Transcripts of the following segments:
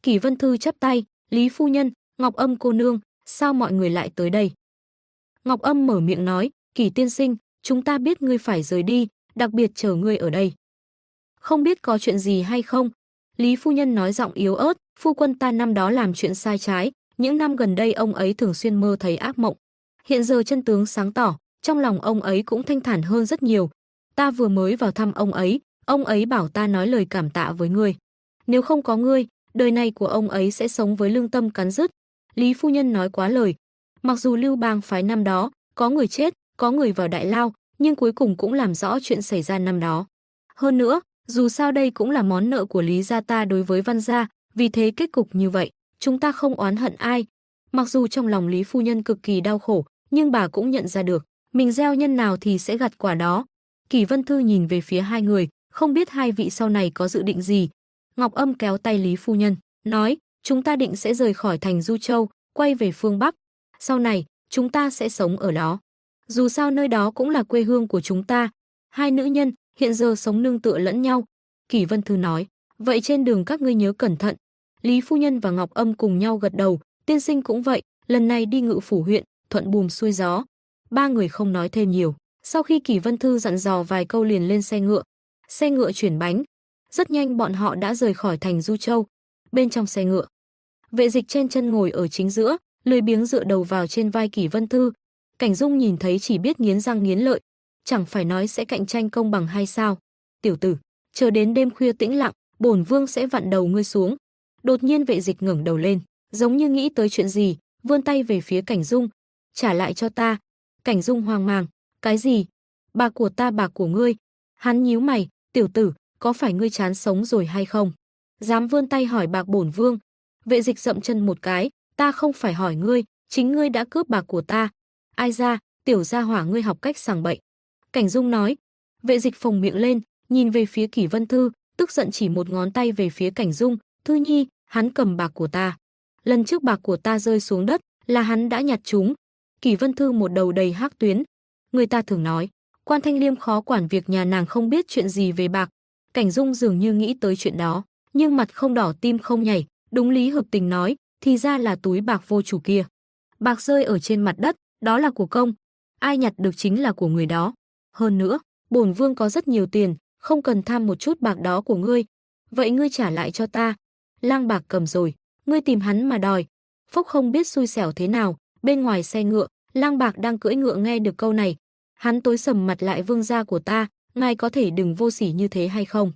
Kỷ Vân Thư chắp tay, Lý phu nhân, Ngọc Âm cô nương, sao mọi người lại tới đây? Ngọc Âm mở miệng nói, Kỷ tiên sinh, chúng ta biết ngươi phải rời đi, đặc biệt chờ ngươi ở đây. Không biết có chuyện gì hay không? Lý phu nhân nói giọng yếu ớt, phu quân ta năm đó làm chuyện sai trái, những năm gần đây ông ấy thường xuyên mơ thấy ác mộng. Hiện giờ chân tướng sáng tỏ, trong lòng ông ấy cũng thanh thản hơn rất nhiều. Ta vừa mới vào thăm ông ấy bảo ta nói lời cảm tạ với ngươi. Nếu không có ngươi, đời này của ông ấy sẽ sống với lương tâm cắn rứt. Lý phu nhân nói quá lời. Mặc dù Lưu Bang phái năm đó, có người chết, có người vào đại lao, nhưng cuối cùng cũng làm rõ chuyện xảy ra năm đó. Hơn nữa, dù sao đây cũng là món nợ của Lý gia ta đối với Văn gia, vì thế kết cục như vậy, chúng ta không oán hận ai. Mặc dù trong lòng Lý phu nhân cực kỳ đau khổ, nhưng bà cũng nhận ra được, mình gieo nhân nào thì sẽ gặt quả đó. Kỷ Vân Thư nhìn về phía hai người, không biết hai vị sau này có dự định gì. Ngọc Âm kéo tay Lý phu nhân, nói, chúng ta định sẽ rời khỏi thành Du Châu, quay về phương Bắc. Sau này, chúng ta sẽ sống ở đó. Dù sao nơi đó cũng là quê hương của chúng ta. Hai nữ nhân, hiện giờ sống nương tựa lẫn nhau. Kỷ Vân Thư nói, vậy trên đường các ngươi nhớ cẩn thận. Lý phu nhân và Ngọc Âm cùng nhau gật đầu, tiên sinh cũng vậy, lần này đi Ngự Phủ huyện, thuận buồm xuôi gió. Ba người không nói thêm nhiều. Sau khi Kỷ Vân Thư dặn dò vài câu liền lên xe ngựa. Xe ngựa chuyển bánh. Rất nhanh bọn họ đã rời khỏi thành Du Châu. Bên trong xe ngựa, Vệ Dịch trên chân ngồi ở chính giữa, lười biếng dựa đầu vào trên vai Kỷ Vân Thư. Cảnh Dung nhìn thấy chỉ biết nghiến răng nghiến lợi, chẳng phải nói sẽ cạnh tranh công bằng hay sao? Tiểu tử, chờ đến đêm khuya tĩnh lặng, bổn vương sẽ vặn đầu ngươi xuống. Đột nhiên Vệ Dịch ngẩng đầu lên, giống như nghĩ tới chuyện gì, vươn tay về phía Cảnh Dung. Trả lại cho ta. Cảnh Dung hoang mang, cái gì? Bạc của ta, bạc của ngươi. Hắn nhíu mày, tiểu tử, có phải ngươi chán sống rồi hay không? Dám vươn tay hỏi bạc bổn vương. Vệ Dịch dậm chân một cái, ta không phải hỏi ngươi, chính ngươi đã cướp bạc của ta. Ai ra, tiểu gia hỏa ngươi học cách sằng bậy. Cảnh Dung nói. Vệ Dịch phồng miệng lên, nhìn về phía Kỷ Vân Thư, tức giận chỉ một ngón tay về phía Cảnh Dung, Thư nhi, hắn cầm bạc của ta. Lần trước bạc của ta rơi xuống đất, là hắn đã nhặt chúng. Kỷ Vân Thư một đầu đầy hắc tuyến. Người ta thường nói, Quan Thanh Liêm khó quản việc nhà nàng không biết chuyện gì về bạc. Cảnh Dung dường như nghĩ tới chuyện đó, nhưng mặt không đỏ tim không nhảy, đúng lý hợp tình nói, thì ra là túi bạc vô chủ kia. Bạc rơi ở trên mặt đất, đó là của công. Ai nhặt được chính là của người đó. Hơn nữa, bổn vương có rất nhiều tiền, không cần tham một chút bạc đó của ngươi. Vậy ngươi trả lại cho ta. Lang bạc cầm rồi, ngươi tìm hắn mà đòi. Phúc không biết xui xẻo thế nào, bên ngoài xe ngựa, Lang bạc đang cưỡi ngựa nghe được câu này. Hắn tối sầm mặt lại, vương gia của ta, ngài có thể đừng vô sỉ như thế hay không?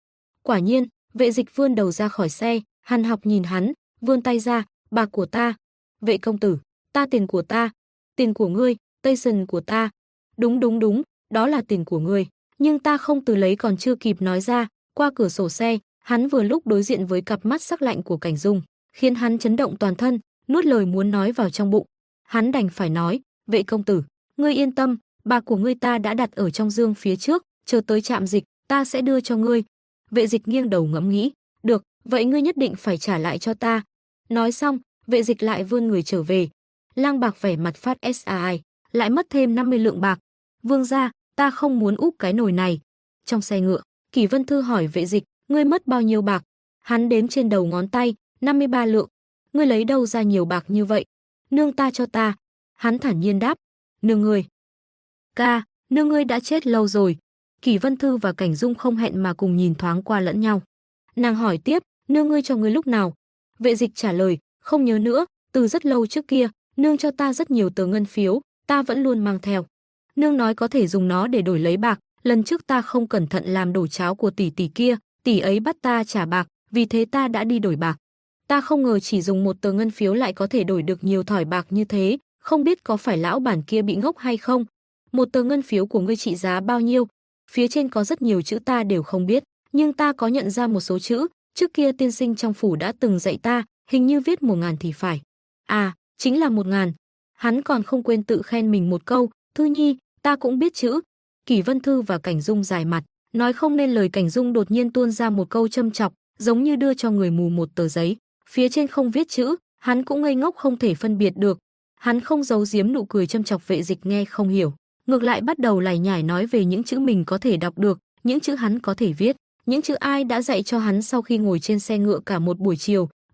Quả nhiên, Vệ Dịch vươn đầu ra khỏi xe, Hàn Học nhìn hắn, vươn tay ra, bạc của ta. Vệ công tử, ta tiền của ta, tiền của ngươi, Tây Sơn của ta. Đúng đúng đúng, đó là tiền của ngươi, nhưng ta không từ lấy còn chưa kịp nói ra, qua cửa sổ xe, hắn vừa lúc đối diện với cặp mắt sắc lạnh của Cảnh Dung, khiến hắn chấn động toàn thân, nuốt lời muốn nói vào trong bụng. Hắn đành phải nói, vệ công tử, ngươi yên tâm, bạc của ngươi ta đã đặt ở trong dương phía trước, chờ tới trạm dịch, ta sẽ đưa cho ngươi. Vệ Dịch nghiêng đầu ngẫm nghĩ, được, vậy ngươi nhất định phải trả lại cho ta. Nói xong, Vệ Dịch lại vươn người trở về. Lang bạc vẻ mặt phát sai, lại mất thêm 50 lượng bạc. Vương gia, ta không muốn úp cái nồi này. Trong xe ngựa, Kỷ Vân Thư hỏi Vệ Dịch, ngươi mất bao nhiêu bạc? Hắn đếm trên đầu ngón tay, 53 lượng. Ngươi lấy đâu ra nhiều bạc như vậy? Nương ta cho ta. Hắn thản nhiên đáp, nương ngươi. Ca, nương ngươi đã chết lâu rồi. Kỷ Vân Thư và Cảnh Dung không hẹn mà cùng nhìn thoáng qua lẫn nhau. Nàng hỏi tiếp, nương ngươi cho ngươi lúc nào? Vệ Dịch trả lời, không nhớ nữa, từ rất lâu trước kia, nương cho ta rất nhiều tờ ngân phiếu, ta vẫn luôn mang theo. Nương nói có thể dùng nó để đổi lấy bạc, lần trước ta không cẩn thận làm đổ cháo của tỷ tỷ kia, tỷ ấy bắt ta trả bạc, vì thế ta đã đi đổi bạc. Ta không ngờ chỉ dùng một tờ ngân phiếu lại có thể đổi được nhiều thỏi bạc như thế, không biết có phải lão bản kia bị ngốc hay không? Một tờ ngân phiếu của ngươi trị giá bao nhiêu? Phía trên có rất nhiều chữ ta đều không biết, nhưng ta có nhận ra một số chữ, trước kia tiên sinh trong phủ đã từng dạy ta, hình như viết 1000 thì phải. À, chính là 1000. Hắn còn không quên tự khen mình một câu, Thư nhi, ta cũng biết chữ. Kỷ Vân Thư và Cảnh Dung dài mặt, nói không nên lời. Cảnh Dung đột nhiên tuôn ra một câu châm chọc, giống như đưa cho người mù một tờ giấy, phía trên không viết chữ, hắn cũng ngây ngốc không thể phân biệt được. Hắn không giấu giếm nụ cười châm chọc. Vệ Dịch nghe không hiểu, ngược lại bắt đầu lải nhải nói về những chữ mình có thể đọc được, những chữ hắn có thể viết, những chữ ai đã dạy cho hắn sau khi ngồi trên xe ngựa cả một buổi chiều.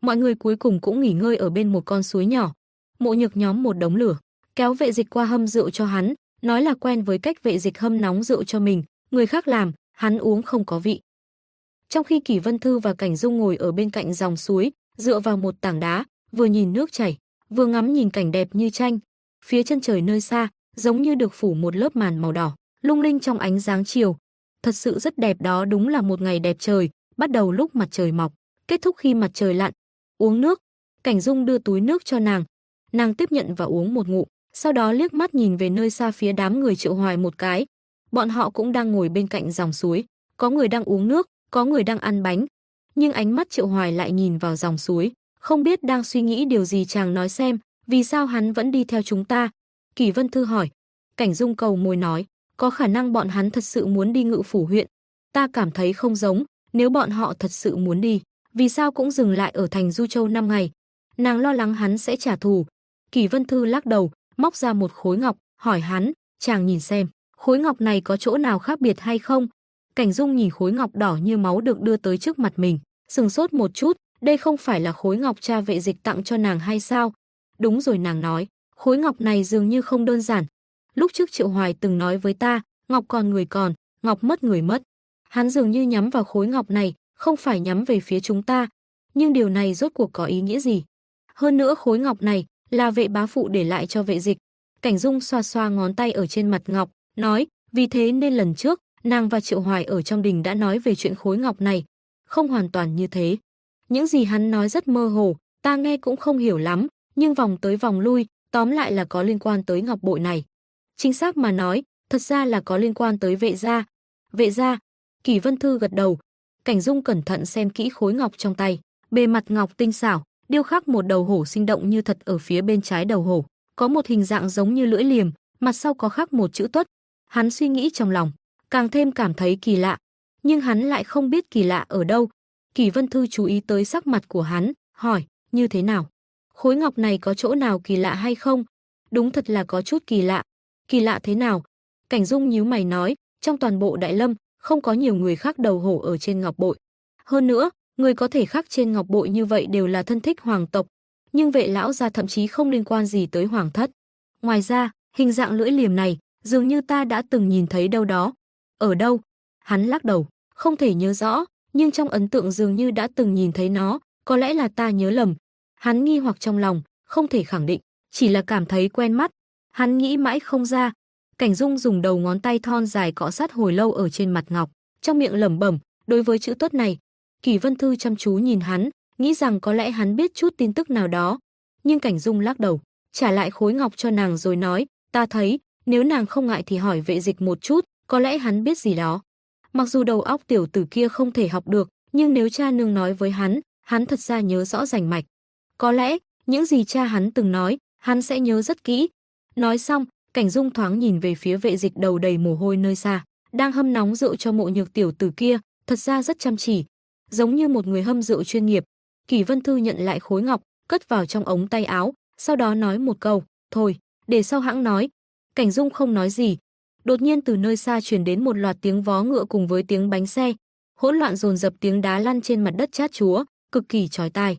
Mọi người cuối cùng cũng nghỉ ngơi ở bên một con suối nhỏ. Mộ Nhược nhóm một đống lửa, kéo vệ dịch qua hâm rượu cho hắn, nói là quen với cách vệ dịch hâm nóng rượu cho mình, người khác làm, hắn uống không có vị. Trong khi Kỷ Vân Thư và Cảnh Dung ngồi ở bên cạnh dòng suối, dựa vào một tảng đá, vừa nhìn nước chảy, vừa ngắm nhìn cảnh đẹp như tranh. Phía chân trời nơi xa, giống như được phủ một lớp màn màu đỏ, lung linh trong ánh sáng chiều. Thật sự rất đẹp, đó đúng là một ngày đẹp trời, bắt đầu lúc mặt trời mọc, kết thúc khi mặt trời lặn. Uống nước, Cảnh Dung đưa túi nước cho nàng. Nàng tiếp nhận và uống một ngụm, sau đó liếc mắt nhìn về nơi xa phía đám người Triệu Hoài một cái. Bọn họ cũng đang ngồi bên cạnh dòng suối, có người đang uống nước, có người đang ăn bánh. Nhưng ánh mắt Triệu Hoài lại nhìn vào dòng suối, không biết đang suy nghĩ điều gì. Chàng nói xem, vì sao hắn vẫn đi theo chúng ta? Kỷ Vân Thư hỏi. Cảnh Dung cầu môi nói, có khả năng bọn hắn thật sự muốn đi Ngự Phủ huyện. Ta cảm thấy không giống, nếu bọn họ thật sự muốn đi, vì sao cũng dừng lại ở thành Du Châu 5 ngày? Nàng lo lắng hắn sẽ trả thù. Kỷ Vân Thư lắc đầu, móc ra một khối ngọc, hỏi hắn, chàng nhìn xem, khối ngọc này có chỗ nào khác biệt hay không? Cảnh Dung nhìn khối ngọc đỏ như máu được đưa tới trước mặt mình, sừng sốt một chút, đây không phải là khối ngọc cha vệ dịch tặng cho nàng hay sao? Đúng rồi, nàng nói, khối ngọc này dường như không đơn giản. Lúc trước Triệu Hoài từng nói với ta, ngọc còn người còn, ngọc mất người mất. Hắn dường như nhắm vào khối ngọc này, không phải nhắm về phía chúng ta. Nhưng điều này rốt cuộc có ý nghĩa gì? Hơn nữa khối ngọc này là vệ bá phụ để lại cho vệ dịch. Cảnh Dung xoa xoa ngón tay ở trên mặt ngọc, nói, vì thế nên lần trước, nàng và Triệu Hoài ở trong đình đã nói về chuyện khối ngọc này. Không hoàn toàn như thế. Những gì hắn nói rất mơ hồ, ta nghe cũng không hiểu lắm, nhưng vòng tới vòng lui, tóm lại là có liên quan tới ngọc bội này. Chính xác mà nói, thật ra là có liên quan tới vệ gia. Vệ gia? Kỷ Vân Thư gật đầu. Cảnh Dung cẩn thận xem kỹ khối ngọc trong tay, bề mặt ngọc tinh xảo, điêu khắc một đầu hổ sinh động như thật ở phía bên trái đầu hổ, có một hình dạng giống như lưỡi liềm, mặt sau có khắc một chữ Tuất. Hắn suy nghĩ trong lòng, càng thêm cảm thấy kỳ lạ, nhưng hắn lại không biết kỳ lạ ở đâu. Kỷ Vân Thư chú ý tới sắc mặt của hắn, hỏi, như thế nào? Khối ngọc này có chỗ nào kỳ lạ hay không? Đúng thật là có chút kỳ lạ. Kỳ lạ thế nào? Cảnh Dung nhíu mày nói, trong toàn bộ Đại Lâm, không có nhiều người khắc đầu hổ ở trên ngọc bội. Hơn nữa, người có thể khắc trên ngọc bội như vậy đều là thân thích hoàng tộc, nhưng vệ lão gia thậm chí không liên quan gì tới hoàng thất. Ngoài ra, hình dạng lưỡi liềm này, dường như ta đã từng nhìn thấy đâu đó. Ở đâu? Hắn lắc đầu, không thể nhớ rõ, nhưng trong ấn tượng dường như đã từng nhìn thấy nó, có lẽ là ta nhớ lầm. Hắn nghi hoặc trong lòng, không thể khẳng định, chỉ là cảm thấy quen mắt. Hắn nghĩ mãi không ra. Cảnh Dung dùng đầu ngón tay thon dài cọ sát hồi lâu ở trên mặt ngọc, trong miệng lẩm bẩm, đối với chữ Tuất này. Kỷ Vân Thư chăm chú nhìn hắn, nghĩ rằng có lẽ hắn biết chút tin tức nào đó. Nhưng Cảnh Dung lắc đầu, trả lại khối ngọc cho nàng rồi nói, ta thấy, nếu nàng không ngại thì hỏi vệ dịch một chút, có lẽ hắn biết gì đó. Mặc dù đầu óc tiểu tử kia không thể học được, nhưng nếu cha nương nói với hắn thật ra nhớ rõ rành mạch. Có lẽ, những gì cha hắn từng nói, hắn sẽ nhớ rất kỹ. Nói xong, Cảnh Dung thoáng nhìn về phía vệ dịch đầu đầy mồ hôi nơi xa, đang hâm nóng rượu cho Mộ Nhược tiểu tử kia, thật ra rất chăm chỉ, giống như một người hâm rượu chuyên nghiệp. Kỷ Vân Thư nhận lại khối ngọc, cất vào trong ống tay áo, sau đó nói một câu, thôi, để sau hãng nói. Cảnh Dung không nói gì. Đột nhiên từ nơi xa truyền đến một loạt tiếng vó ngựa cùng với tiếng bánh xe, hỗn loạn dồn dập tiếng đá lăn trên mặt đất chát chúa, cực kỳ chói tai.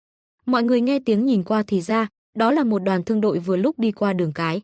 Mọi người nghe tiếng nhìn qua thì ra, đó là một đoàn thương đội vừa lúc đi qua đường cái.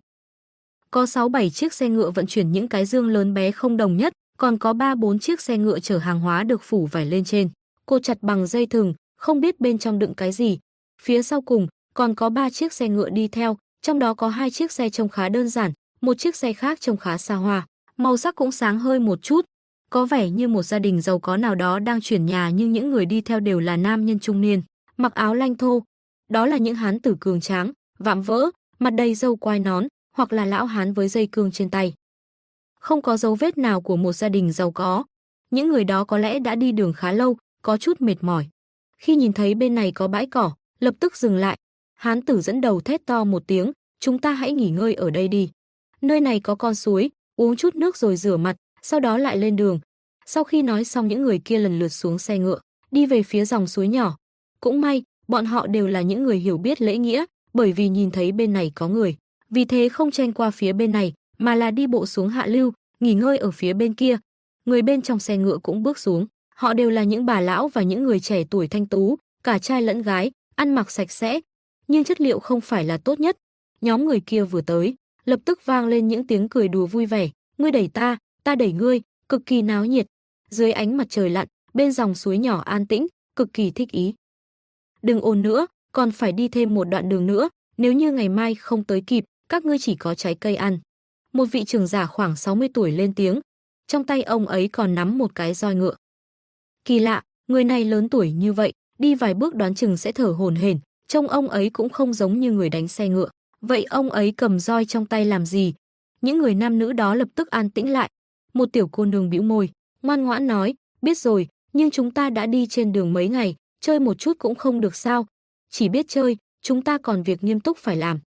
Có 6-7 chiếc xe ngựa vận chuyển những cái dương lớn bé không đồng nhất, còn có 3-4 chiếc xe ngựa chở hàng hóa được phủ vải lên trên, cột chặt bằng dây thừng, không biết bên trong đựng cái gì. Phía sau cùng còn có 3 chiếc xe ngựa đi theo, trong đó có 2 chiếc xe trông khá đơn giản, một chiếc xe khác trông khá xa hoa, màu sắc cũng sáng hơi một chút, có vẻ như một gia đình giàu có nào đó đang chuyển nhà, nhưng những người đi theo đều là nam nhân trung niên, mặc áo lanh thô. Đó là những hán tử cường tráng, vạm vỡ, mặt đầy râu quai nón, hoặc là lão hán với dây cương trên tay. Không có dấu vết nào của một gia đình giàu có. Những người đó có lẽ đã đi đường khá lâu, có chút mệt mỏi. Khi nhìn thấy bên này có bãi cỏ, lập tức dừng lại. Hán tử dẫn đầu thét to một tiếng, chúng ta hãy nghỉ ngơi ở đây đi. Nơi này có con suối, uống chút nước rồi rửa mặt, sau đó lại lên đường. Sau khi nói xong, những người kia lần lượt xuống xe ngựa, đi về phía dòng suối nhỏ. Cũng may, bọn họ đều là những người hiểu biết lễ nghĩa, bởi vì nhìn thấy bên này có người, vì thế không chen qua phía bên này, mà là đi bộ xuống hạ lưu, nghỉ ngơi ở phía bên kia. Người bên trong xe ngựa cũng bước xuống, họ đều là những bà lão và những người trẻ tuổi thanh tú, cả trai lẫn gái, ăn mặc sạch sẽ, nhưng chất liệu không phải là tốt nhất. Nhóm người kia vừa tới, lập tức vang lên những tiếng cười đùa vui vẻ, ngươi đẩy ta đẩy ngươi, cực kỳ náo nhiệt. Dưới ánh mặt trời lặn, bên dòng suối nhỏ an tĩnh, cực kỳ thích ý. Đừng ồn nữa, còn phải đi thêm một đoạn đường nữa, nếu như ngày mai không tới kịp, các ngươi chỉ có trái cây ăn. Một vị trưởng giả khoảng 60 tuổi lên tiếng, trong tay ông ấy còn nắm một cái roi ngựa. Kỳ lạ, người này lớn tuổi như vậy, đi vài bước đoán chừng sẽ thở hổn hển, trông ông ấy cũng không giống như người đánh xe ngựa. Vậy ông ấy cầm roi trong tay làm gì? Những người nam nữ đó lập tức an tĩnh lại. Một tiểu cô nương bĩu môi, ngoan ngoãn nói, biết rồi, nhưng chúng ta đã đi trên đường mấy ngày, chơi một chút cũng không được sao? Chỉ biết chơi, chúng ta còn việc nghiêm túc phải làm.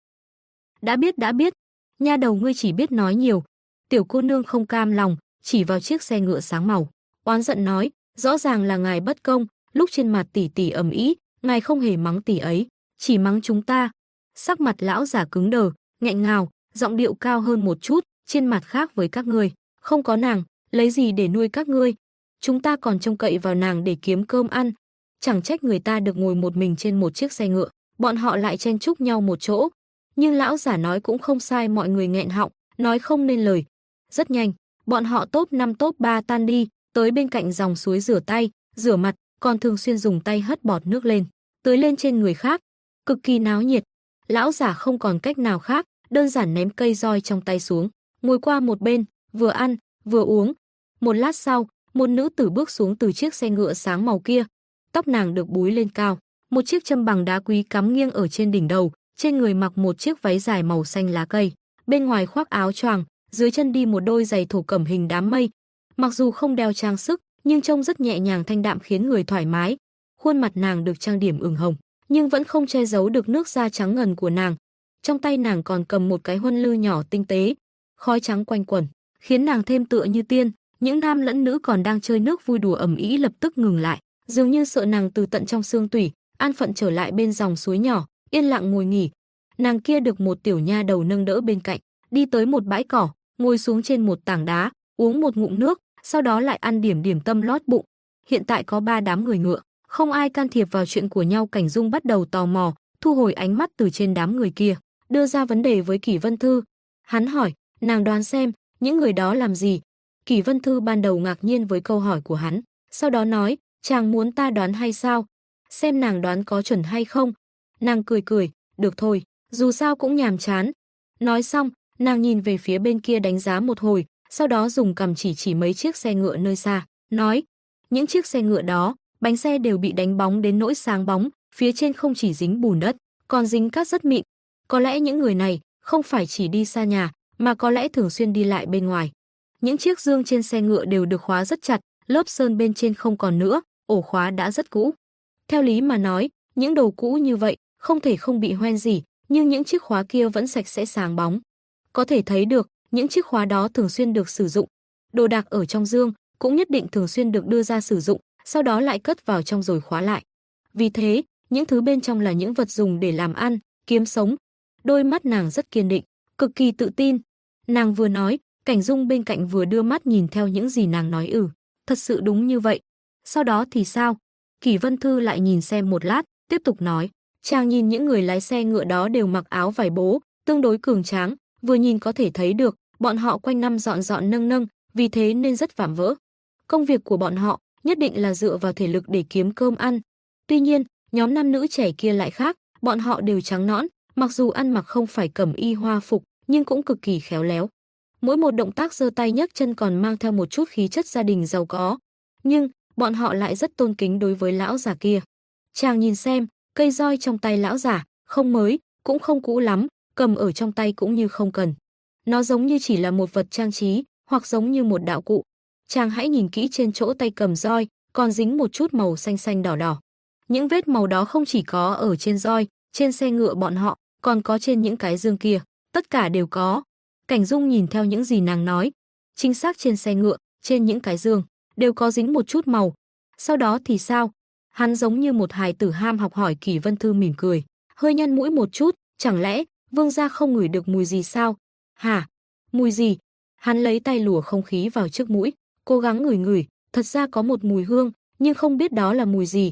Đã biết, nha đầu ngươi chỉ biết nói nhiều. Tiểu cô nương không cam lòng, chỉ vào chiếc xe ngựa sáng màu, oán giận nói, rõ ràng là ngài bất công, lúc trên mặt tỷ tỷ ầm ĩ, ngài không hề mắng tỷ ấy, chỉ mắng chúng ta. Sắc mặt lão giả cứng đờ, nghẹn ngào, giọng điệu cao hơn một chút, trên mặt khác với các ngươi, không có nàng, lấy gì để nuôi các ngươi? Chúng ta còn trông cậy vào nàng để kiếm cơm ăn. Chẳng trách người ta được ngồi một mình trên một chiếc xe ngựa, bọn họ lại chen chúc nhau một chỗ. Nhưng lão giả nói cũng không sai, mọi người nghẹn họng, nói không nên lời. Rất nhanh, bọn họ top 5 top 3 tan đi, tới bên cạnh dòng suối rửa tay, rửa mặt, còn thường xuyên dùng tay hất bọt nước lên, tưới lên trên người khác, cực kỳ náo nhiệt. Lão giả không còn cách nào khác, đơn giản ném cây roi trong tay xuống, ngồi qua một bên, vừa ăn, vừa uống. Một lát sau, một nữ tử bước xuống từ chiếc xe ngựa sáng màu kia, tóc nàng được búi lên cao, một chiếc châm bằng đá quý cắm nghiêng ở trên đỉnh đầu, trên người mặc một chiếc váy dài màu xanh lá cây, bên ngoài khoác áo choàng, dưới chân đi một đôi giày thổ cẩm hình đám mây. Mặc dù không đeo trang sức, nhưng trông rất nhẹ nhàng thanh đạm khiến người thoải mái. Khuôn mặt nàng được trang điểm ửng hồng, nhưng vẫn không che giấu được nước da trắng ngần của nàng. Trong tay nàng còn cầm một cái huân lư nhỏ tinh tế, khói trắng quanh quẩn, khiến nàng thêm tựa như tiên. Những nam lẫn nữ còn đang chơi nước vui đùa ầm ĩ lập tức ngừng lại, dường như sợ nàng từ tận trong xương tủy, an phận trở lại bên dòng suối nhỏ, yên lặng ngồi nghỉ. Nàng kia được một tiểu nha đầu nâng đỡ bên cạnh, đi tới một bãi cỏ, ngồi xuống trên một tảng đá, uống một ngụm nước, sau đó lại ăn điểm tâm lót bụng. Hiện tại có 3 đám người ngựa, không ai can thiệp vào chuyện của nhau. Cảnh Dung bắt đầu tò mò, thu hồi ánh mắt từ trên đám người kia, đưa ra vấn đề với Kỷ Vân Thư. Hắn hỏi, nàng đoán xem, những người đó làm gì? Kỷ Vân Thư ban đầu ngạc nhiên với câu hỏi của hắn, sau đó nói, chàng muốn ta đoán hay sao? Xem nàng đoán có chuẩn hay không? Nàng cười cười, được thôi, dù sao cũng nhàm chán. Nói xong, nàng nhìn về phía bên kia đánh giá một hồi, sau đó dùng cằm chỉ mấy chiếc xe ngựa nơi xa, nói, những chiếc xe ngựa đó, bánh xe đều bị đánh bóng đến nỗi sáng bóng, phía trên không chỉ dính bùn đất, còn dính cát rất mịn. Có lẽ những người này không phải chỉ đi xa nhà, mà có lẽ thường xuyên đi lại bên ngoài. Những chiếc dương trên xe ngựa đều được khóa rất chặt, lớp sơn bên trên không còn nữa, ổ khóa đã rất cũ. Theo lý mà nói, những đồ cũ như vậy không thể không bị hoen gì, nhưng những chiếc khóa kia vẫn sạch sẽ sáng bóng. Có thể thấy được, những chiếc khóa đó thường xuyên được sử dụng. Đồ đạc ở trong dương cũng nhất định thường xuyên được đưa ra sử dụng, sau đó lại cất vào trong rồi khóa lại. Vì thế, những thứ bên trong là những vật dùng để làm ăn, kiếm sống. Đôi mắt nàng rất kiên định, cực kỳ tự tin. Nàng vừa nói, Cảnh Dung bên cạnh vừa đưa mắt nhìn theo những gì nàng nói. Thật sự đúng như vậy. Sau đó thì sao? Kỷ Vân Thư lại nhìn xem một lát, tiếp tục nói, chàng nhìn những người lái xe ngựa đó đều mặc áo vải bố, tương đối cường tráng, vừa nhìn có thể thấy được, bọn họ quanh năm dọn nâng, vì thế nên rất vạm vỡ. Công việc của bọn họ nhất định là dựa vào thể lực để kiếm cơm ăn. Tuy nhiên, nhóm nam nữ trẻ kia lại khác, bọn họ đều trắng nõn, mặc dù ăn mặc không phải cẩm y hoa phục, nhưng cũng cực kỳ khéo léo. Mỗi một động tác giơ tay nhấc chân còn mang theo một chút khí chất gia đình giàu có. Nhưng, bọn họ lại rất tôn kính đối với lão già kia. Chàng nhìn xem, cây roi trong tay lão giả, không mới, cũng không cũ lắm, cầm ở trong tay cũng như không cần. Nó giống như chỉ là một vật trang trí, hoặc giống như một đạo cụ. Chàng hãy nhìn kỹ trên chỗ tay cầm roi, còn dính một chút màu xanh xanh đỏ đỏ. Những vết màu đó không chỉ có ở trên roi, trên xe ngựa bọn họ, còn có trên những cái dương kia, tất cả đều có. Cảnh Dung nhìn theo những gì nàng nói, chính xác trên xe ngựa, trên những cái dương, đều có dính một chút màu. Sau đó thì sao? Hắn giống như một hài tử ham học hỏi. Kỷ Vân Thư mỉm cười, hơi nhăn mũi một chút, chẳng lẽ vương gia không ngửi được mùi gì sao? Hả? Mùi gì? Hắn lấy tay lùa không khí vào trước mũi, cố gắng ngửi, thật ra có một mùi hương, nhưng không biết đó là mùi gì.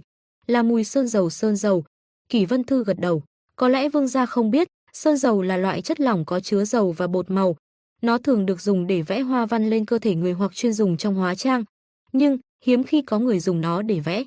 là mùi sơn dầu. Kỷ Vân Thư gật đầu, có lẽ vương gia không biết, sơn dầu là loại chất lỏng có chứa dầu và bột màu. Nó thường được dùng để vẽ hoa văn lên cơ thể người hoặc chuyên dùng trong hóa trang, nhưng hiếm khi có người dùng nó để vẽ.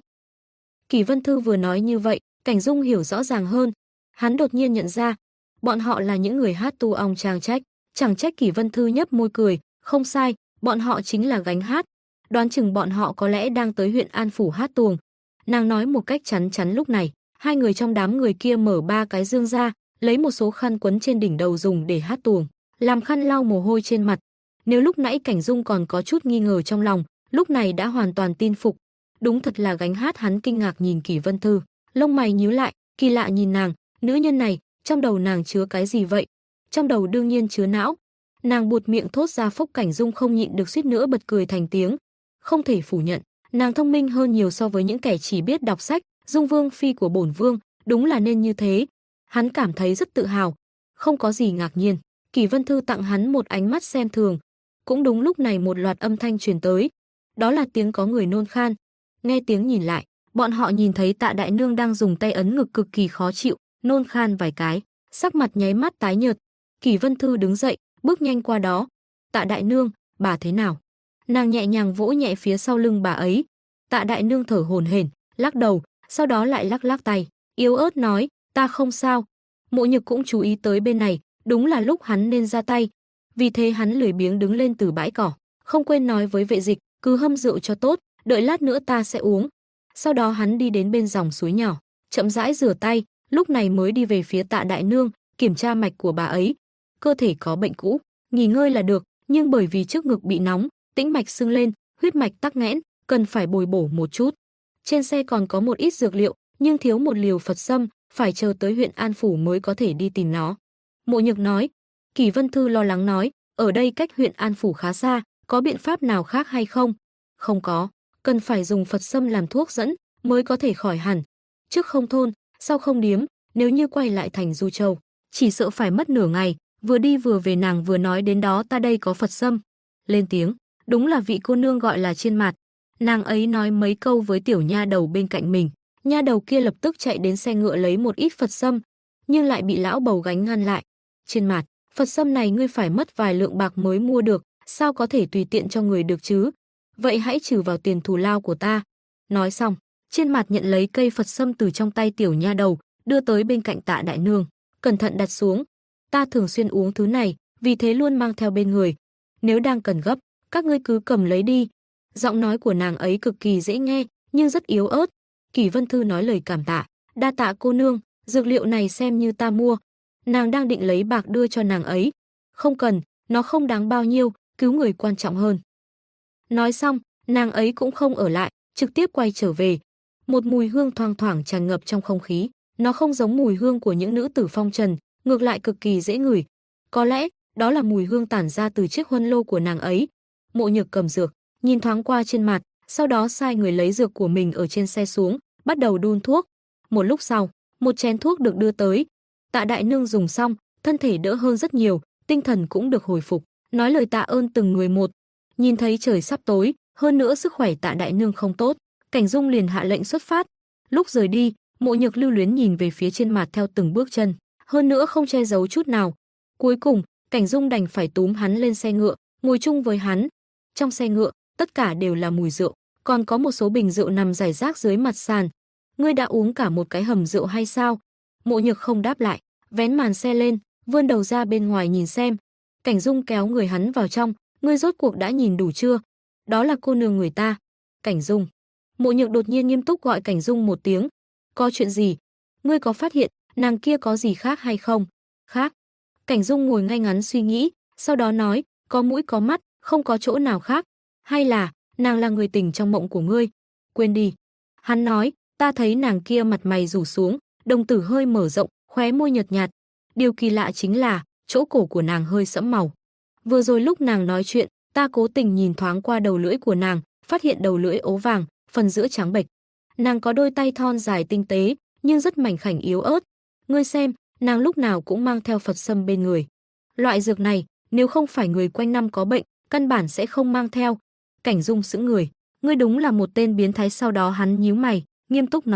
Kỷ Vân Thư vừa nói như vậy, Cảnh Dung hiểu rõ ràng hơn. Hắn đột nhiên nhận ra, bọn họ là những người hát tu ong trang trách. Chẳng trách. Kỷ Vân Thư nhấp môi cười, không sai, bọn họ chính là gánh hát. Đoán chừng bọn họ có lẽ đang tới huyện An Phủ hát tuồng. Nàng nói một cách chắn chắn. Lúc này, hai người trong đám người kia mở ba cái dương ra, lấy một số khăn quấn trên đỉnh đầu dùng để hát tuồng, làm khăn lau mồ hôi trên mặt. Nếu lúc nãy Cảnh Dung còn có chút nghi ngờ trong lòng, lúc này đã hoàn toàn tin phục. Đúng thật là gánh hát. Hắn kinh ngạc nhìn Kỷ Vân Thư, lông mày nhíu lại, kỳ lạ nhìn nàng, nữ nhân này, trong đầu nàng chứa cái gì vậy? Trong đầu đương nhiên chứa não. Nàng buột miệng thốt ra. Phúc. Cảnh Dung không nhịn được suýt nữa bật cười thành tiếng. Không thể phủ nhận, nàng thông minh hơn nhiều so với những kẻ chỉ biết đọc sách. Dung Vương phi của bổn vương, đúng là nên như thế. Hắn cảm thấy rất tự hào. Không có gì ngạc nhiên. Kỷ Vân Thư tặng hắn một ánh mắt xem thường. Cũng đúng lúc này một loạt âm thanh truyền tới. Đó là tiếng có người nôn khan. Nghe tiếng nhìn lại, bọn họ nhìn thấy Tạ đại nương đang dùng tay ấn ngực cực kỳ khó chịu, nôn khan vài cái, sắc mặt nháy mắt tái nhợt. Kỷ Vân Thư đứng dậy, bước nhanh qua đó. Tạ đại nương, bà thế nào? Nàng nhẹ nhàng vỗ nhẹ phía sau lưng bà ấy. Tạ đại nương thở hổn hển, lắc đầu, sau đó lại lắc lắc tay, yếu ớt nói, ta không sao. Mộ Nhược cũng chú ý tới bên này, đúng là lúc hắn nên ra tay. Vì thế hắn lười biếng đứng lên từ bãi cỏ, không quên nói với vệ dịch, cứ hâm rượu cho tốt, đợi lát nữa ta sẽ uống. Sau đó hắn đi đến bên dòng suối nhỏ, chậm rãi rửa tay, lúc này mới đi về phía Tạ đại nương, kiểm tra mạch của bà ấy. Cơ thể có bệnh cũ, nghỉ ngơi là được, nhưng bởi vì trước ngực bị nóng, tĩnh mạch sưng lên, huyết mạch tắc nghẽn, cần phải bồi bổ một chút. Trên xe còn có một ít dược liệu, nhưng thiếu một liều Phật sâm, phải chờ tới huyện An Phủ mới có thể đi tìm nó. Mộ Nhược nói. Kỷ Vân Thư lo lắng nói, ở đây cách huyện An Phủ khá xa, có biện pháp nào khác hay không? Không có, cần phải dùng Phật sâm làm thuốc dẫn mới có thể khỏi hẳn. Trước không thôn, sau không điếm, nếu như quay lại thành Du Châu, chỉ sợ phải mất nửa ngày. Vừa đi vừa về nàng vừa nói đến đó, ta đây có Phật sâm. Lên tiếng, đúng là vị cô nương gọi là Chiên Mạt. Nàng ấy nói mấy câu với tiểu nha đầu bên cạnh mình, nha đầu kia lập tức chạy đến xe ngựa lấy một ít Phật sâm, nhưng lại bị lão bầu gánh ngăn lại. Chiên Mạt, Phật sâm này ngươi phải mất vài lượng bạc mới mua được, sao có thể tùy tiện cho người được chứ? Vậy hãy trừ vào tiền thù lao của ta. Nói xong, Chiên Mạt nhận lấy cây Phật sâm từ trong tay tiểu nha đầu, đưa tới bên cạnh Tạ đại nương, cẩn thận đặt xuống. Ta thường xuyên uống thứ này, vì thế luôn mang theo bên người. Nếu đang cần gấp, các ngươi cứ cầm lấy đi. Giọng nói của nàng ấy cực kỳ dễ nghe, nhưng rất yếu ớt. Kỷ Vân Thư nói lời cảm tạ, đa tạ cô nương, dược liệu này xem như ta mua. Nàng đang định lấy bạc đưa cho nàng ấy. Không cần, nó không đáng bao nhiêu, cứu người quan trọng hơn. Nói xong, nàng ấy cũng không ở lại, trực tiếp quay trở về. Một mùi hương thoang thoảng tràn ngập trong không khí, nó không giống mùi hương của những nữ tử phong trần, ngược lại cực kỳ dễ ngửi. Có lẽ, đó là mùi hương tản ra từ chiếc huân lô của nàng ấy. Mộ Nhược cầm dược, nhìn thoáng qua trên mặt, sau đó sai người lấy dược của mình ở trên xe xuống, bắt đầu đun thuốc. Một lúc sau, một chén thuốc được đưa tới. Tạ đại nương dùng xong, thân thể đỡ hơn rất nhiều, tinh thần cũng được hồi phục, nói lời tạ ơn từng người một. Nhìn thấy trời sắp tối, hơn nữa sức khỏe Tạ đại nương không tốt, Cảnh Dung liền hạ lệnh xuất phát. Lúc rời đi, Mộ Nhược lưu luyến nhìn về phía trên mặt theo từng bước chân, hơn nữa không che giấu chút nào. Cuối cùng, Cảnh Dung đành phải túm hắn lên xe ngựa, ngồi chung với hắn. Trong xe ngựa, tất cả đều là mùi rượu, còn có một số bình rượu nằm rải rác dưới mặt sàn. Ngươi đã uống cả một cái hầm rượu hay sao? Mộ Nhược không đáp lại, vén màn xe lên, vươn đầu ra bên ngoài nhìn xem. Cảnh Dung kéo người hắn vào trong, ngươi rốt cuộc đã nhìn đủ chưa? Đó là cô nương người ta. Cảnh Dung. Mộ Nhược đột nhiên nghiêm túc gọi Cảnh Dung một tiếng. Có chuyện gì? Ngươi có phát hiện nàng kia có gì khác hay không? Khác. Cảnh Dung ngồi ngay ngắn suy nghĩ, sau đó nói, có mũi có mắt, không có chỗ nào khác. Hay là, nàng là người tình trong mộng của ngươi? Quên đi. Hắn nói, ta thấy nàng kia mặt mày rủ xuống, đồng tử hơi mở rộng, khóe môi nhợt nhạt. Điều kỳ lạ chính là, chỗ cổ của nàng hơi sẫm màu. Vừa rồi lúc nàng nói chuyện, ta cố tình nhìn thoáng qua đầu lưỡi của nàng, phát hiện đầu lưỡi ố vàng, phần giữa trắng bệch. Nàng có đôi tay thon dài tinh tế, nhưng rất mảnh khảnh yếu ớt. Ngươi xem, nàng lúc nào cũng mang theo Phật sâm bên người. Loại dược này, nếu không phải người quanh năm có bệnh, căn bản sẽ không mang theo. Cảnh Dung sững người, ngươi đúng là một tên biến thái. Sau đó hắn nhíu mày, nghiêm túc nói,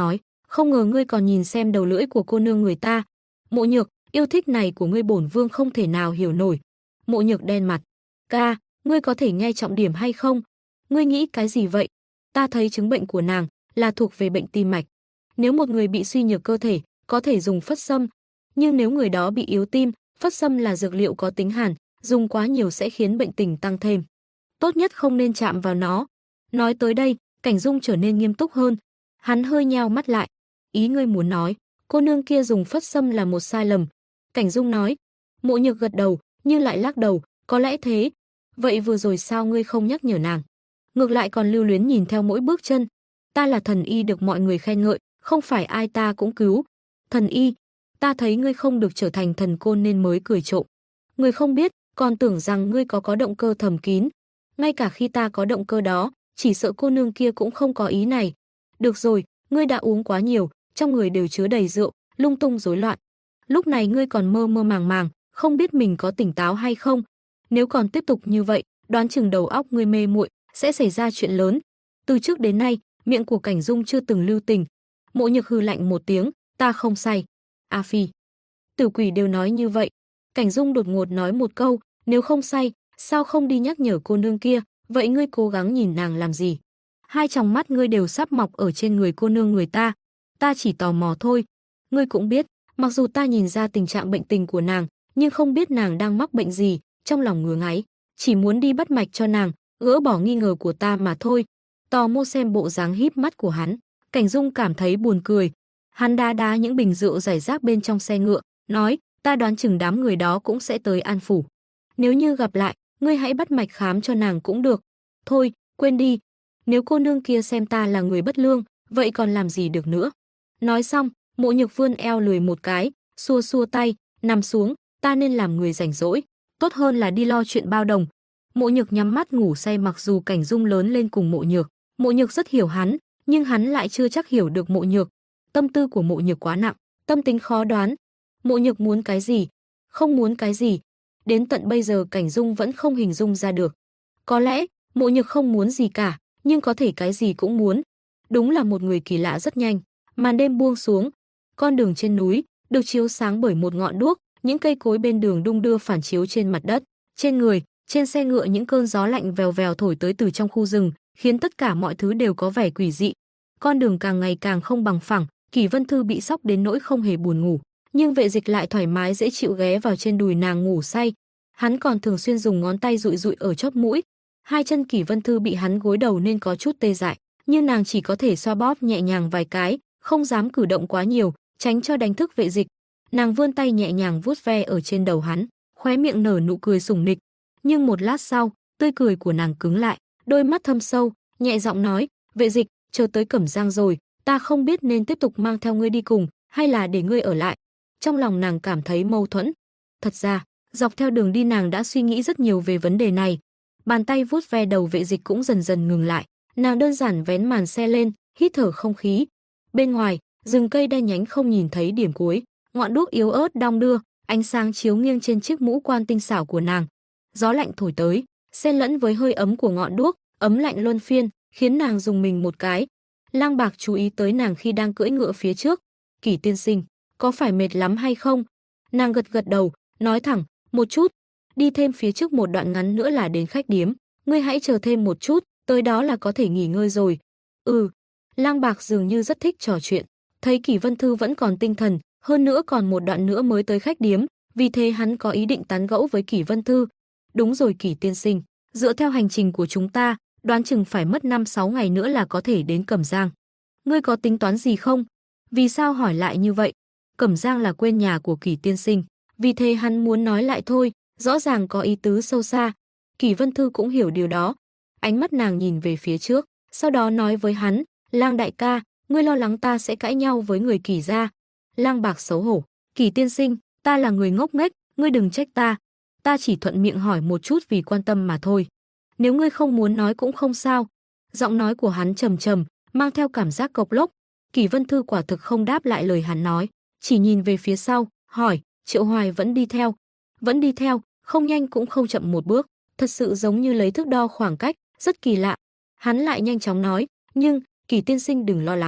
Không ngờ ngươi còn nhìn xem đầu lưỡi của cô nương người ta. Mộ Nhược, yêu thích này của ngươi bổn vương không thể nào hiểu nổi. Mộ Nhược đen mặt. Ca, ngươi có thể nghe trọng điểm hay không? Ngươi nghĩ cái gì vậy? Ta thấy chứng bệnh của nàng là thuộc về bệnh tim mạch. Nếu một người bị suy nhược cơ thể, có thể dùng phất sâm. Nhưng nếu người đó bị yếu tim, phất sâm là dược liệu có tính hàn, dùng quá nhiều sẽ khiến bệnh tình tăng thêm. Tốt nhất không nên chạm vào nó. Nói tới đây, Cảnh Dung trở nên nghiêm túc hơn. Hắn hơi nheo mắt lại. Ý ngươi muốn nói, cô nương kia dùng phất sâm là một sai lầm. Cảnh Dung nói. Mộ Nhược gật đầu, nhưng lại lắc đầu, có lẽ thế. Vậy vừa rồi sao ngươi không nhắc nhở nàng? Ngược lại còn lưu luyến nhìn theo mỗi bước chân. Ta là thần y được mọi người khen ngợi, không phải ai ta cũng cứu. Thần y, ta thấy ngươi không được trở thành thần côn nên mới cười trộm. Ngươi không biết, còn tưởng rằng ngươi có động cơ thầm kín. Ngay cả khi ta có động cơ đó, chỉ sợ cô nương kia cũng không có ý này. Được rồi, ngươi đã uống quá nhiều, trong người đều chứa đầy rượu, lung tung rối loạn. Lúc này ngươi còn mơ mơ màng màng, không biết mình có tỉnh táo hay không. Nếu còn tiếp tục như vậy, đoán chừng đầu óc ngươi mê muội, sẽ xảy ra chuyện lớn. Từ trước đến nay, miệng của Cảnh Dung chưa từng lưu tình. Mộ Nhược hừ lạnh một tiếng, ta không say. A Phi, Tử Quỷ đều nói như vậy. Cảnh Dung đột ngột nói một câu, nếu không say, sao không đi nhắc nhở cô nương kia, vậy ngươi cố gắng nhìn nàng làm gì? Hai tròng mắt ngươi đều sắp mọc ở trên người cô nương người ta. Ta chỉ tò mò thôi. Ngươi cũng biết, mặc dù ta nhìn ra tình trạng bệnh tình của nàng, nhưng không biết nàng đang mắc bệnh gì, trong lòng ngứa ngáy, chỉ muốn đi bắt mạch cho nàng, gỡ bỏ nghi ngờ của ta mà thôi. Tò mò xem bộ dáng híp mắt của hắn, Cảnh Dung cảm thấy buồn cười. Hắn đá những bình rượu rải rác bên trong xe ngựa, nói, ta đoán chừng đám người đó cũng sẽ tới An Phủ. Nếu như gặp lại, ngươi hãy bắt mạch khám cho nàng cũng được. Thôi, quên đi. Nếu cô nương kia xem ta là người bất lương, vậy còn làm gì được nữa. Nói xong, Mộ Nhược vươn eo lười một cái, xua xua tay, nằm xuống, ta nên làm người rảnh rỗi. Tốt hơn là đi lo chuyện bao đồng. Mộ Nhược nhắm mắt ngủ say, mặc dù Cảnh Dung lớn lên cùng Mộ Nhược. Mộ Nhược rất hiểu hắn, nhưng hắn lại chưa chắc hiểu được Mộ Nhược. Tâm tư của Mộ Nhược quá nặng, tâm tính khó đoán. Mộ Nhược muốn cái gì, không muốn cái gì. Đến tận bây giờ Cảnh Dung vẫn không hình dung ra được. Có lẽ, Mộ Nhược không muốn gì cả, nhưng có thể cái gì cũng muốn. Đúng là một người kỳ lạ. Rất nhanh, màn đêm buông xuống. Con đường trên núi được chiếu sáng bởi một ngọn đuốc, những cây cối bên đường đung đưa phản chiếu trên mặt đất, trên người, trên xe ngựa. Những cơn gió lạnh vèo vèo thổi tới từ trong khu rừng, khiến tất cả mọi thứ đều có vẻ quỷ dị. Con đường càng ngày càng không bằng phẳng, Kỷ Vân Thư bị sốc đến nỗi không hề buồn ngủ, nhưng Vệ Dịch lại thoải mái dễ chịu ghé vào trên đùi nàng ngủ say. Hắn còn thường xuyên dùng ngón tay dụi dụi ở chóp mũi. Hai chân Kỷ Vân Thư bị hắn gối đầu nên có chút tê dại, nhưng nàng chỉ có thể xoa bóp nhẹ nhàng vài cái, không dám cử động quá nhiều, tránh cho đánh thức Vệ Dịch. Nàng vươn tay nhẹ nhàng vuốt ve ở trên đầu hắn, khóe miệng nở nụ cười sủng nịch. Nhưng một lát sau, tươi cười của nàng cứng lại, đôi mắt thâm sâu, nhẹ giọng nói, Vệ Dịch, chờ tới Cẩm Giang rồi, ta không biết nên tiếp tục mang theo ngươi đi cùng, hay là để ngươi ở lại. Trong lòng nàng cảm thấy mâu thuẫn. Thật ra, dọc theo đường đi nàng đã suy nghĩ rất nhiều về vấn đề này. Bàn tay vuốt ve đầu Vệ Dịch cũng dần dần ngừng lại. Nàng đơn giản vén màn xe lên, hít thở không khí. Bên ngoài, rừng cây đen nhánh không nhìn thấy điểm cuối, ngọn đuốc yếu ớt đong đưa, ánh sáng chiếu nghiêng trên chiếc mũ quan tinh xảo của nàng. Gió lạnh thổi tới, xen lẫn với hơi ấm của ngọn đuốc, ấm lạnh luân phiên, khiến nàng rùng mình một cái. Lang Bạc chú ý tới nàng khi đang cưỡi ngựa phía trước. Kỷ tiên sinh, có phải mệt lắm hay không? Nàng gật gật đầu, nói thẳng, một chút. Đi thêm phía trước một đoạn ngắn nữa là đến khách điếm. Ngươi hãy chờ thêm một chút, tới đó là có thể nghỉ ngơi rồi. Ừ. Lang Bạc dường như rất thích trò chuyện. Thấy Kỷ Vân Thư vẫn còn tinh thần, hơn nữa còn một đoạn nữa mới tới khách điếm, vì thế hắn có ý định tán gẫu với Kỷ Vân Thư. Đúng rồi Kỷ tiên sinh, dựa theo hành trình của chúng ta, đoán chừng phải mất 5-6 ngày nữa là có thể đến Cẩm Giang. Ngươi có tính toán gì không? Vì sao hỏi lại như vậy? Cẩm Giang là quê nhà của Kỷ tiên sinh, vì thế hắn muốn nói lại thôi, rõ ràng có ý tứ sâu xa. Kỷ Vân Thư cũng hiểu điều đó. Ánh mắt nàng nhìn về phía trước, sau đó nói với hắn, Lang đại ca, ngươi lo lắng ta sẽ cãi nhau với người Kỷ gia. Lang Bạc xấu hổ, Kỷ tiên sinh, ta là người ngốc nghếch, ngươi đừng trách ta. Ta chỉ thuận miệng hỏi một chút vì quan tâm mà thôi. Nếu ngươi không muốn nói cũng không sao. Giọng nói của hắn trầm trầm, mang theo cảm giác cộc lốc. Kỷ Vân Thư quả thực không đáp lại lời hắn nói, chỉ nhìn về phía sau, hỏi, Triệu Hoài vẫn đi theo? Vẫn đi theo, không nhanh cũng không chậm một bước, thật sự giống như lấy thước đo khoảng cách, rất kỳ lạ. Hắn lại nhanh chóng nói, nhưng, Kỷ tiên sinh đừng lo lắng,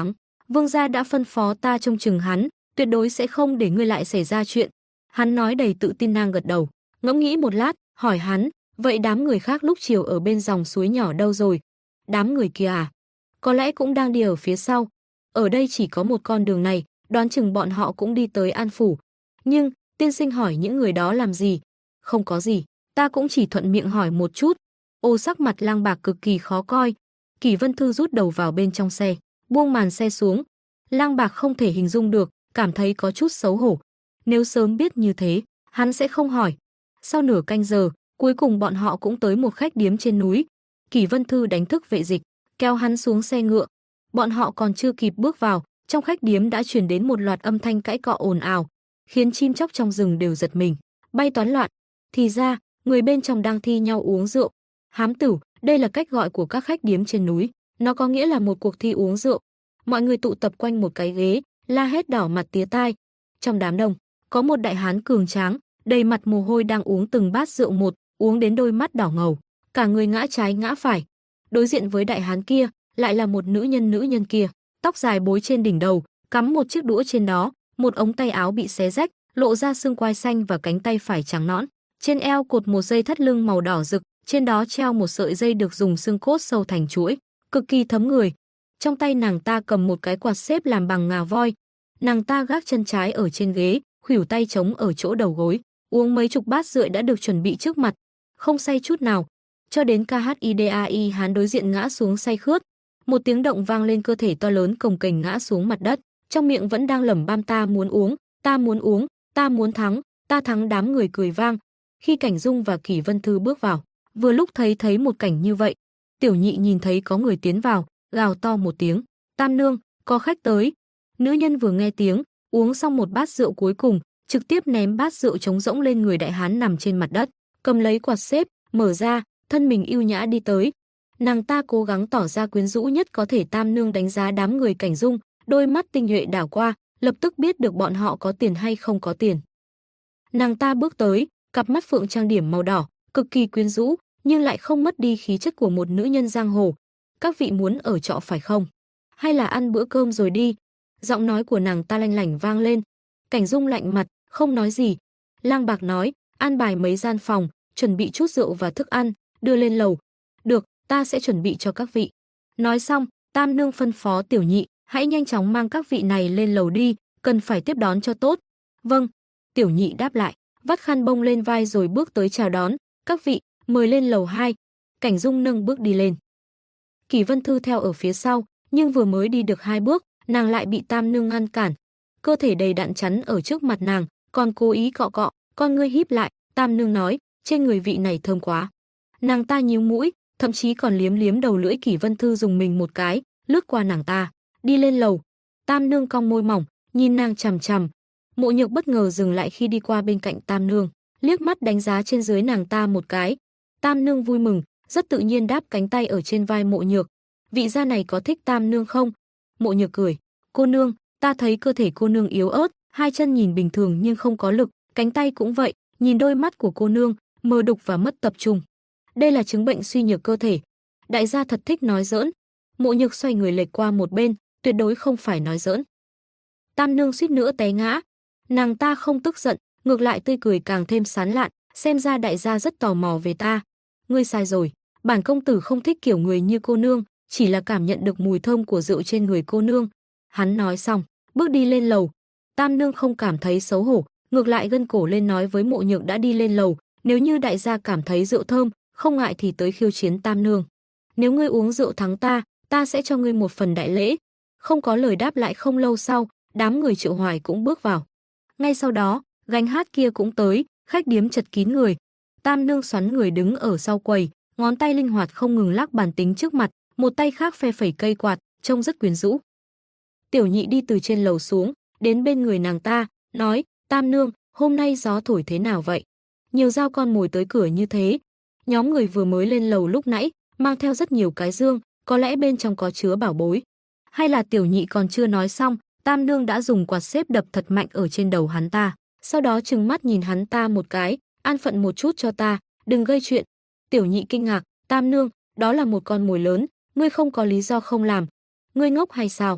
Vương gia đã phân phó ta trông chừng hắn, tuyệt đối sẽ không để ngươi lại xảy ra chuyện. Hắn nói đầy tự tin. Nàng gật đầu, ngẫm nghĩ một lát, hỏi hắn, vậy đám người khác lúc chiều ở bên dòng suối nhỏ đâu rồi? Đám người kia à? Có lẽ cũng đang đi ở phía sau. Ở đây chỉ có một con đường này, đoán chừng bọn họ cũng đi tới An phủ. Nhưng, tiên sinh hỏi những người đó làm gì? Không có gì, ta cũng chỉ thuận miệng hỏi một chút. Ô, sắc mặt Lang Bạc cực kỳ khó coi. Kỷ Vân Thư rút đầu vào bên trong xe, buông màn xe xuống. Lang Bạc không thể hình dung được, cảm thấy có chút xấu hổ. Nếu sớm biết như thế, hắn sẽ không hỏi. Sau nửa canh giờ, cuối cùng bọn họ cũng tới một khách điếm trên núi. Kỷ Vân Thư đánh thức Vệ Dịch, kéo hắn xuống xe ngựa. Bọn họ còn chưa kịp bước vào, trong khách điếm đã truyền đến một loạt âm thanh cãi cọ ồn ào, khiến chim chóc trong rừng đều giật mình, bay toán loạn. Thì ra, người bên trong đang thi nhau uống rượu. Hám tửu, đây là cách gọi của các khách điếm trên núi, nó có nghĩa là một cuộc thi uống rượu. Mọi người tụ tập quanh một cái ghế, la hét đỏ mặt tía tai. Trong đám đông, có một đại hán cường tráng, đầy mặt mồ hôi đang uống từng bát rượu một, uống đến đôi mắt đỏ ngầu, cả người ngã trái ngã phải. Đối diện với đại hán kia, lại là một nữ nhân kia, tóc dài bối trên đỉnh đầu, cắm một chiếc đũa trên đó, một ống tay áo bị xé rách, lộ ra xương quai xanh và cánh tay phải trắng nõn. Trên eo cột một dây thắt lưng màu đỏ rực, trên đó treo một sợi dây được dùng xương cốt sâu thành chuỗi, cực kỳ thấm người. Trong tay nàng ta cầm một cái quạt xếp làm bằng ngà voi. Nàng ta gác chân trái ở trên ghế, khuỷu tay trống ở chỗ đầu gối, uống mấy chục bát rượu đã được chuẩn bị trước mặt, không say chút nào, cho đến KHIDAI hán đối diện ngã xuống say khướt. Một tiếng động vang lên, cơ thể to lớn cồng kềnh ngã xuống mặt đất, trong miệng vẫn đang lẩm băm ta muốn uống, ta muốn uống, ta muốn thắng, ta thắng. Đám người cười vang. Khi Cảnh Dung và Kỷ Vân Thư bước vào, vừa lúc thấy một cảnh như vậy. Tiểu Nhị nhìn thấy có người tiến vào, gào to một tiếng, Tam nương, có khách tới. Nữ nhân vừa nghe tiếng, uống xong một bát rượu cuối cùng, trực tiếp ném bát rượu trống rỗng lên người đại hán nằm trên mặt đất, cầm lấy quạt xếp, mở ra, thân mình ưu nhã đi tới. Nàng ta cố gắng tỏ ra quyến rũ nhất có thể. Tam nương đánh giá đám người Cảnh Dung, đôi mắt tinh nhuệ đảo qua, lập tức biết được bọn họ có tiền hay không có tiền. Nàng ta bước tới, cặp mắt phượng trang điểm màu đỏ, cực kỳ quyến rũ, nhưng lại không mất đi khí chất của một nữ nhân giang hồ. Các vị muốn ở trọ phải không? Hay là ăn bữa cơm rồi đi? Giọng nói của nàng ta lanh lảnh vang lên. Cảnh Dung lạnh mặt, không nói gì. Lang Bạc nói, an bài mấy gian phòng, chuẩn bị chút rượu và thức ăn, đưa lên lầu. Được, ta sẽ chuẩn bị cho các vị. Nói xong, Tam nương phân phó Tiểu Nhị, hãy nhanh chóng mang các vị này lên lầu đi, cần phải tiếp đón cho tốt. Vâng. Tiểu Nhị đáp lại, vắt khăn bông lên vai rồi bước tới chào đón. Các vị, mời lên lầu 2. Cảnh Dung nâng bước đi lên. Kỷ Vân Thư theo ở phía sau, nhưng vừa mới đi được 2 bước, nàng lại bị Tam nương ngăn cản. Cơ thể đầy đặn chắn ở trước mặt nàng, còn cố ý cọ cọ, con ngươi híp lại. Tam nương nói, trên người vị này thơm quá. Nàng ta nhíu mũi, thậm chí còn liếm liếm đầu lưỡi. Kỷ Vân Thư dùng mình một cái, lướt qua nàng ta, đi lên lầu. Tam nương cong môi mỏng, nhìn nàng chằm chằm. Mộ Nhược bất ngờ dừng lại khi đi qua bên cạnh Tam nương, liếc mắt đánh giá trên dưới nàng ta một cái. Tam nương vui mừng, rất tự nhiên đáp cánh tay ở trên vai Mộ Nhược. Vị gia này có thích Tam nương không? Mộ Nhược cười, cô nương, ta thấy cơ thể cô nương yếu ớt, hai chân nhìn bình thường nhưng không có lực, cánh tay cũng vậy, nhìn đôi mắt của cô nương, mờ đục và mất tập trung. Đây là chứng bệnh suy nhược cơ thể. Đại gia thật thích nói giỡn. Mộ Nhược xoay người lệch qua một bên, tuyệt đối không phải nói giỡn. Tam nương suýt nữa té ngã. Nàng ta không tức giận, ngược lại tươi cười càng thêm sán lạn, xem ra đại gia rất tò mò về ta. Ngươi sai rồi, bản công tử không thích kiểu người như cô nương, chỉ là cảm nhận được mùi thơm của rượu trên người cô nương. Hắn nói xong, bước đi lên lầu. Tam nương không cảm thấy xấu hổ, ngược lại gân cổ lên nói với Mộ Nhược đã đi lên lầu, nếu như đại gia cảm thấy rượu thơm, không ngại thì tới khiêu chiến Tam nương. Nếu ngươi uống rượu thắng ta, ta sẽ cho ngươi một phần đại lễ. Không có lời đáp lại. Không lâu sau, đám người Triệu Hoài cũng bước vào. Ngay sau đó, gánh hát kia cũng tới, khách điếm chật kín người. Tam nương xoắn người đứng ở sau quầy, ngón tay linh hoạt không ngừng lắc bàn tính trước mặt, một tay khác phe phẩy cây quạt, trông rất quyến rũ. Tiểu Nhị đi từ trên lầu xuống, đến bên người nàng ta, nói, Tam nương, hôm nay gió thổi thế nào vậy? Nhiều dao con mồi tới cửa như thế. Nhóm người vừa mới lên lầu lúc nãy, mang theo rất nhiều cái dương, có lẽ bên trong có chứa bảo bối. Hay là Tiểu Nhị còn chưa nói xong, Tam nương đã dùng quạt xếp đập thật mạnh ở trên đầu hắn ta, sau đó trừng mắt nhìn hắn ta một cái, an phận một chút cho ta, đừng gây chuyện. Tiểu Nhị kinh ngạc, Tam nương, đó là một con mồi lớn, ngươi không có lý do không làm. Ngươi ngốc hay sao?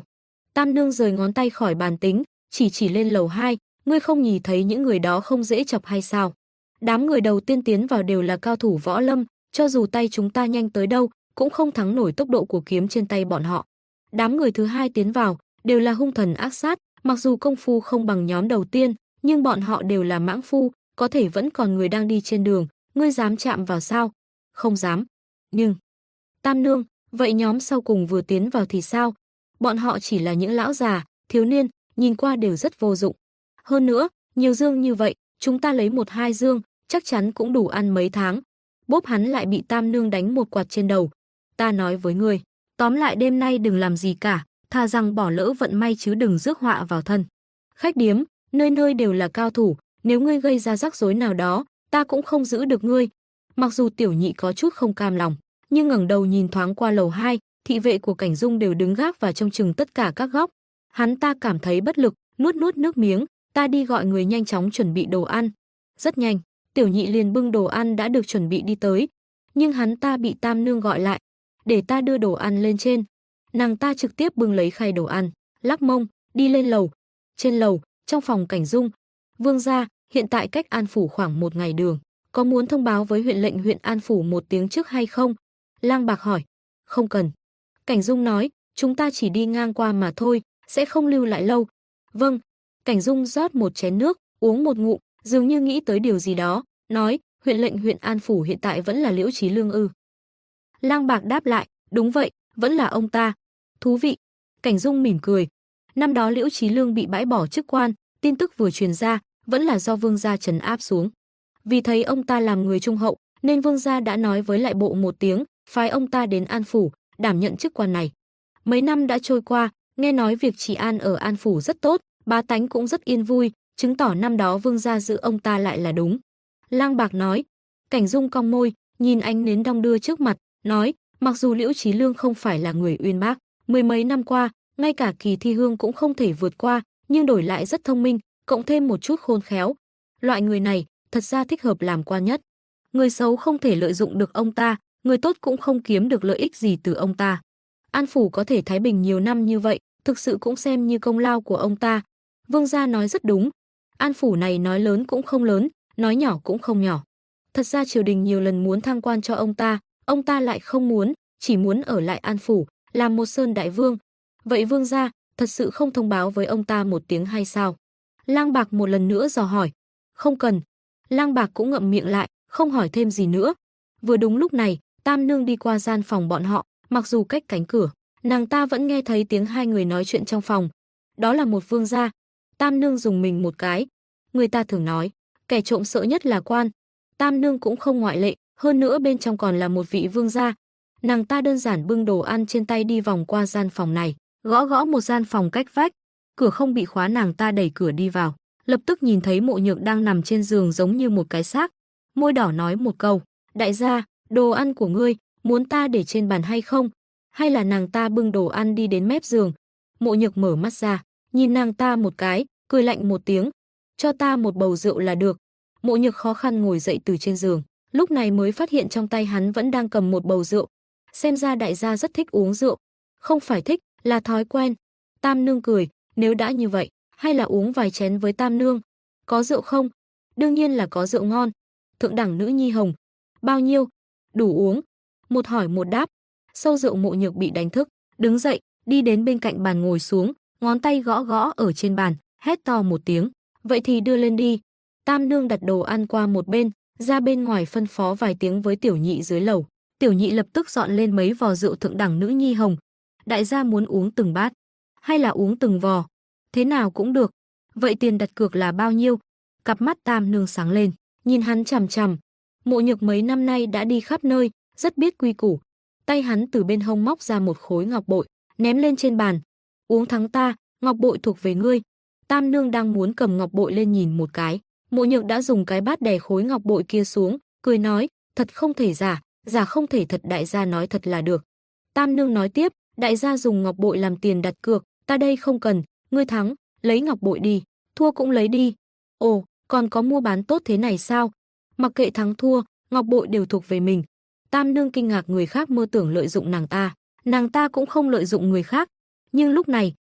Tam Nương rời ngón tay khỏi bàn tính, chỉ lên lầu 2, ngươi không nhìn thấy những người đó không dễ chọc hay sao? Đám người đầu tiên tiến vào đều là cao thủ võ lâm, cho dù tay chúng ta nhanh tới đâu, cũng không thắng nổi tốc độ của kiếm trên tay bọn họ. Đám người thứ hai tiến vào, đều là hung thần ác sát, mặc dù công phu không bằng nhóm đầu tiên, nhưng bọn họ đều là mãng phu, có thể vẫn còn người đang đi trên đường, ngươi dám chạm vào sao? Không dám. Nhưng, Tam Nương, vậy nhóm sau cùng vừa tiến vào thì sao? Bọn họ chỉ là những lão già, thiếu niên, nhìn qua đều rất vô dụng. Hơn nữa, nhiều dương như vậy, chúng ta lấy 1-2 dương, chắc chắn cũng đủ ăn mấy tháng. Bốp hắn lại bị Tam Nương đánh một quạt trên đầu. Ta nói với ngươi, tóm lại đêm nay đừng làm gì cả, thà rằng bỏ lỡ vận may chứ đừng rước họa vào thân. Khách điếm, nơi nơi đều là cao thủ, nếu ngươi gây ra rắc rối nào đó, ta cũng không giữ được ngươi. Mặc dù Tiểu Nhị có chút không cam lòng, nhưng ngẩng đầu nhìn thoáng qua lầu 2, thị vệ của Cảnh Dung đều đứng gác và trông chừng tất cả các góc. Hắn ta cảm thấy bất lực, nuốt nước miếng, ta đi gọi người nhanh chóng chuẩn bị đồ ăn. Rất nhanh, Tiểu Nhị liền bưng đồ ăn đã được chuẩn bị đi tới, nhưng hắn ta bị Tam Nương gọi lại, để ta đưa đồ ăn lên trên. Nàng ta trực tiếp bưng lấy khay đồ ăn, lắc mông, đi lên lầu. Trên lầu, trong phòng Cảnh Dung, Vương gia, hiện tại cách An Phủ khoảng 1 ngày đường, có muốn thông báo với huyện lệnh huyện An Phủ một tiếng trước hay không? Lang Bạc hỏi. Không cần. Cảnh Dung nói, chúng ta chỉ đi ngang qua mà thôi, sẽ không lưu lại lâu. Vâng. Cảnh Dung rót một chén nước, uống một ngụm, dường như nghĩ tới điều gì đó, nói, huyện lệnh huyện An Phủ hiện tại vẫn là Liễu Chí Lương ư? Lang Bạc đáp lại, đúng vậy, vẫn là ông ta. Thú vị. Cảnh Dung mỉm cười. Năm đó Liễu Chí Lương bị bãi bỏ chức quan, tin tức vừa truyền ra, vẫn là do Vương gia trấn áp xuống. Vì thấy ông ta làm người trung hậu, nên Vương gia đã nói với lại bộ một tiếng, phái ông ta đến An Phủ, đảm nhận chức quan này. Mấy năm đã trôi qua, nghe nói việc trị an ở An Phủ rất tốt, bá tánh cũng rất yên vui, chứng tỏ năm đó Vương gia giữ ông ta lại là đúng. Lang Bạc nói. Cảnh Dung cong môi, nhìn ánh nến đong đưa trước mặt, nói, mặc dù Liễu Chí Lương không phải là người uyên bác, 10 mấy năm qua, ngay cả kỳ thi hương cũng không thể vượt qua, nhưng đổi lại rất thông minh, cộng thêm một chút khôn khéo. Loại người này, thật ra thích hợp làm quan nhất. Người xấu không thể lợi dụng được ông ta, người tốt cũng không kiếm được lợi ích gì từ ông ta. An Phủ có thể thái bình nhiều năm như vậy, thực sự cũng xem như công lao của ông ta. Vương gia nói rất đúng. An Phủ này nói lớn cũng không lớn, nói nhỏ cũng không nhỏ. Thật ra triều đình nhiều lần muốn thăng quan cho ông ta lại không muốn, chỉ muốn ở lại An Phủ, làm một sơn đại vương. Vậy Vương gia, thật sự không thông báo với ông ta một tiếng hay sao? Lang Bạc một lần nữa dò hỏi. Không cần. Lang Bạc cũng ngậm miệng lại, không hỏi thêm gì nữa. Vừa đúng lúc này, Tam Nương đi qua gian phòng bọn họ, mặc dù cách cánh cửa, nàng ta vẫn nghe thấy tiếng hai người nói chuyện trong phòng. Đó là một vương gia. Tam Nương dùng mình một cái. Người ta thường nói, kẻ trộm sợ nhất là quan. Tam Nương cũng không ngoại lệ, hơn nữa bên trong còn là một vị vương gia. Nàng ta đơn giản bưng đồ ăn trên tay đi vòng qua gian phòng này, gõ một gian phòng cách vách. Cửa không bị khóa, nàng ta đẩy cửa đi vào, lập tức nhìn thấy Mộ Nhược đang nằm trên giường giống như một cái xác. Môi đỏ nói một câu, đại gia, đồ ăn của ngươi, muốn ta để trên bàn hay không? Hay là nàng ta bưng đồ ăn đi đến mép giường? Mộ Nhược mở mắt ra, nhìn nàng ta một cái, cười lạnh một tiếng, cho ta một bầu rượu là được. Mộ Nhược khó khăn ngồi dậy từ trên giường, lúc này mới phát hiện trong tay hắn vẫn đang cầm một bầu rượu. Xem ra đại gia rất thích uống rượu. Không phải thích, là thói quen. Tam Nương cười, nếu đã như vậy, hay là uống vài chén với Tam Nương. Có rượu không? Đương nhiên là có rượu ngon. Thượng đẳng nữ nhi hồng. Bao nhiêu? Đủ uống. Một hỏi một đáp. Sâu rượu Mộ Nhược bị đánh thức, đứng dậy, đi đến bên cạnh bàn ngồi xuống, ngón tay gõ ở trên bàn, hét to một tiếng. Vậy thì đưa lên đi. Tam Nương đặt đồ ăn qua một bên, ra bên ngoài phân phó vài tiếng với Tiểu Nhị dưới lầu. Tiểu Nhị lập tức dọn lên mấy vò rượu thượng đẳng nữ nhi hồng. Đại gia muốn uống từng bát, hay là uống từng vò? Thế nào cũng được. Vậy tiền đặt cược là bao nhiêu? Cặp mắt Tam Nương sáng lên, nhìn hắn chằm chằm. Mộ Nhược mấy năm nay đã đi khắp nơi, rất biết quy củ. Tay hắn từ bên hông móc ra một khối ngọc bội, ném lên trên bàn. Uống thắng ta, ngọc bội thuộc về ngươi. Tam Nương đang muốn cầm ngọc bội lên nhìn một cái, Mộ Nhược đã dùng cái bát đè khối ngọc bội kia xuống, cười nói, thật không thể giả, giả không thể thật, đại gia nói thật là được. Tam Nương nói tiếp, đại gia dùng ngọc bội làm tiền đặt cược, ta đây không cần, ngươi thắng, lấy ngọc bội đi, thua cũng lấy đi. Ồ, còn có mua bán tốt thế này sao? Mặc kệ thắng thua, ngọc bội đều thuộc về mình. Tam Nương kinh ngạc người khác mơ tưởng lợi dụng nàng ta cũng không lợi dụng người khác. Nhưng lúc này,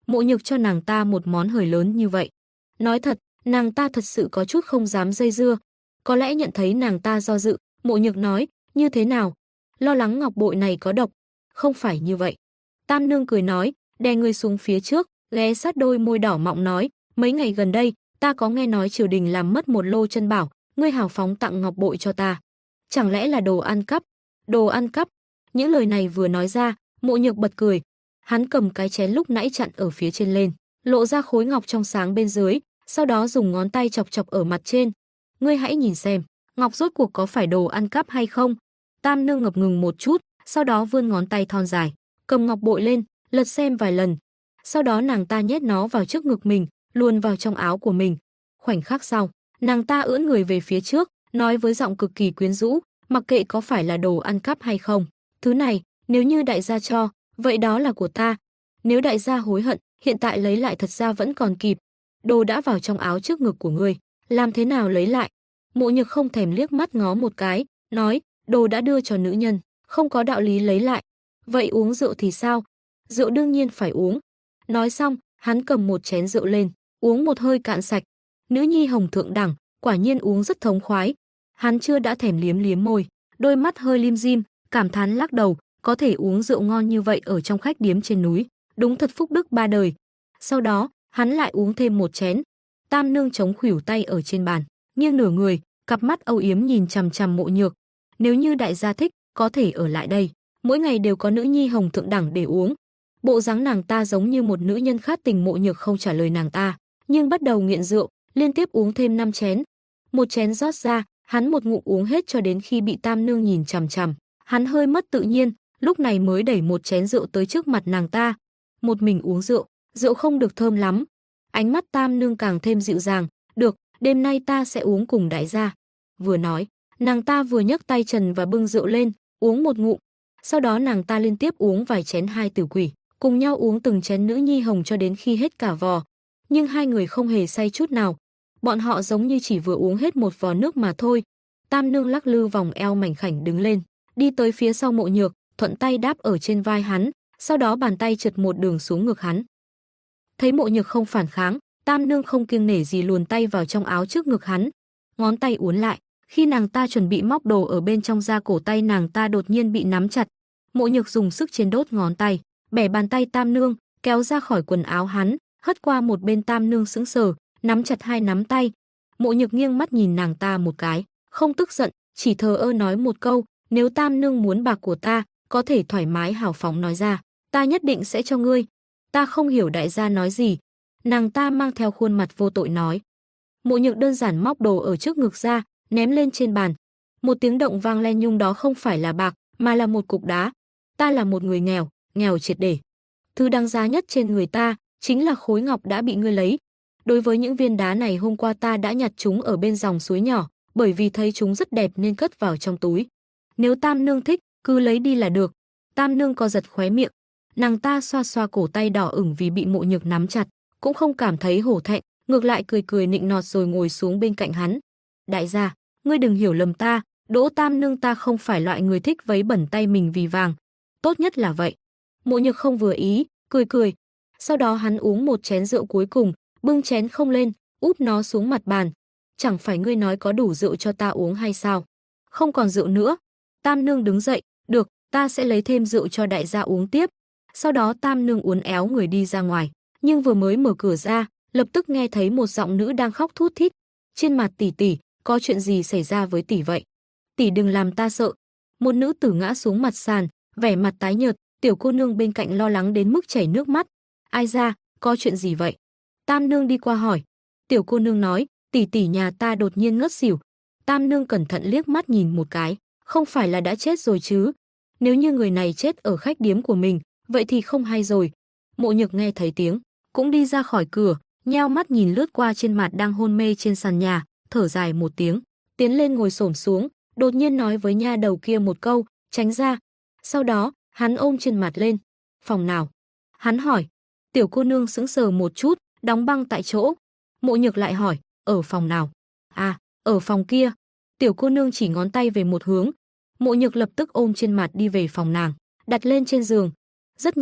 Mộ Nhược cho nàng ta một món hời lớn như vậy. Nói thật, nàng ta thật sự có chút không dám dây dưa. Có lẽ nhận thấy nàng ta do dự, Mộ Nhược nói, như thế nào? Lo lắng ngọc bội này có độc. Không phải như vậy. Tam Nương cười nói, đè người xuống phía trước, ghé sát đôi môi đỏ mọng nói, mấy ngày gần đây, ta có nghe nói triều đình làm mất một lô chân bảo, ngươi hào phóng tặng ngọc bội cho ta. Chẳng lẽ là đồ ăn cắp? Đồ ăn cắp? Những lời này vừa nói ra, Mộ Nhược bật cười. Hắn cầm cái chén lúc nãy chặn ở phía trên lên, lộ ra khối ngọc trong sáng bên dưới, sau đó dùng ngón tay chọc chọc ở mặt trên. Ngươi hãy nhìn xem, ngọc rốt cuộc có phải đồ ăn cắp hay không? Tam Nương ngập ngừng một chút, sau đó vươn ngón tay thon dài, cầm ngọc bội lên, lật xem vài lần. Sau đó nàng ta nhét nó vào trước ngực mình, luồn vào trong áo của mình. Khoảnh khắc sau, nàng ta ưỡn người về phía trước, nói với giọng cực kỳ quyến rũ, mặc kệ có phải là đồ ăn cắp hay không, thứ này, nếu như đại gia cho, vậy đó là của ta. Nếu đại gia hối hận, hiện tại lấy lại thật ra vẫn còn kịp. Đồ đã vào trong áo trước ngực của ngươi, làm thế nào lấy lại? Mộ Nhược không thèm liếc mắt ngó một cái, nói, đồ đã đưa cho nữ nhân, không có đạo lý lấy lại. Vậy uống rượu thì sao? Rượu đương nhiên phải uống. Nói xong, hắn cầm một chén rượu lên, uống một hơi cạn sạch. Nữ nhi hồng thượng đẳng, quả nhiên uống rất thống khoái. Hắn chưa đã thèm liếm liếm môi, đôi mắt hơi lim dim, cảm thán lắc đầu, có thể uống rượu ngon như vậy ở trong khách điếm trên núi, đúng thật phúc đức ba đời. Sau đó, hắn lại uống thêm một chén. Tam Nương chống khuỷu tay ở trên bàn, nghiêng nửa người, cặp mắt âu yếm nhìn chằm chằm Mộ Nhược. Nếu như đại gia thích, có thể ở lại đây, mỗi ngày đều có nữ nhi hồng thượng đẳng để uống. Bộ dáng nàng ta giống như một nữ nhân khát tình. Mộ Nhược không trả lời nàng ta, nhưng bắt đầu nghiện rượu, liên tiếp uống thêm 5 chén. Một chén rót ra, hắn một ngụm uống hết cho đến khi bị Tam Nương nhìn chằm chằm. Hắn hơi mất tự nhiên, lúc này mới đẩy một chén rượu tới trước mặt nàng ta. Một mình uống rượu, rượu không được thơm lắm. Ánh mắt Tam Nương càng thêm dịu dàng, được, đêm nay ta sẽ uống cùng đại gia. Vừa nói, nàng ta vừa nhấc tay trần và bưng rượu lên, uống một ngụm. Sau đó nàng ta liên tiếp uống vài chén hai tử quỷ, cùng nhau uống từng chén nữ nhi hồng cho đến khi hết cả vò. Nhưng hai người không hề say chút nào. Bọn họ giống như chỉ vừa uống hết một vò nước mà thôi. Tam Nương lắc lư vòng eo mảnh khảnh đứng lên, đi tới phía sau Mộ Nhược, thuận tay đáp ở trên vai hắn, sau đó bàn tay trượt một đường xuống ngực hắn. Thấy Mộ Nhược không phản kháng, Tam Nương không kiêng nể gì luồn tay vào trong áo trước ngực hắn, ngón tay uốn lại. Khi nàng ta chuẩn bị móc đồ ở bên trong ra, cổ tay nàng ta đột nhiên bị nắm chặt. Mộ Nhược dùng sức trên đốt ngón tay, bẻ bàn tay Tam Nương, kéo ra khỏi quần áo hắn, hất qua một bên. Tam Nương sững sờ, nắm chặt hai nắm tay. Mộ Nhược nghiêng mắt nhìn nàng ta một cái, không tức giận, chỉ thờ ơ nói một câu, nếu Tam Nương muốn bạc của ta, có thể thoải mái hào phóng nói ra, ta nhất định sẽ cho ngươi. Ta không hiểu đại gia nói gì. Nàng ta mang theo khuôn mặt vô tội nói. Mộ Nhược đơn giản móc đồ ở trước ngực ra, ném lên trên bàn. Một tiếng động vang lên, nhưng đó không phải là bạc, mà là một cục đá. Ta là một người nghèo, nghèo triệt để. Thứ đáng giá nhất trên người ta chính là khối ngọc đã bị ngươi lấy. Đối với những viên đá này, hôm qua ta đã nhặt chúng ở bên dòng suối nhỏ, bởi vì thấy chúng rất đẹp nên cất vào trong túi. Nếu Tam Nương thích, cứ lấy đi là được. Tam Nương co giật khóe miệng, nàng ta xoa xoa cổ tay đỏ ửng vì bị Mộ Nhược nắm chặt, cũng không cảm thấy hổ thẹn, ngược lại cười cười nịnh nọt rồi ngồi xuống bên cạnh hắn. Đại gia, ngươi đừng hiểu lầm ta, Đỗ Tam Nương ta không phải loại người thích vấy bẩn tay mình vì vàng. Tốt nhất là vậy. Mộ Nhược không vừa ý, cười cười. Sau đó hắn uống một chén rượu cuối cùng, bưng chén không lên, úp nó xuống mặt bàn. Chẳng phải ngươi nói có đủ rượu cho ta uống hay sao? Không còn rượu nữa. Tam Nương đứng dậy, được, ta sẽ lấy thêm rượu cho đại gia uống tiếp. Sau đó Tam Nương uốn éo người đi ra ngoài, nhưng vừa mới mở cửa ra, lập tức nghe thấy một giọng nữ đang khóc thút thít. Trên mặt tỷ tỷ, có chuyện gì xảy ra với tỷ vậy? Tỷ đừng làm ta sợ. Một nữ tử ngã xuống mặt sàn, vẻ mặt tái nhợt, tiểu cô nương bên cạnh lo lắng đến mức chảy nước mắt. Ai ra, có chuyện gì vậy? Tam Nương đi qua hỏi. Tiểu cô nương nói, tỷ tỷ nhà ta đột nhiên ngất xỉu. Tam Nương cẩn thận liếc mắt nhìn một cái, không phải là đã chết rồi chứ? Nếu như người này chết ở khách điếm của mình, vậy thì không hay rồi. Mộ Nhược nghe thấy tiếng, cũng đi ra khỏi cửa, nheo mắt nhìn lướt qua trên mặt đang hôn mê trên sàn nhà, thở dài một tiếng, tiến lên ngồi xổm xuống, đột nhiên nói với nha đầu kia một câu, tránh ra. Sau đó, hắn ôm trên mặt lên. Phòng nào? Hắn hỏi. Tiểu cô nương sững sờ một chút, đóng băng tại chỗ. Mộ Nhược lại hỏi, ở phòng nào? À, ở phòng kia. Tiểu cô nương chỉ ngón tay về một hướng. Mộ Nhược lập tức ôm trên mặt đi về phòng nàng, đặt lên trên giường. Rất nhanh,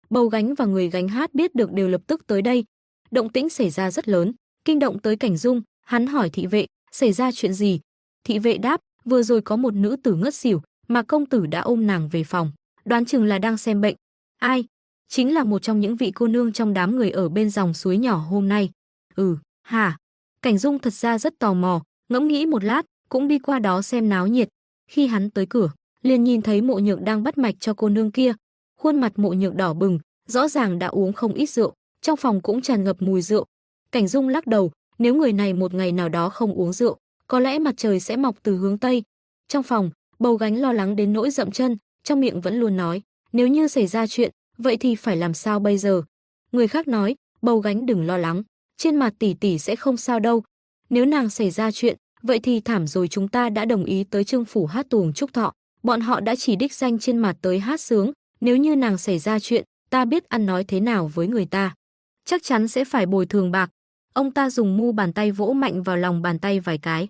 Bầu Gánh và người gánh hát biết được đều lập tức tới đây. Động tĩnh xảy ra rất lớn, kinh động tới Cảnh Dung, hắn hỏi thị vệ, xảy ra chuyện gì? Thị vệ đáp, vừa rồi có một nữ tử ngất xỉu, mà công tử đã ôm nàng về phòng, đoán chừng là đang xem bệnh. Ai? Chính là một trong những vị cô nương trong đám người ở bên dòng suối nhỏ hôm nay. Hả? Cảnh Dung thật ra rất tò mò, ngẫm nghĩ một lát, cũng đi qua đó xem náo nhiệt. Khi hắn tới cửa, liền nhìn thấy Mộ Nhược đang bắt mạch cho cô nương kia. Khuôn mặt Mộ Nhược đỏ bừng, rõ ràng đã uống không ít rượu, trong phòng cũng tràn ngập mùi rượu. Cảnh Dung lắc đầu, nếu người này một ngày nào đó không uống rượu, có lẽ mặt trời sẽ mọc từ hướng tây. Trong phòng, Bầu Gánh lo lắng đến nỗi dậm chân, trong miệng vẫn luôn nói, nếu như xảy ra chuyện, vậy thì phải làm sao bây giờ? Người khác nói, Bầu Gánh đừng lo lắng, trên mặt tỷ tỷ sẽ không sao đâu. Nếu nàng xảy ra chuyện, vậy thì thảm rồi, chúng ta đã đồng ý tới Trương phủ hát tuồng chúc thọ, bọn họ đã chỉ đích danh trên mặt tới hát sướng, nếu như nàng xảy ra chuyện, ta biết ăn nói thế nào với người ta. Chắc chắn sẽ phải bồi thường bạc. Ông ta dùng mu bàn tay vỗ mạnh vào lòng bàn tay vài cái.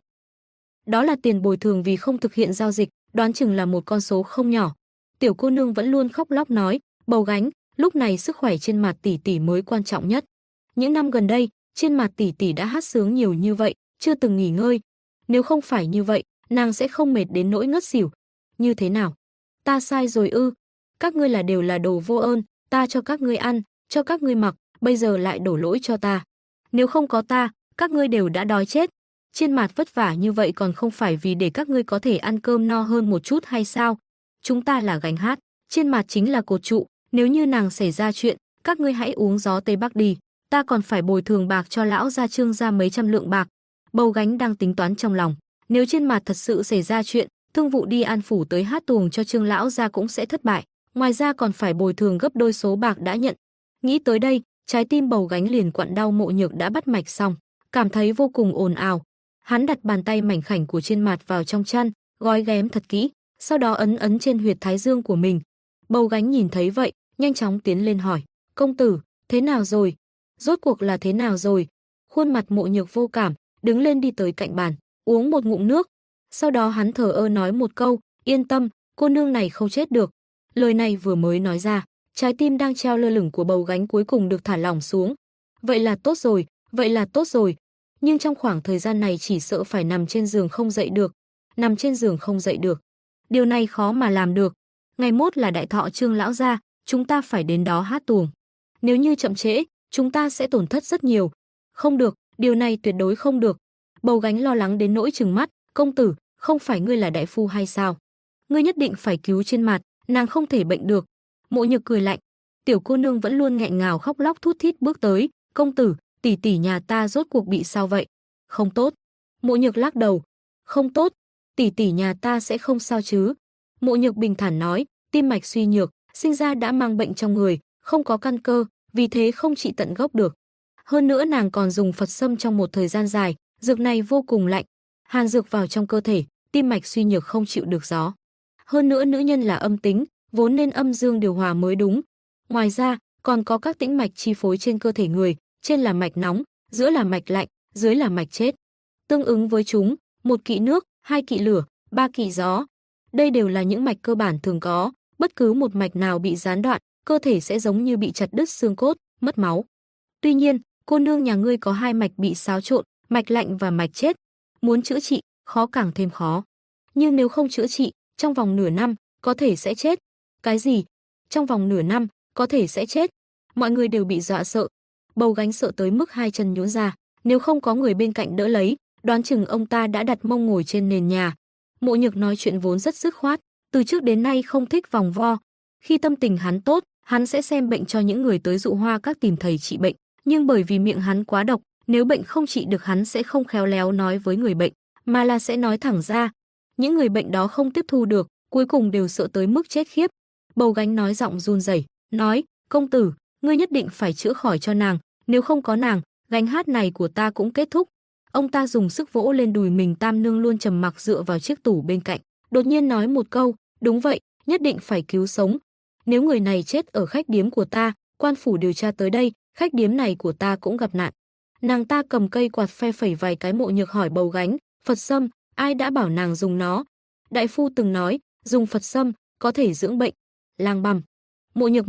Đó là tiền bồi thường vì không thực hiện giao dịch, đoán chừng là một con số không nhỏ. Tiểu cô nương vẫn luôn khóc lóc nói, Bầu Gánh, lúc này sức khỏe trên mặt tỷ tỷ mới quan trọng nhất. Những năm gần đây, trên mặt tỷ tỷ đã hát sướng nhiều như vậy, chưa từng nghỉ ngơi. Nếu không phải như vậy, nàng sẽ không mệt đến nỗi ngất xỉu. Như thế nào? Ta sai rồi ư? Các ngươi đều là đồ vô ơn, ta cho các ngươi ăn, cho các ngươi mặc, bây giờ lại đổ lỗi cho ta. Nếu không có ta, các ngươi đều đã đói chết. Trên mặt vất vả như vậy còn không phải vì để các ngươi có thể ăn cơm no hơn một chút hay sao? Chúng ta là gánh hát, trên mặt chính là cột trụ, nếu như nàng xảy ra chuyện, các ngươi hãy uống gió Tây Bắc đi, ta còn phải bồi thường bạc cho lão gia Trương gia mấy trăm lượng bạc. Bầu Gánh đang tính toán trong lòng, nếu trên mặt thật sự xảy ra chuyện, thương vụ đi An phủ tới hát tuồng cho Trương lão gia cũng sẽ thất bại, ngoài ra còn phải bồi thường gấp đôi số bạc đã nhận. Nghĩ tới đây, trái tim Bầu Gánh liền quặn đau. Mộ Nhược đã bắt mạch xong, cảm thấy vô cùng ồn ào. Hắn đặt bàn tay mảnh khảnh của trên mặt vào trong chăn, gói ghém thật kỹ, sau đó ấn trên huyệt thái dương của mình. Bầu Gánh nhìn thấy vậy, nhanh chóng tiến lên hỏi, công tử, thế nào rồi? Rốt cuộc là thế nào rồi? Khuôn mặt Mộ Nhược vô cảm, đứng lên đi tới cạnh bàn, uống một ngụm nước. Sau đó hắn thờ ơ nói một câu, yên tâm, cô nương này không chết được. Lời này vừa mới nói ra, trái tim đang treo lơ lửng của Bầu Gánh cuối cùng được thả lỏng xuống. Vậy là tốt rồi, vậy là tốt rồi. Nhưng trong khoảng thời gian này chỉ sợ phải nằm trên giường không dậy được. Nằm trên giường không dậy được. Điều này khó mà làm được. Ngày mốt là đại thọ Trương lão gia, chúng ta phải đến đó hát tuồng. Nếu như chậm trễ, chúng ta sẽ tổn thất rất nhiều. Không được, điều này tuyệt đối không được. Bầu Gánh lo lắng đến nỗi trừng mắt, công tử, không phải ngươi là đại phu hay sao? Ngươi nhất định phải cứu trên mặt, nàng không thể bệnh được. Mộ Nhược cười lạnh. Tiểu cô nương vẫn luôn nghẹn ngào khóc lóc thút thít bước tới, công tử, tỷ tỷ nhà ta rốt cuộc bị sao vậy? Không tốt. Mộ Nhược lắc đầu. Không tốt, tỷ tỷ nhà ta sẽ không sao chứ. Mộ Nhược bình thản nói, tim mạch suy nhược, sinh ra đã mang bệnh trong người, không có căn cơ, vì thế không trị tận gốc được. Hơn nữa nàng còn dùng Phật sâm trong một thời gian dài, dược này vô cùng lạnh, hàn dược vào trong cơ thể, tim mạch suy nhược không chịu được gió. Hơn nữa nữ nhân là âm tính, vốn nên âm dương điều hòa mới đúng. Ngoài ra, còn có các tĩnh mạch chi phối trên cơ thể người, trên là mạch nóng, giữa là mạch lạnh, dưới là mạch chết. Tương ứng với chúng, một kỵ nước, hai kỵ lửa, ba kỵ gió. Đây đều là những mạch cơ bản thường có, bất cứ một mạch nào bị gián đoạn, cơ thể sẽ giống như bị chặt đứt xương cốt, mất máu. Tuy nhiên, cô nương nhà ngươi có hai mạch bị xáo trộn, mạch lạnh và mạch chết. Muốn chữa trị, khó càng thêm khó. Nhưng nếu không chữa trị, trong vòng nửa năm, có thể sẽ chết. Cái gì? Trong vòng nửa năm, có thể sẽ chết. Mọi người đều bị dọa sợ. Bầu Gánh sợ tới mức hai chân nhũn ra, nếu không có người bên cạnh đỡ lấy, đoán chừng ông ta đã đặt mông ngồi trên nền nhà. Mộ Nhược nói chuyện vốn rất dứt khoát, từ trước đến nay không thích vòng vo. Khi tâm tình hắn tốt, hắn sẽ xem bệnh cho những người tới dụ hoa các tìm thầy trị bệnh, nhưng bởi vì miệng hắn quá độc, nếu bệnh không trị được hắn sẽ không khéo léo nói với người bệnh, mà là sẽ nói thẳng ra. Những người bệnh đó không tiếp thu được, cuối cùng đều sợ tới mức chết khiếp. Bầu Gánh nói giọng run rẩy, nói, công tử, ngươi nhất định phải chữa khỏi cho nàng, nếu không có nàng, gánh hát này của ta cũng kết thúc. Ông ta dùng sức vỗ lên đùi mình. Tam nương luôn trầm mặc dựa vào chiếc tủ bên cạnh, đột nhiên nói một câu, đúng vậy, nhất định phải cứu sống. Nếu người này chết ở khách điếm của ta, quan phủ điều tra tới đây, khách điếm này của ta cũng gặp nạn. Nàng ta cầm cây quạt phe phẩy vài cái. Mộ Nhược hỏi Bầu Gánh, Phật sâm, ai đã bảo nàng dùng nó? Đại phu từng nói, dùng Phật sâm có thể dưỡng bệnh. Lang băm. Mộ Nhược mắng,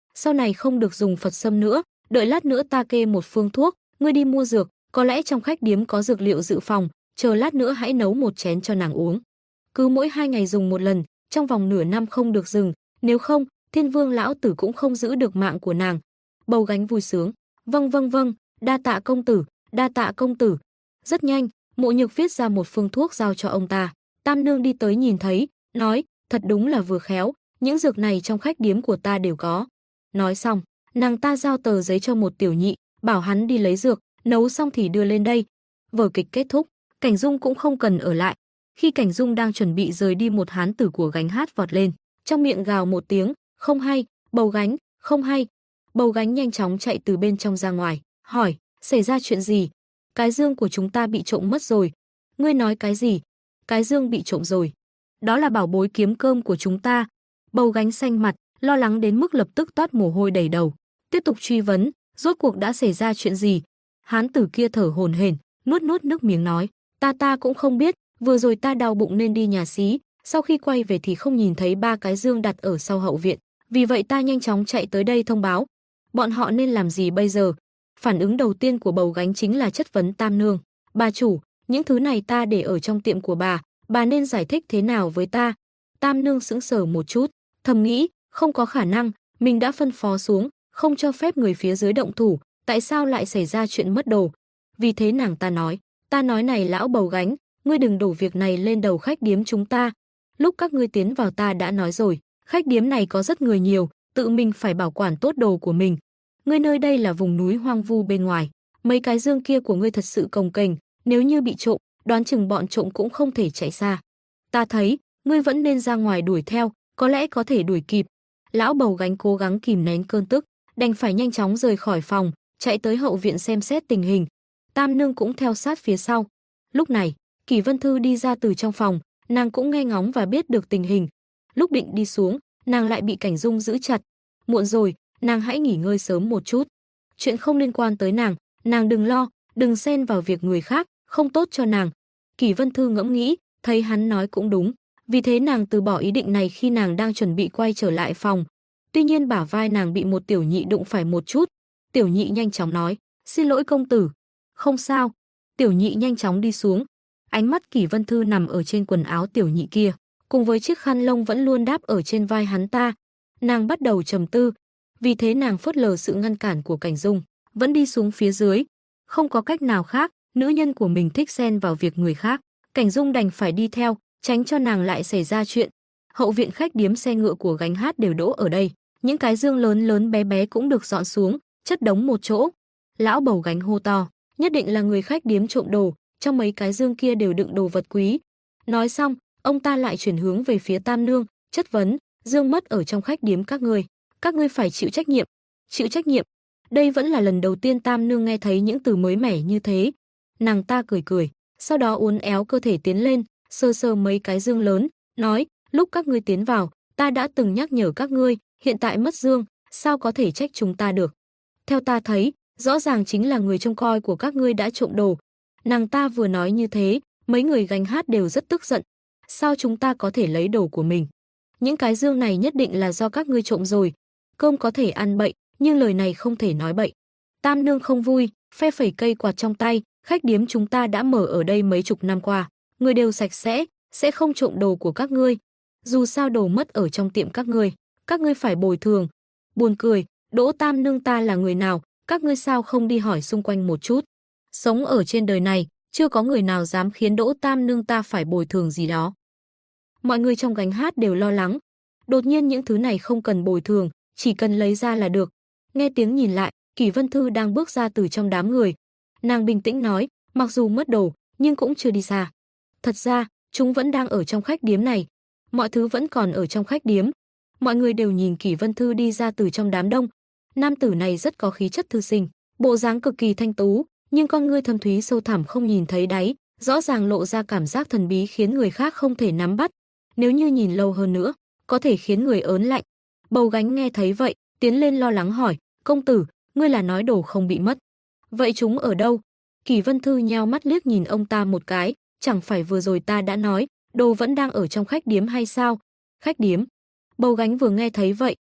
sau này không được dùng Phật sâm nữa, đợi lát nữa ta kê một phương thuốc, ngươi đi mua dược, có lẽ trong khách điếm có dược liệu dự phòng, chờ lát nữa hãy nấu một chén cho nàng uống. Cứ mỗi 2 ngày dùng một lần, trong vòng nửa năm không được dừng, nếu không, Thiên Vương lão tử cũng không giữ được mạng của nàng. Bầu Gánh vui sướng, vâng vâng vâng, đa tạ công tử, đa tạ công tử. Rất nhanh, Mộ Nhược viết ra một phương thuốc giao cho ông ta. Tam nương đi tới nhìn thấy, nói, thật đúng là vừa khéo, những dược này trong khách điếm của ta đều có. Nói xong, nàng ta giao tờ giấy cho một tiểu nhị, bảo hắn đi lấy dược, nấu xong thì đưa lên đây. Vở kịch kết thúc, Cảnh Dung cũng không cần ở lại. Khi Cảnh Dung đang chuẩn bị rời đi, một hán tử của Gánh Hát vọt lên, trong miệng gào một tiếng, không hay, Bầu Gánh, không hay. Bầu Gánh nhanh chóng chạy từ bên trong ra ngoài, hỏi, xảy ra chuyện gì? Cái dương của chúng ta bị trộm mất rồi. Ngươi nói cái gì? Cái dương bị trộm rồi. Đó là bảo bối kiếm cơm của chúng ta. Bầu Gánh xanh mặt, lo lắng đến mức lập tức toát mồ hôi đầy đầu. Tiếp tục truy vấn, rốt cuộc đã xảy ra chuyện gì? Hán tử kia thở hổn hển, nuốt nuốt nước miếng nói, ta cũng không biết, vừa rồi ta đau bụng nên đi nhà xí, sau khi quay về thì không nhìn thấy 3 cái dương đặt ở sau hậu viện, vì vậy ta nhanh chóng chạy tới đây thông báo. Bọn họ nên làm gì bây giờ? Phản ứng đầu tiên của Bầu Gánh chính là chất vấn Tam nương. Bà chủ, những thứ này ta để ở trong tiệm của bà nên giải thích thế nào với ta? Tam nương sững sờ một chút, thầm nghĩ, không có khả năng, mình đã phân phó xuống, không cho phép người phía dưới động thủ, tại sao lại xảy ra chuyện mất đồ? Vì thế nàng ta nói này lão Bầu Gánh, ngươi đừng đổ việc này lên đầu khách điếm chúng ta. Lúc các ngươi tiến vào ta đã nói rồi, khách điếm này có rất người nhiều, tự mình phải bảo quản tốt đồ của mình. Ngươi nơi đây là vùng núi hoang vu bên ngoài, mấy cái dương kia của ngươi thật sự cồng kềnh, nếu như bị trộm, đoán chừng bọn trộm cũng không thể chạy xa. Ta thấy, ngươi vẫn nên ra ngoài đuổi theo, có lẽ có thể đuổi kịp. Lão Bầu Gánh cố gắng kìm nén cơn tức, đành phải nhanh chóng rời khỏi phòng, chạy tới hậu viện xem xét tình hình. Tam nương cũng theo sát phía sau. Lúc này, Kỷ Vân Thư đi ra từ trong phòng, nàng cũng nghe ngóng và biết được tình hình. Lúc định đi xuống, nàng lại bị Cảnh Dung giữ chặt. Muộn rồi, nàng hãy nghỉ ngơi sớm một chút. Chuyện không liên quan tới nàng đừng lo, đừng xen vào việc người khác, không tốt cho nàng. Kỷ Vân Thư ngẫm nghĩ, thấy hắn nói cũng đúng, vì thế nàng từ bỏ ý định này khi nàng đang chuẩn bị quay trở lại phòng. Tuy nhiên bả vai nàng bị một tiểu nhị đụng phải một chút. Tiểu nhị nhanh chóng nói, xin lỗi công tử. Không sao. Tiểu nhị nhanh chóng đi xuống. Ánh mắt Kỷ Vân Thư nằm ở trên quần áo tiểu nhị kia, cùng với chiếc khăn lông vẫn luôn đáp ở trên vai hắn ta. Nàng bắt đầu trầm tư, vì thế nàng phớt lờ sự ngăn cản của Cảnh Dung, vẫn đi xuống phía dưới. Không có cách nào khác, nữ nhân của mình thích xen vào việc người khác, Cảnh Dung đành phải đi theo, tránh cho nàng lại xảy ra chuyện. Hậu viện khách điếm xe ngựa của Gánh Hát đều đỗ ở đây, những cái dương lớn lớn bé bé cũng được dọn xuống, chất đống một chỗ. Lão Bầu Gánh hô to, nhất định là người khách điếm trộm đồ, trong mấy cái dương kia đều đựng đồ vật quý. Nói xong, ông ta lại chuyển hướng về phía Tam nương, chất vấn, dương mất ở trong khách điếm các ngươi phải chịu trách nhiệm. Chịu trách nhiệm? Đây vẫn là lần đầu tiên Tam nương nghe thấy những từ mới mẻ như thế. Nàng ta cười cười, sau đó uốn éo cơ thể tiến lên, sờ sờ mấy cái dương lớn, nói, lúc các ngươi tiến vào, ta đã từng nhắc nhở các ngươi, hiện tại mất dương, sao có thể trách chúng ta được? Theo ta thấy, rõ ràng chính là người trông coi của các ngươi đã trộm đồ. Nàng ta vừa nói như thế, mấy người Gánh Hát đều rất tức giận. Sao chúng ta có thể lấy đồ của mình? Những cái dương này nhất định là do các ngươi trộm rồi. Cơm có thể ăn bậy, nhưng lời này không thể nói bậy. Tam nương không vui, phe phẩy cây quạt trong tay, khách điếm chúng ta đã mở ở đây mấy chục năm qua, người đều sạch sẽ không trộm đồ của các ngươi. Dù sao đồ mất ở trong tiệm các ngươi phải bồi thường. Buồn cười, Đỗ Tam nương ta là người nào, các ngươi sao không đi hỏi xung quanh một chút? Sống ở trên đời này, chưa có người nào dám khiến Đỗ Tam nương ta phải bồi thường gì đó. Mọi người trong Gánh Hát đều lo lắng. Đột nhiên những thứ này không cần bồi thường, chỉ cần lấy ra là được. Nghe tiếng nhìn lại, Kỷ Vân Thư đang bước ra từ trong đám người. Nàng bình tĩnh nói, mặc dù mất đồ, nhưng cũng chưa đi xa. Thật ra, chúng vẫn đang ở trong khách điếm này. Mọi thứ vẫn còn ở trong khách điếm. Mọi người đều nhìn Kỷ Vân Thư đi ra từ trong đám đông. Nam tử này rất có khí chất thư sinh, bộ dáng cực kỳ thanh tú, nhưng con ngươi thâm thúy sâu thẳm không nhìn thấy đáy, rõ ràng lộ ra cảm giác thần bí khiến người khác không thể nắm bắt. Nếu như nhìn lâu hơn nữa, có thể khiến người ớn lạnh. Bầu Gánh nghe thấy vậy, tiến lên lo lắng hỏi, công tử, ngươi là nói đồ không bị mất. Vậy chúng ở đâu? Kỷ Vân Thư nheo mắt liếc nhìn ông ta một cái, chẳng phải vừa rồi ta đã nói, đồ vẫn đang ở trong khách điếm hay sao? Khách điếm? Bầu Gánh vừa nghe thấy vậy,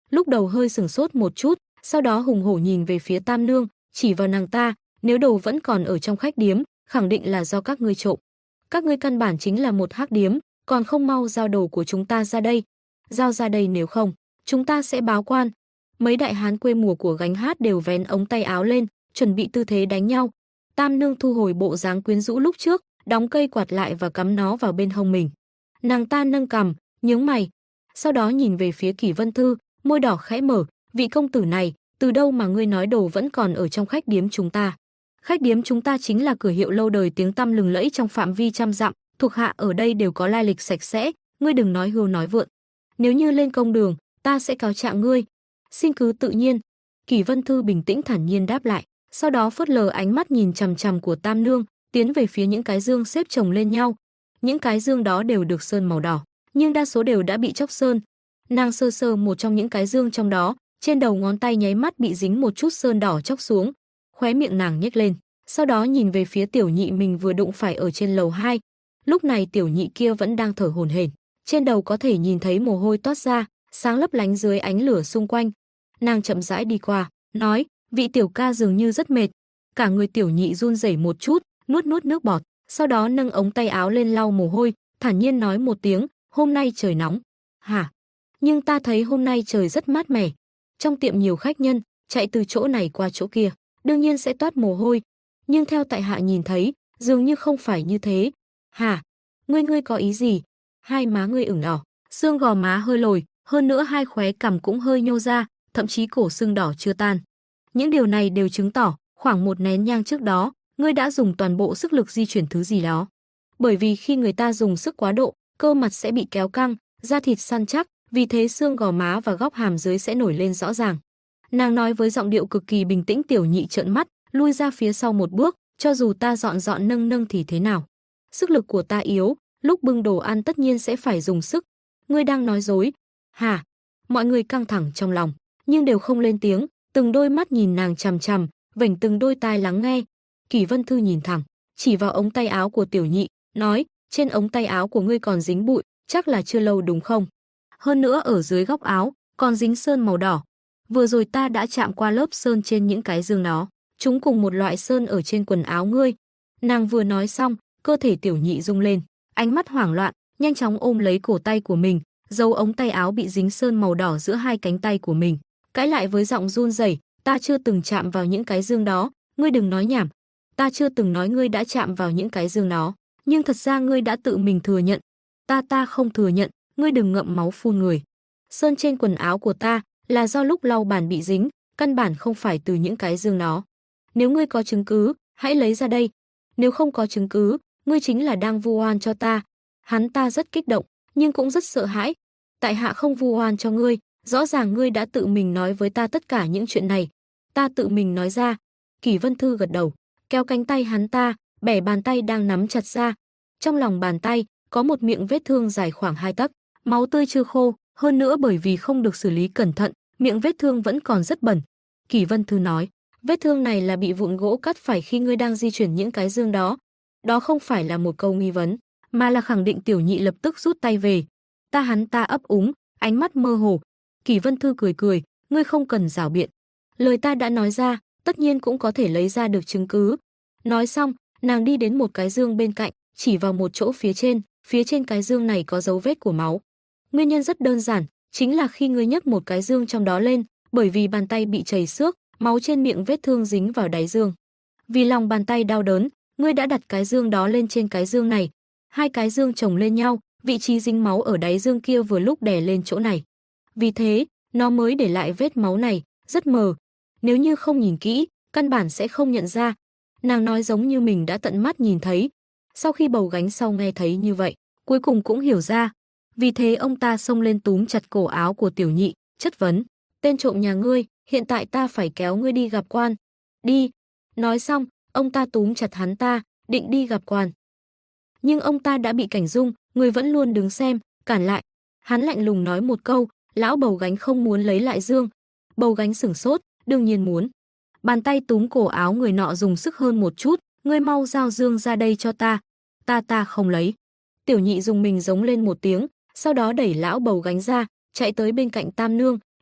lúc đầu hơi sửng sốt một chút, sau đó hùng hổ nhìn về phía Tam Nương, chỉ vào nàng ta, nếu đồ vẫn còn ở trong khách điếm, khẳng định là do các ngươi trộm. Các ngươi căn bản chính là một hắc điếm, còn không mau giao đồ của chúng ta ra đây. Giao ra đây, nếu không, chúng ta sẽ báo quan. Mấy đại hán quê mùa của gánh hát đều vén ống tay áo lên, chuẩn bị tư thế đánh nhau. Tam Nương thu hồi bộ dáng quyến rũ lúc trước, đóng cây quạt lại và cắm nó vào bên hông mình. Nàng ta nâng cằm, nhướng mày, sau đó nhìn về phía Kỷ Vân Thư, môi đỏ khẽ mở, vị công tử này, từ đâu mà ngươi nói đồ vẫn còn ở trong khách điếm chúng ta? Khách điếm chúng ta chính là cửa hiệu lâu đời tiếng tăm lừng lẫy trong phạm vi trăm dặm, thuộc hạ ở đây đều có lai lịch sạch sẽ, ngươi đừng nói hưu nói vượn. Nếu như lên công đường, ta sẽ cáo trạng ngươi. Xin cứ tự nhiên. Kỷ Vân Thư bình tĩnh thản nhiên đáp lại, sau đó phớt lờ ánh mắt nhìn chằm chằm của Tam Nương, tiến về phía những cái dương xếp chồng lên nhau. Những cái dương đó đều được sơn màu đỏ, nhưng đa số đều đã bị chóc sơn. Nàng sơ sơ một trong những cái dương trong đó, trên đầu ngón tay nháy mắt bị dính một chút sơn đỏ chóc xuống. Khóe miệng nàng nhếch lên, sau đó nhìn về phía tiểu nhị mình vừa đụng phải ở trên lầu 2. Lúc này tiểu nhị kia vẫn đang thở hổn hển, trên đầu có thể nhìn thấy mồ hôi toát ra, sáng lấp lánh dưới ánh lửa xung quanh. Nàng chậm rãi đi qua, nói, vị tiểu ca dường như rất mệt. Cả người tiểu nhị run rẩy một chút, nuốt nuốt nước bọt, sau đó nâng ống tay áo lên lau mồ hôi, thản nhiên nói một tiếng, hôm nay trời nóng. Hả? Nhưng ta thấy hôm nay trời rất mát mẻ. Trong tiệm nhiều khách nhân, chạy từ chỗ này qua chỗ kia, đương nhiên sẽ toát mồ hôi. Nhưng theo tại hạ nhìn thấy, dường như không phải như thế. Hả? Ngươi có ý gì? Hai má ngươi ửng đỏ, xương gò má hơi lồi, hơn nữa hai khóe cằm cũng hơi nhô ra, thậm chí cổ sưng đỏ chưa tan. Những điều này đều chứng tỏ, khoảng một nén nhang trước đó, ngươi đã dùng toàn bộ sức lực di chuyển thứ gì đó. Bởi vì khi người ta dùng sức quá độ, cơ mặt sẽ bị kéo căng, da thịt săn chắc, vì thế xương gò má và góc hàm dưới sẽ nổi lên rõ ràng. Nàng nói với giọng điệu cực kỳ bình tĩnh. Tiểu nhị trợn mắt, lui ra phía sau một bước, cho dù ta dọn dọn nâng nâng thì thế nào? Sức lực của ta yếu, lúc bưng đồ ăn tất nhiên sẽ phải dùng sức. Ngươi đang nói dối. Hả? Mọi người căng thẳng trong lòng, nhưng đều không lên tiếng, từng đôi mắt nhìn nàng chằm chằm, vểnh từng đôi tai lắng nghe. Kỷ Vân Thư nhìn thẳng, chỉ vào ống tay áo của tiểu nhị, nói, trên ống tay áo của ngươi còn dính bụi, chắc là chưa lâu đúng không? Hơn nữa ở dưới góc áo, còn dính sơn màu đỏ. Vừa rồi ta đã chạm qua lớp sơn trên những cái dương đó, chúng cùng một loại sơn ở trên quần áo ngươi. Nàng vừa nói xong, cơ thể tiểu nhị rung lên, ánh mắt hoảng loạn, nhanh chóng ôm lấy cổ tay của mình, giấu ống tay áo bị dính sơn màu đỏ giữa hai cánh tay của mình. Cãi lại với giọng run rẩy, ta chưa từng chạm vào những cái dương đó, ngươi đừng nói nhảm. Ta chưa từng nói ngươi đã chạm vào những cái dương đó, nhưng thật ra ngươi đã tự mình thừa nhận. Ta không thừa nhận, ngươi đừng ngậm máu phun người. Sơn trên quần áo của ta là do lúc lau bàn bị dính, căn bản không phải từ những cái dương đó. Nếu ngươi có chứng cứ, hãy lấy ra đây. Nếu không có chứng cứ, ngươi chính là đang vu oan cho ta. Hắn ta rất kích động, nhưng cũng rất sợ hãi. Tại hạ không vu oan cho ngươi, rõ ràng ngươi đã tự mình nói với ta tất cả những chuyện này. Ta tự mình nói ra. Kỷ Vân Thư gật đầu, kéo cánh tay hắn ta, bẻ bàn tay đang nắm chặt ra. Trong lòng bàn tay có một miệng vết thương dài khoảng 2 tấc, máu tươi chưa khô, hơn nữa bởi vì không được xử lý cẩn thận, miệng vết thương vẫn còn rất bẩn. Kỷ Vân Thư nói, vết thương này là bị vụn gỗ cắt phải khi ngươi đang di chuyển những cái dương đó. Đó không phải là một câu nghi vấn, mà là khẳng định. Tiểu nhị lập tức rút tay về. Hắn ta ấp úng, ánh mắt mơ hồ. Kỷ Vân Thư cười cười, ngươi không cần giảo biện. Lời ta đã nói ra, tất nhiên cũng có thể lấy ra được chứng cứ. Nói xong, nàng đi đến một cái dương bên cạnh, chỉ vào một chỗ phía trên cái dương này có dấu vết của máu. Nguyên nhân rất đơn giản, chính là khi ngươi nhấc một cái dương trong đó lên, bởi vì bàn tay bị chảy xước, máu trên miệng vết thương dính vào đáy dương. Vì lòng bàn tay đau đớn, ngươi đã đặt cái dương đó lên trên cái dương này. Hai cái dương chồng lên nhau, vị trí dính máu ở đáy dương kia vừa lúc đè lên chỗ này. Vì thế, nó mới để lại vết máu này, rất mờ. Nếu như không nhìn kỹ, căn bản sẽ không nhận ra. Nàng nói giống như mình đã tận mắt nhìn thấy. Sau khi bầu gánh sau nghe thấy như vậy, cuối cùng cũng hiểu ra. Vì thế ông ta xông lên túm chặt cổ áo của tiểu nhị, chất vấn. Tên trộm nhà ngươi, hiện tại ta phải kéo ngươi đi gặp quan. Đi. Nói xong, ông ta túm chặt hắn ta, định đi gặp quan. Nhưng ông ta đã bị Cảnh Dung, người vẫn luôn đứng xem, cản lại. Hắn lạnh lùng nói một câu, lão bầu gánh không muốn lấy lại dương. Bầu gánh sửng sốt, đương nhiên muốn. Bàn tay túm cổ áo người nọ dùng sức hơn một chút, ngươi mau giao dương ra đây cho ta. Ta không lấy. Tiểu nhị dùng mình giống lên một tiếng, sau đó đẩy lão bầu gánh ra, chạy tới bên cạnh Tam Nương,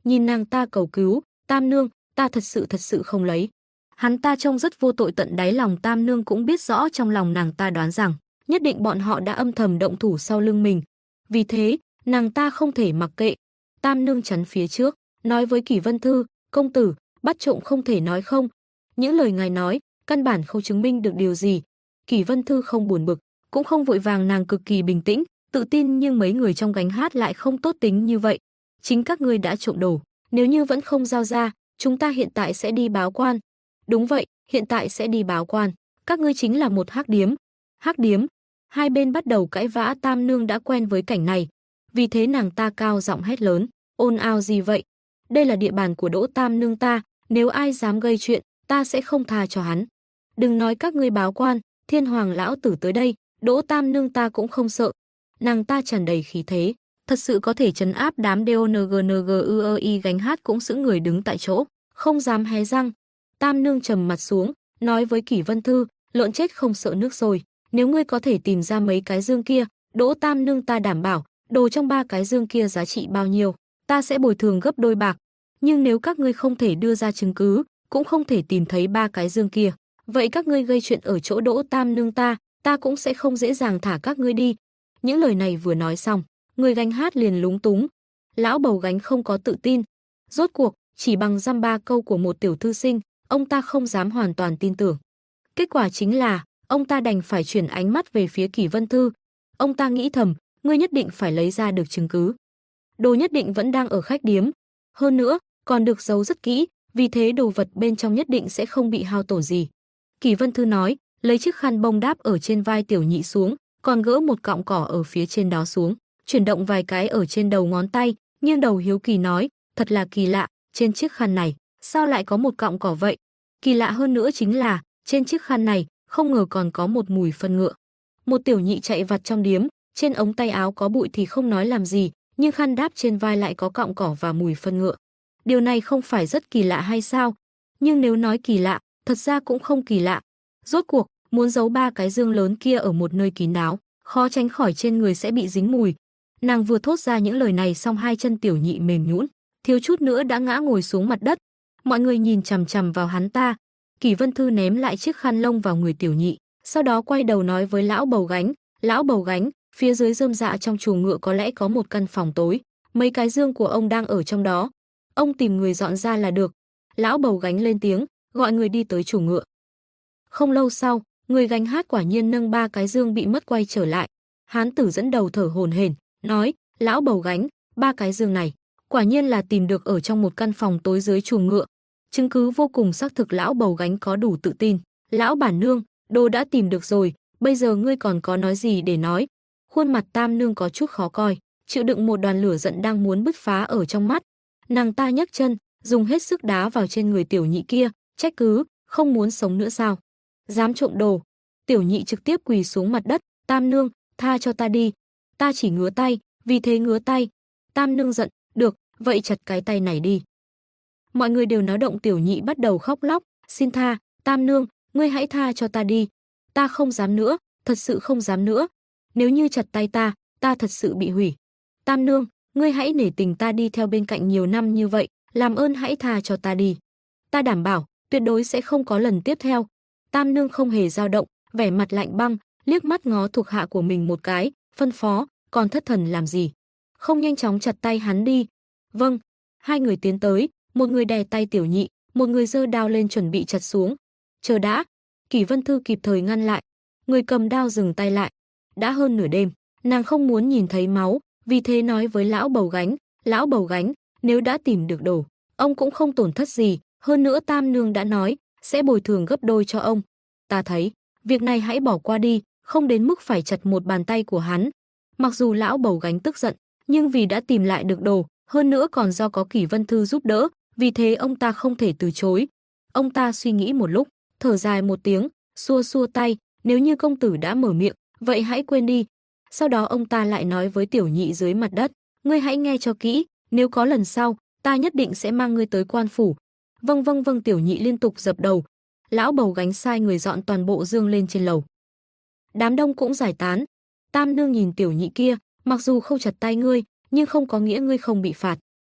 nhìn nàng ta cầu cứu, Tam nương, ta thật sự không lấy. Hắn ta trông rất vô tội, tận đáy lòng Tam nương cũng biết rõ trong lòng nàng ta đoán rằng nhất định bọn họ đã âm thầm động thủ sau lưng mình. Vì thế, nàng ta không thể mặc kệ. Tam nương chắn phía trước, nói với Kỷ Vân Thư, công tử, bắt trộm không thể nói không. Những lời ngài nói, căn bản không chứng minh được điều gì. Kỷ Vân Thư không buồn bực, cũng không vội vàng, nàng cực kỳ bình tĩnh, tự tin, nhưng mấy người trong gánh hát lại không tốt tính như vậy. Chính các ngươi đã trộm đồ, nếu như vẫn không giao ra, chúng ta hiện tại sẽ đi báo quan. Đúng vậy, hiện tại sẽ đi báo quan. Các ngươi chính là một hắc điếm. Hắc điếm? Hai bên bắt đầu cãi vã. Tam nương đã quen với cảnh này, vì thế nàng ta cao giọng hét lớn, ồn ào gì vậy? Đây là địa bàn của Đỗ Tam nương ta, nếu ai dám gây chuyện, ta sẽ không tha cho hắn. Đừng nói các ngươi báo quan, Thiên Hoàng lão tử tới đây, Đỗ Tam nương ta cũng không sợ. Nàng ta tràn đầy khí thế, thật sự có thể trấn áp đám DONGNGUI. Gánh hát cũng sững người đứng tại chỗ, không dám hé răng. Tam nương trầm mặt xuống, nói với Kỷ Vân Thư, lợn chết không sợ nước sôi, nếu ngươi có thể tìm ra mấy cái dương kia, Đỗ Tam nương ta đảm bảo, đồ trong 3 cái dương kia giá trị bao nhiêu, ta sẽ bồi thường gấp đôi bạc. Nhưng nếu các ngươi không thể đưa ra chứng cứ, cũng không thể tìm thấy 3 cái dương kia, vậy các ngươi gây chuyện ở chỗ Đỗ Tam nương ta cũng sẽ không dễ dàng thả các ngươi đi. Những lời này vừa nói xong, người gánh hát liền lúng túng. Lão bầu gánh không có tự tin. Rốt cuộc, chỉ bằng dăm ba câu của một tiểu thư sinh, ông ta không dám hoàn toàn tin tưởng. Kết quả chính là, ông ta đành phải chuyển ánh mắt về phía Kỷ Vân Thư. Ông ta nghĩ thầm, ngươi nhất định phải lấy ra được chứng cứ. Đồ nhất định vẫn đang ở khách điếm. Hơn nữa, còn được giấu rất kỹ, vì thế đồ vật bên trong nhất định sẽ không bị hao tổn gì. Kỷ Vân Thư nói, lấy chiếc khăn bông đáp ở trên vai Tiểu Nhị xuống, còn gỡ một cọng cỏ ở phía trên đó xuống, chuyển động vài cái ở trên đầu ngón tay, nghiêng đầu hiếu kỳ nói, thật là kỳ lạ, trên chiếc khăn này, sao lại có một cọng cỏ vậy? Kỳ lạ hơn nữa chính là, trên chiếc khăn này, không ngờ còn có một mùi phân ngựa. Một tiểu nhị chạy vặt trong điếm, trên ống tay áo có bụi thì không nói làm gì, nhưng khăn đáp trên vai lại có cọng cỏ và mùi phân ngựa. Điều này không phải rất kỳ lạ hay sao? Nhưng nếu nói kỳ lạ, thật ra cũng không kỳ lạ. Rốt cuộc, muốn giấu 3 cái dương lớn kia ở một nơi kín đáo, khó tránh khỏi trên người sẽ bị dính mùi. Nàng vừa thốt ra những lời này xong, hai chân tiểu nhị mềm nhũn, thiếu chút nữa đã ngã ngồi xuống mặt đất. Mọi người nhìn chằm chằm vào hắn ta. Kỷ Vân Thư ném lại chiếc khăn lông vào người tiểu nhị, sau đó quay đầu nói với lão bầu gánh, lão bầu gánh, phía dưới rơm dạ trong chuồng ngựa có lẽ có một căn phòng tối, mấy cái dương của ông đang ở trong đó. Ông tìm người dọn ra là được. Lão bầu gánh lên tiếng, gọi người đi tới chuồng ngựa. Không lâu sau, người gánh hát quả nhiên nâng 3 cái dương bị mất quay trở lại. Hán tử dẫn đầu thở hổn hển, nói, lão bầu gánh, 3 cái dương này, quả nhiên là tìm được ở trong một căn phòng tối dưới chuồng ngựa. Chứng cứ vô cùng xác thực. Lão bầu gánh có đủ tự tin. Lão bản nương, đồ đã tìm được rồi, bây giờ ngươi còn có nói gì để nói? Khuôn mặt Tam nương có chút khó coi, chịu đựng một đoàn lửa giận đang muốn bứt phá ở trong mắt. Nàng ta nhấc chân, dùng hết sức đá vào trên người tiểu nhị kia, trách cứ, không muốn sống nữa sao? Dám trộm đồ. Tiểu nhị trực tiếp quỳ xuống mặt đất, Tam nương, tha cho ta đi. Ta chỉ ngứa tay, vì thế ngứa tay. Tam nương giận, được, vậy chặt cái tay này đi. Mọi người đều náo động, tiểu nhị bắt đầu khóc lóc, xin tha, Tam nương, ngươi hãy tha cho ta đi. Ta không dám nữa, thật sự không dám nữa. Nếu như chặt tay ta thật sự bị hủy. Tam nương, ngươi hãy nể tình ta đi theo bên cạnh nhiều năm như vậy, làm ơn hãy tha cho ta đi. Ta đảm bảo, tuyệt đối sẽ không có lần tiếp theo. Tam nương không hề dao động, vẻ mặt lạnh băng, liếc mắt ngó thuộc hạ của mình một cái, phân phó, còn thất thần làm gì? Không nhanh chóng chặt tay hắn đi. Vâng. Hai người tiến tới, một người đè tay tiểu nhị, một người giơ đao lên chuẩn bị chặt xuống. Chờ đã. Kỷ Vân Thư kịp thời ngăn lại. Người cầm đao dừng tay lại. Đã hơn nửa đêm, nàng không muốn nhìn thấy máu, vì thế nói với lão bầu gánh, nếu đã tìm được đồ, ông cũng không tổn thất gì, hơn nữa Tam nương đã nói sẽ bồi thường gấp đôi cho ông. Ta thấy, việc này hãy bỏ qua đi, không đến mức phải chặt một bàn tay của hắn. Mặc dù lão bầu gánh tức giận, nhưng vì đã tìm lại được đồ, hơn nữa còn do có Kỷ Vân Thư giúp đỡ, vì thế ông ta không thể từ chối. Ông ta suy nghĩ một lúc, thở dài một tiếng, xua xua tay, nếu như công tử đã mở miệng, vậy hãy quên đi. Sau đó ông ta lại nói với tiểu nhị dưới mặt đất, ngươi hãy nghe cho kỹ, nếu có lần sau, ta nhất định sẽ mang ngươi tới quan phủ. Vâng vâng vâng, tiểu nhị liên tục dập đầu. Lão bầu gánh sai người dọn toàn bộ dương lên trên lầu. Đám đông cũng giải tán. Tam nương nhìn tiểu nhị kia, mặc dù không chặt tay ngươi, nhưng không có nghĩa ngươi không bị phạt.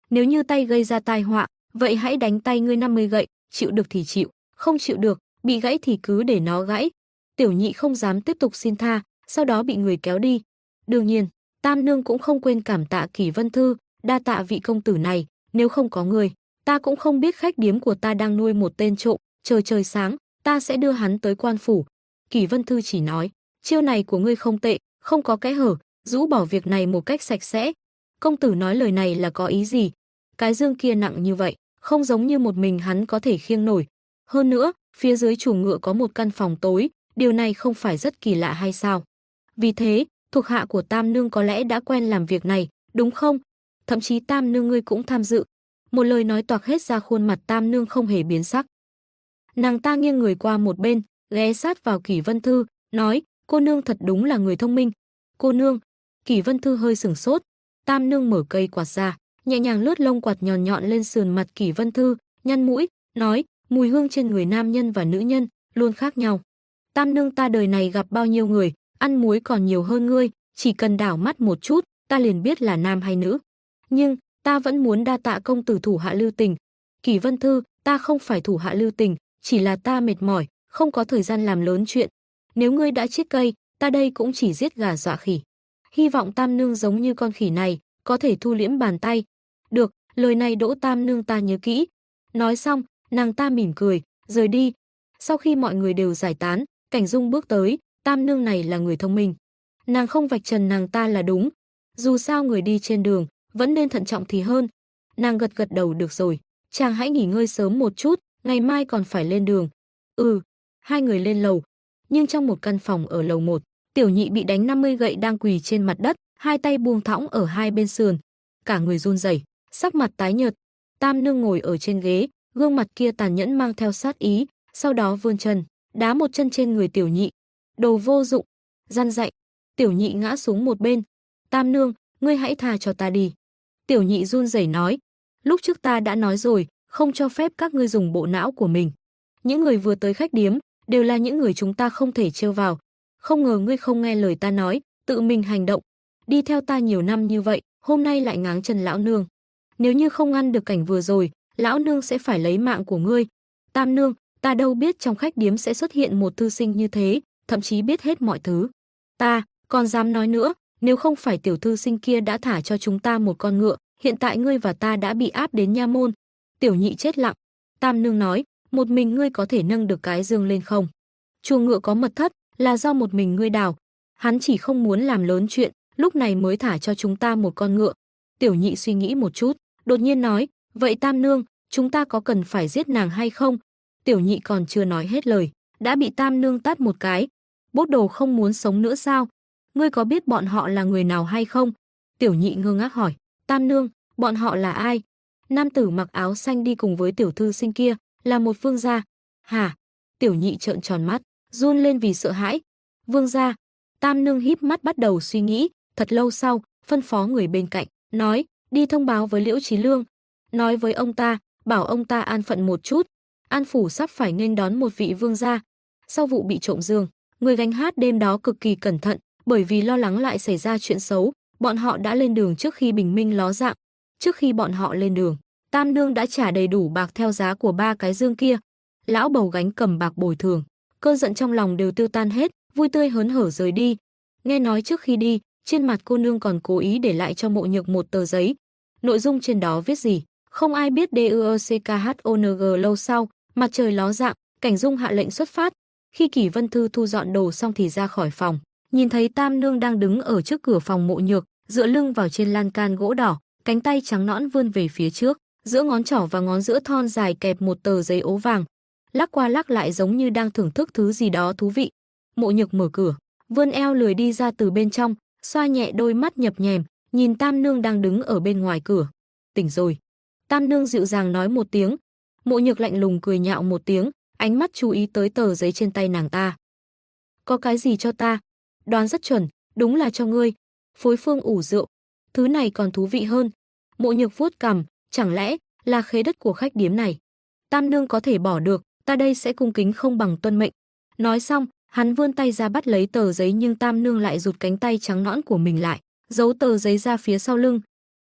Nếu như tay gây ra tai họa, vậy hãy đánh tay ngươi 50 gậy, chịu được thì chịu, không chịu được, bị gãy thì cứ để nó gãy. Tiểu nhị không dám tiếp tục xin tha, sau đó bị người kéo đi. Đương nhiên, Tam Nương cũng không quên cảm tạ Kỷ Vân Thư, đa tạ vị công tử này, nếu không có người, ta cũng không biết khách điếm của ta đang nuôi một tên trộm, trời sáng, ta sẽ đưa hắn tới quan phủ. Kỷ Vân Thư chỉ nói, chiêu này của ngươi không tệ, không có kẽ hở, rũ bỏ việc này một cách sạch sẽ. Công tử nói lời này là có ý gì? Cái dương kia nặng như vậy, không giống như một mình hắn có thể khiêng nổi. Hơn nữa, phía dưới chuồng ngựa có một căn phòng tối, điều này không phải rất kỳ lạ hay sao? Vì thế, thuộc hạ của Tam Nương có lẽ đã quen làm việc này, đúng không? Thậm chí Tam Nương ngươi cũng tham dự. Một lời nói toạc hết ra khuôn mặt Tam Nương không hề biến sắc. Nàng ta nghiêng người qua một bên, ghé sát vào Kỷ Vân Thư, nói, cô nương thật đúng là người thông minh. Cô nương, Kỷ Vân Thư hơi sửng sốt. Tam Nương mở cây quạt ra, nhẹ nhàng lướt lông quạt nhọn nhọn lên sườn mặt Kỷ Vân Thư, nhăn mũi, nói, mùi hương trên người nam nhân và nữ nhân luôn khác nhau. Tam Nương ta đời này gặp bao nhiêu người, ăn muối còn nhiều hơn ngươi, chỉ cần đảo mắt một chút, ta liền biết là nam hay nữ. Nhưng, ta vẫn muốn đa tạ công tử thủ hạ lưu tình. Kỷ Vân Thư, ta không phải thủ hạ lưu tình, chỉ là ta mệt mỏi, không có thời gian làm lớn chuyện. Nếu ngươi đã chết cây, ta đây cũng chỉ giết gà dọa khỉ. Hy vọng Tam Nương giống như con khỉ này, có thể thu liễm bàn tay. Được, lời này Đỗ Tam Nương ta nhớ kỹ. Nói xong, nàng ta mỉm cười, rời đi. Sau khi mọi người đều giải tán, Cảnh Dung bước tới, Tam Nương này là người thông minh. Nàng không vạch trần nàng ta là đúng. Dù sao người đi trên đường, vẫn nên thận trọng thì hơn. Nàng gật gật đầu, được rồi, chàng hãy nghỉ ngơi sớm một chút, ngày mai còn phải lên đường. Ừ, hai người lên lầu. Nhưng trong một căn phòng ở lầu 1, Tiểu nhị bị đánh 50 gậy đang quỳ trên mặt đất, hai tay buông thõng ở hai bên sườn. Cả người run rẩy, sắc mặt tái nhợt. Tam Nương ngồi ở trên ghế, gương mặt kia tàn nhẫn mang theo sát ý, sau đó vươn chân, đá một chân trên người Tiểu nhị. Đồ vô dụng, gian dạy. Tiểu nhị ngã xuống một bên. Tam Nương, ngươi hãy tha cho ta đi. Tiểu nhị run rẩy nói, lúc trước ta đã nói rồi, không cho phép các ngươi dùng bộ não của mình. Những người vừa tới khách điếm, đều là những người chúng ta không thể trêu vào. Không ngờ ngươi không nghe lời ta nói, tự mình hành động. Đi theo ta nhiều năm như vậy, hôm nay lại ngáng chân lão nương. Nếu như không ngăn được cảnh vừa rồi, lão nương sẽ phải lấy mạng của ngươi. Tam Nương, ta đâu biết trong khách điếm sẽ xuất hiện một thư sinh như thế, thậm chí biết hết mọi thứ. Ta, còn dám nói nữa, nếu không phải tiểu thư sinh kia đã thả cho chúng ta một con ngựa, hiện tại ngươi và ta đã bị áp đến nha môn. Tiểu nhị chết lặng. Tam Nương nói, một mình ngươi có thể nâng được cái dương lên không? Chuồng ngựa có mật thất, là do một mình ngươi đào. Hắn chỉ không muốn làm lớn chuyện, lúc này mới thả cho chúng ta một con ngựa. Tiểu nhị suy nghĩ một chút, đột nhiên nói, vậy Tam Nương, chúng ta có cần phải giết nàng hay không? Tiểu nhị còn chưa nói hết lời, đã bị Tam Nương tát một cái. Bốt đồ không muốn sống nữa sao? Ngươi có biết bọn họ là người nào hay không? Tiểu nhị ngơ ngác hỏi, Tam Nương, bọn họ là ai? Nam tử mặc áo xanh đi cùng với tiểu thư sinh kia, là một vương gia. Hả? Tiểu nhị trợn tròn mắt, run lên vì sợ hãi. Vương gia? Tam Nương híp mắt bắt đầu suy nghĩ, thật lâu sau, phân phó người bên cạnh, nói, đi thông báo với Liễu Chí Lương, nói với ông ta, bảo ông ta an phận một chút. An phủ sắp phải nghênh đón một vị vương gia. Sau vụ bị trộm dương, người gánh hát đêm đó cực kỳ cẩn thận, bởi vì lo lắng lại xảy ra chuyện xấu, bọn họ đã lên đường trước khi bình minh ló dạng. Trước khi bọn họ lên đường, Tam Nương đã trả đầy đủ bạc theo giá của 3 cái dương kia. Lão bầu gánh cầm bạc bồi thường, cơn giận trong lòng đều tiêu tan hết, vui tươi hớn hở rời đi. Nghe nói trước khi đi, trên mặt cô nương còn cố ý để lại cho Mộ Nhược một tờ giấy. Nội dung trên đó viết gì, không ai biết. DUECKHONG. Lâu sau, mặt trời ló dạng, Cảnh Dung hạ lệnh xuất phát. Khi Kỷ Vân Thư thu dọn đồ xong thì ra khỏi phòng, nhìn thấy Tam Nương đang đứng ở trước cửa phòng Mộ Nhược, dựa lưng vào trên lan can gỗ đỏ, cánh tay trắng nõn vươn về phía trước, giữa ngón trỏ và ngón giữa thon dài kẹp một tờ giấy ố vàng, lắc qua lắc lại giống như đang thưởng thức thứ gì đó thú vị. Mộ Nhược mở cửa, vươn eo lười đi ra từ bên trong, xoa nhẹ đôi mắt nhập nhèm, nhìn Tam Nương đang đứng ở bên ngoài cửa. Tỉnh rồi. Tam Nương dịu dàng nói một tiếng. Mộ Nhược lạnh lùng cười nhạo một tiếng, ánh mắt chú ý tới tờ giấy trên tay nàng ta. Có cái gì cho ta? Đoán rất chuẩn, đúng là cho ngươi. Phối phương ủ rượu. Thứ này còn thú vị hơn. Mộ Nhược vuốt cằm, chẳng lẽ là khế đất của khách điếm này? Tam Nương có thể bỏ được, ta đây sẽ cung kính không bằng tuân mệnh. Nói xong, hắn vươn tay ra bắt lấy tờ giấy nhưng Tam Nương lại rụt cánh tay trắng nõn của mình lại, giấu tờ giấy ra phía sau lưng.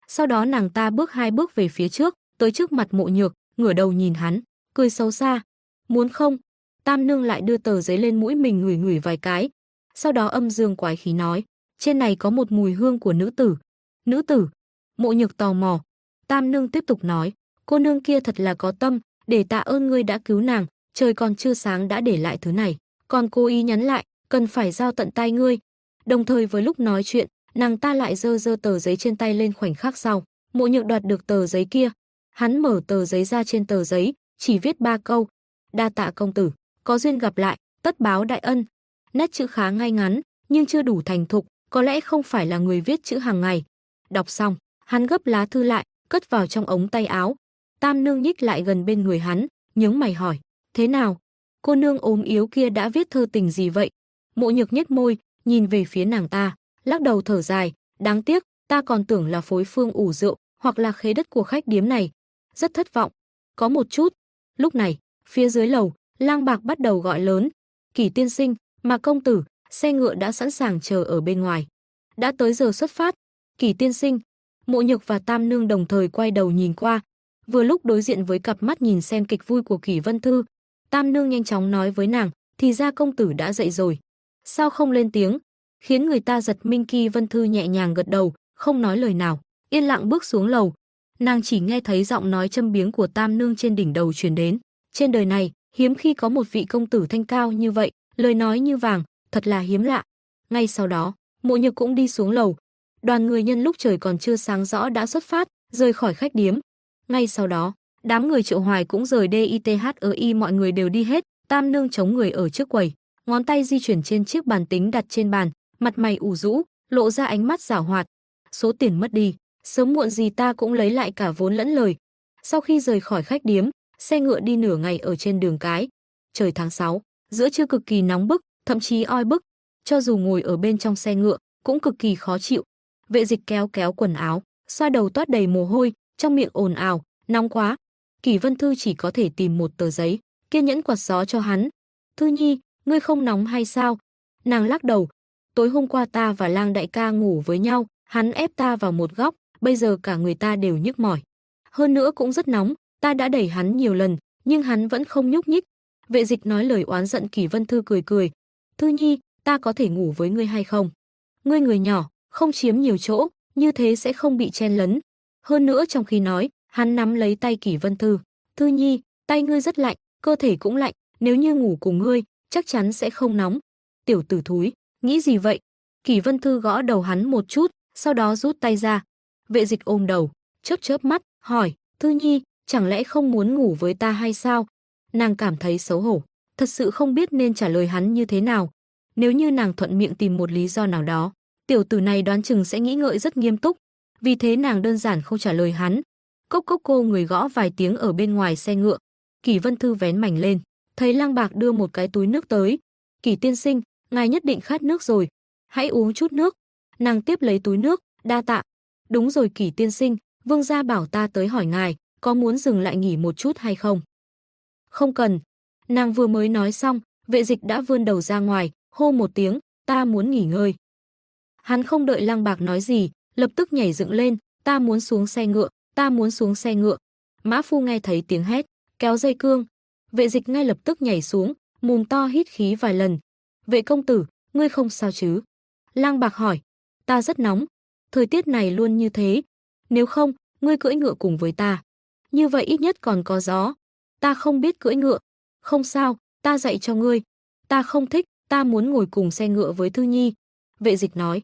Sau đó nàng ta bước 2 bước về phía trước, tới trước mặt Mộ Nhược, ngửa đầu nhìn hắn, cười xấu xa. Muốn không? Tam nương lại đưa tờ giấy lên mũi mình ngửi ngửi vài cái. Sau đó âm dương quái khí nói, trên này có một mùi hương của nữ tử. Nữ tử? Mộ Nhược tò mò. Tam nương tiếp tục nói, cô nương kia thật là có tâm, để tạ ơn ngươi đã cứu nàng, trời còn chưa sáng đã để lại thứ này, còn cố ý nhắn lại, cần phải giao tận tay ngươi. Đồng thời với lúc nói chuyện, nàng ta lại giơ giơ tờ giấy trên tay lên. Khoảnh khắc sau, Mộ Nhược đoạt được tờ giấy kia. Hắn mở tờ giấy ra, trên tờ giấy chỉ viết 3 câu: đa tạ công tử, có duyên gặp lại, tất báo đại ân. Nét chữ khá ngay ngắn, nhưng chưa đủ thành thục, có lẽ không phải là người viết chữ hàng ngày. Đọc xong, hắn gấp lá thư lại, cất vào trong ống tay áo. Tam nương nhích lại gần bên người hắn, nhướng mày hỏi, thế nào? Cô nương ốm yếu kia đã viết thơ tình gì vậy? Mộ Nhược nhếch môi, nhìn về phía nàng ta, lắc đầu thở dài, đáng tiếc, ta còn tưởng là phối phương ủ rượu, hoặc là khế đất của khách điếm này. Rất thất vọng. Có một chút. Lúc này, phía dưới lầu, Lang Bạc bắt đầu gọi lớn, Kỷ tiên sinh, mà công tử, xe ngựa đã sẵn sàng chờ ở bên ngoài. Đã tới giờ xuất phát. Kỷ tiên sinh. Mộ Nhược và Tam nương đồng thời quay đầu nhìn qua, vừa lúc đối diện với cặp mắt nhìn xem kịch vui của Kỷ Vân Thư. Tam nương nhanh chóng nói với nàng, thì ra công tử đã dậy rồi. Sao không lên tiếng? Khiến người ta giật mình. Kỷ Vân Thư nhẹ nhàng gật đầu, không nói lời nào, yên lặng bước xuống lầu. Nàng chỉ nghe thấy giọng nói châm biếm của Tam nương trên đỉnh đầu truyền đến. Trên đời này, hiếm khi có một vị công tử thanh cao như vậy, lời nói như vàng, thật là hiếm lạ. Ngay sau đó, Mộ Nhược cũng đi xuống lầu. Đoàn người nhân lúc trời còn chưa sáng rõ đã xuất phát, rời khỏi khách điếm. Ngay sau đó, đám người Triệu Hoài cũng rời DITHEI, mọi người đều đi hết. Tam nương chống người ở trước quầy, ngón tay di chuyển trên chiếc bàn tính đặt trên bàn, mặt mày ủ rũ, lộ ra ánh mắt giảo hoạt. Số tiền mất đi, sớm muộn gì ta cũng lấy lại cả vốn lẫn lời. Sau khi rời khỏi khách điếm, xe ngựa đi nửa ngày ở trên đường cái. Trời tháng 6, giữa trưa cực kỳ nóng bức, thậm chí oi bức. Cho dù ngồi ở bên trong xe ngựa, cũng cực kỳ khó chịu. Vệ Dịch kéo kéo quần áo, xoa đầu toát đầy mồ hôi, trong miệng ồn ào, nóng quá. Kỷ Vân Thư chỉ có thể tìm một tờ giấy, kiên nhẫn quạt gió cho hắn. Thư Nhi, ngươi không nóng hay sao? Nàng lắc đầu. Tối hôm qua ta và Lang đại ca ngủ với nhau, hắn ép ta vào một góc, bây giờ cả người ta đều nhức mỏi. Hơn nữa cũng rất nóng, ta đã đẩy hắn nhiều lần, nhưng hắn vẫn không nhúc nhích. Vệ Dịch nói lời oán giận. Kỷ Vân Thư cười cười. Thư Nhi, ta có thể ngủ với ngươi hay không? Ngươi người nhỏ, không chiếm nhiều chỗ, như thế sẽ không bị chen lấn. Hơn nữa trong khi nói, hắn nắm lấy tay Kỷ Vân Thư. Thư Nhi, tay ngươi rất lạnh, cơ thể cũng lạnh, nếu như ngủ cùng ngươi, chắc chắn sẽ không nóng. Tiểu tử thúi, nghĩ gì vậy? Kỷ Vân Thư gõ đầu hắn một chút, sau đó rút tay ra. Vệ Dịch ôm đầu, chớp chớp mắt, hỏi, Thư Nhi, chẳng lẽ không muốn ngủ với ta hay sao? Nàng cảm thấy xấu hổ, thật sự không biết nên trả lời hắn như thế nào. Nếu như nàng thuận miệng tìm một lý do nào đó, tiểu tử này đoán chừng sẽ nghĩ ngợi rất nghiêm túc. Vì thế nàng đơn giản không trả lời hắn. Cốc cốc cô người gõ vài tiếng ở bên ngoài xe ngựa. Kỷ Vân Thư vén mảnh lên, thấy Lang Bạc đưa một cái túi nước tới. Kỷ tiên sinh, ngài nhất định khát nước rồi, hãy uống chút nước. Nàng tiếp lấy túi nước, đa tạ. Đúng rồi Kỷ tiên sinh, vương gia bảo ta tới hỏi ngài, có muốn dừng lại nghỉ một chút hay không? Không cần. Nàng vừa mới nói xong, Vệ Dịch đã vươn đầu ra ngoài, hô một tiếng, ta muốn nghỉ ngơi. Hắn không đợi Lang Bạc nói gì, lập tức nhảy dựng lên, ta muốn xuống xe ngựa, ta muốn xuống xe ngựa. Mã phu nghe thấy tiếng hét, kéo dây cương. Vệ Dịch ngay lập tức nhảy xuống, mồm to hít khí vài lần. Vệ công tử, ngươi không sao chứ? Lang Bạc hỏi. Ta rất nóng, thời tiết này luôn như thế. Nếu không, ngươi cưỡi ngựa cùng với ta. Như vậy ít nhất còn có gió. Ta không biết cưỡi ngựa. Không sao, ta dạy cho ngươi. Ta không thích, ta muốn ngồi cùng xe ngựa với Thư Nhi. Vệ Dịch nói.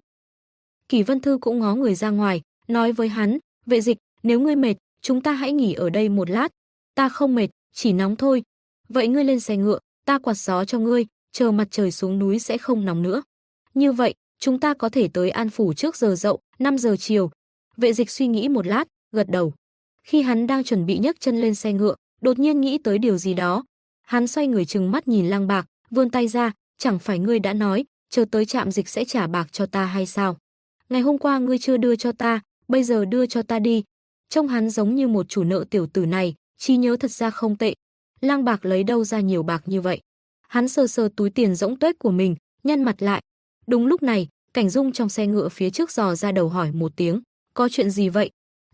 Kỷ Vân Thư cũng ngó người ra ngoài, nói với hắn, Vệ Dịch, nếu ngươi mệt, chúng ta hãy nghỉ ở đây một lát. Ta không mệt, chỉ nóng thôi. Vậy ngươi lên xe ngựa, ta quạt gió cho ngươi, chờ mặt trời xuống núi sẽ không nóng nữa. Như vậy, chúng ta có thể tới An Phủ trước giờ dậu, 5 giờ chiều. Vệ Dịch suy nghĩ một lát, gật đầu. Khi hắn đang chuẩn bị nhấc chân lên xe ngựa, đột nhiên nghĩ tới điều gì đó. Hắn xoay người trừng mắt nhìn Lang Bạc, vươn tay ra, chẳng phải ngươi đã nói, chờ tới trạm dịch sẽ trả bạc cho ta hay sao? Ngày hôm qua ngươi chưa đưa cho ta, bây giờ đưa cho ta đi. Trông hắn giống như một chủ nợ. Tiểu tử này, trí nhớ thật ra không tệ. Lang Bạc lấy đâu ra nhiều bạc như vậy? Hắn sờ sờ túi tiền rỗng tuếch của mình, nhăn mặt lại. Đúng lúc này, Cảnh Dung trong xe ngựa phía trước dò ra đầu hỏi một tiếng, có chuyện gì vậy?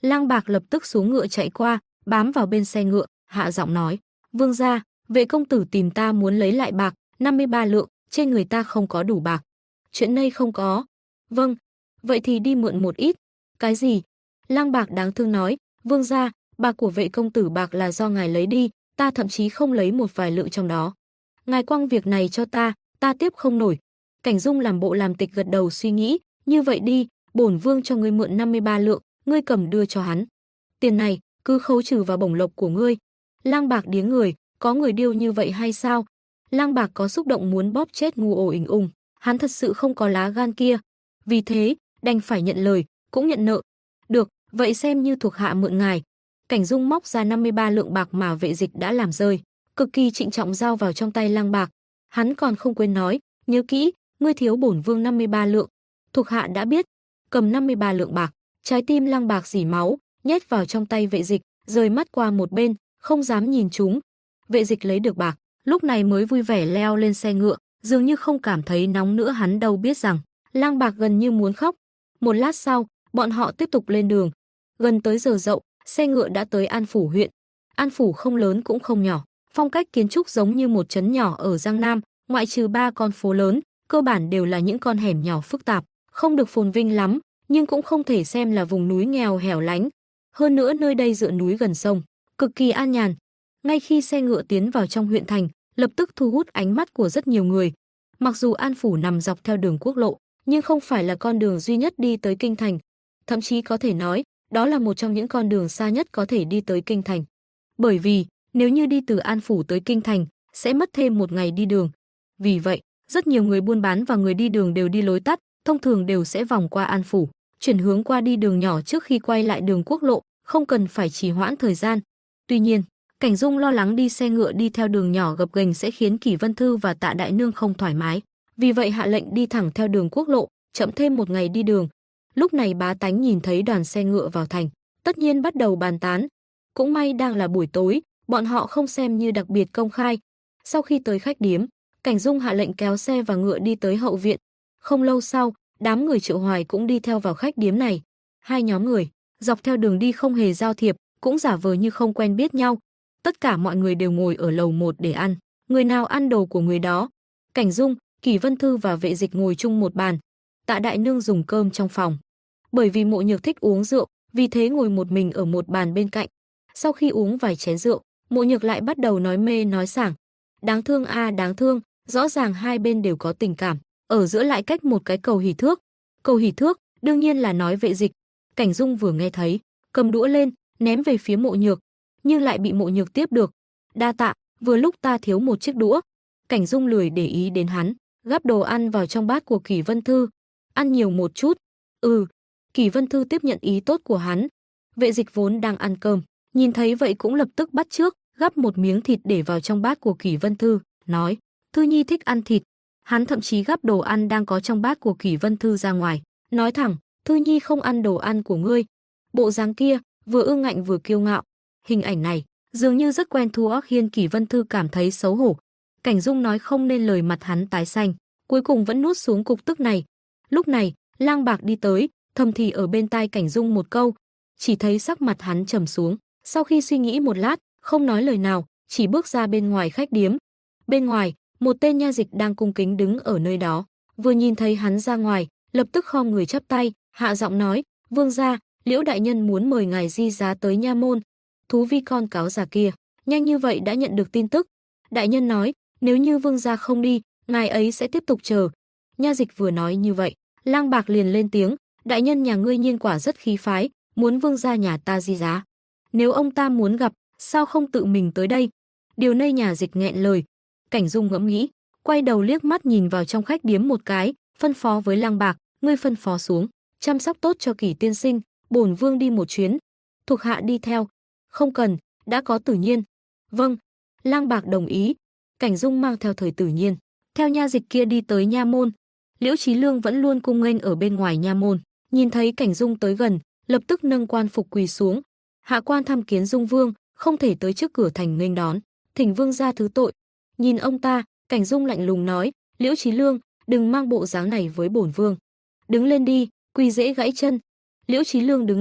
Lang Bạc lập tức xuống ngựa chạy qua, bám vào bên xe ngựa, hạ giọng nói: "Vương gia, vệ công tử tìm ta muốn lấy lại bạc, 53 lượng, trên người ta không có đủ bạc." "Chuyện này không có." "Vâng, vậy thì đi mượn một ít." "Cái gì?" Lang Bạc đáng thương nói: "Vương gia, bạc của vệ công tử bạc là do ngài lấy đi, ta thậm chí không lấy một vài lượng trong đó. Ngài quăng việc này cho ta tiếp không nổi." Cảnh Dung làm bộ làm tịch gật đầu suy nghĩ: "Như vậy đi, bổn vương cho ngươi mượn 53 lượng, ngươi cầm đưa cho hắn. Tiền này cứ khấu trừ vào bổng lộc của ngươi." Lang Bạc điếng người, có người điêu như vậy hay sao? Lang Bạc có xúc động muốn bóp chết Ngu Ổ Ình Ung, hắn thật sự không có lá gan kia. Vì thế, đành phải nhận lời, cũng nhận nợ. "Được, vậy xem như thuộc hạ mượn ngài." Cảnh Dung móc ra 53 lượng bạc mà vệ dịch đã làm rơi, cực kỳ trịnh trọng giao vào trong tay Lang Bạc. Hắn còn không quên nói: "Nhớ kỹ, ngươi thiếu bổn vương 53 lượng." Thuộc hạ đã biết. Cầm 53 lượng bạc, trái tim Lang Bạc rỉ máu, nhét vào trong tay vệ dịch, rời mắt qua một bên, không dám nhìn chúng. Vệ dịch lấy được bạc, lúc này mới vui vẻ leo lên xe ngựa, dường như không cảm thấy nóng nữa. Hắn đâu biết rằng Lang Bạc gần như muốn khóc. Một lát sau, bọn họ tiếp tục lên đường. Gần tới giờ dậu, xe ngựa đã tới An Phủ huyện. An Phủ không lớn cũng không nhỏ, phong cách kiến trúc giống như một trấn nhỏ ở Giang Nam, ngoại trừ 3 con phố lớn, cơ bản đều là những con hẻm nhỏ phức tạp, không được phồn vinh lắm, nhưng cũng không thể xem là vùng núi nghèo hẻo lánh. Hơn nữa nơi đây dựa núi gần sông, cực kỳ an nhàn. Ngay khi xe ngựa tiến vào trong huyện thành, lập tức thu hút ánh mắt của rất nhiều người. Mặc dù An Phủ nằm dọc theo đường quốc lộ, nhưng không phải là con đường duy nhất đi tới kinh thành. Thậm chí có thể nói, đó là một trong những con đường xa nhất có thể đi tới kinh thành. Bởi vì, nếu như đi từ An Phủ tới kinh thành, sẽ mất thêm một ngày đi đường. Vì vậy, rất nhiều người buôn bán và người đi đường đều đi lối tắt, thông thường đều sẽ vòng qua An Phủ, chuyển hướng qua đi đường nhỏ trước khi quay lại đường quốc lộ, không cần phải trì hoãn thời gian. Tuy nhiên, Cảnh Dung lo lắng đi xe ngựa đi theo đường nhỏ gập ghềnh sẽ khiến Kỷ Vân Thư và Tạ Đại Nương không thoải mái. Vì vậy hạ lệnh đi thẳng theo đường quốc lộ, chậm thêm một ngày đi đường. Lúc này bá tánh nhìn thấy đoàn xe ngựa vào thành, tất nhiên bắt đầu bàn tán. Cũng may đang là buổi tối, bọn họ không xem như đặc biệt công khai. Sau khi tới khách điếm, Cảnh Dung hạ lệnh kéo xe và ngựa đi tới hậu viện. Không lâu sau, đám người Triệu Hoài cũng đi theo vào khách điếm này. Hai nhóm người, dọc theo đường đi không hề giao thiệp, cũng giả vờ như không quen biết nhau. Tất cả mọi người đều ngồi ở lầu 1 để ăn, người nào ăn đồ của người đó. Cảnh Dung, Kỷ Vân Thư và vệ dịch ngồi chung một bàn. Tạ Đại Nương dùng cơm trong phòng. Bởi vì Mộ Nhược thích uống rượu, vì thế ngồi một mình ở một bàn bên cạnh. Sau khi uống vài chén rượu, Mộ Nhược lại bắt đầu nói mê nói sảng. Đáng thương a, đáng thương, rõ ràng hai bên đều có tình cảm, ở giữa lại cách một cái cầu hỷ thước. Cầu hỷ thước, đương nhiên là nói vệ dịch. Cảnh Dung vừa nghe thấy, cầm đũa lên, ném về phía Mộ Nhược, nhưng lại bị Mộ Nhược tiếp được. "Đa tạ, vừa lúc ta thiếu một chiếc đũa." Cảnh Dung lười để ý đến hắn, gắp đồ ăn vào trong bát của Kỷ Vân Thư. "Ăn nhiều một chút." "Ừ." Kỷ Vân Thư tiếp nhận ý tốt của hắn. Vệ dịch vốn đang ăn cơm, nhìn thấy vậy cũng lập tức bắt chước, gắp một miếng thịt để vào trong bát của Kỷ Vân Thư, nói: "Thư Nhi thích ăn thịt." Hắn thậm chí gắp đồ ăn đang có trong bát của Kỷ Vân Thư ra ngoài, nói thẳng: "Thư Nhi không ăn đồ ăn của ngươi." Bộ dáng kia, vừa ương ngạnh vừa kiêu ngạo. Hình ảnh này, dường như rất quen thuộc khiến Kỷ Vân Thư cảm thấy xấu hổ. Cảnh Dung nói không nên lời, mặt hắn tái xanh, cuối cùng vẫn nuốt xuống cục tức này. Lúc này, Lang Bạc đi tới, thầm thì ở bên tai Cảnh Dung một câu, chỉ thấy sắc mặt hắn trầm xuống. Sau khi suy nghĩ một lát, không nói lời nào, chỉ bước ra bên ngoài khách điếm. Bên ngoài, một tên nha dịch đang cung kính đứng ở nơi đó, vừa nhìn thấy hắn ra ngoài, lập tức khom người chắp tay, hạ giọng nói: "Vương gia, Liễu đại nhân muốn mời ngài di giá tới nha môn." Thú vi con cáo già kia, nhanh như vậy đã nhận được tin tức. Đại nhân nói, nếu như vương gia không đi, ngài ấy sẽ tiếp tục chờ. Nha dịch vừa nói như vậy, Lang Bạc liền lên tiếng: "Đại nhân nhà ngươi nhiên quả rất khí phái, muốn vương gia nhà ta di giá. Nếu ông ta muốn gặp, sao không tự mình tới đây?" Điều này nhà dịch nghẹn lời. Cảnh Dung ngẫm nghĩ, quay đầu liếc mắt nhìn vào trong khách điếm một cái, phân phó với Lang Bạc: "Ngươi phân phó xuống, chăm sóc tốt cho Kỷ tiên sinh, bổn vương đi một chuyến." Thuộc hạ đi theo. "Không cần, đã có Tử Nhiên." "Vâng." Lang Bạc đồng ý. Cảnh Dung mang theo Thời Tử Nhiên, theo nha dịch kia đi tới nha môn. Liễu Chí Lương vẫn luôn cung nghênh ở bên ngoài nha môn, nhìn thấy Cảnh Dung tới gần, lập tức nâng quan phục quỳ xuống. "Hạ quan thăm kiến Dung vương, không thể tới trước cửa thành nghênh đón, thỉnh vương gia thứ tội." Nhìn ông ta, Cảnh Dung lạnh lùng nói: "Liễu Chí Lương, đừng mang bộ dáng này với bổn vương. Đứng lên đi, quỳ dễ gãy chân." Liễu Chí Lương đứng lên,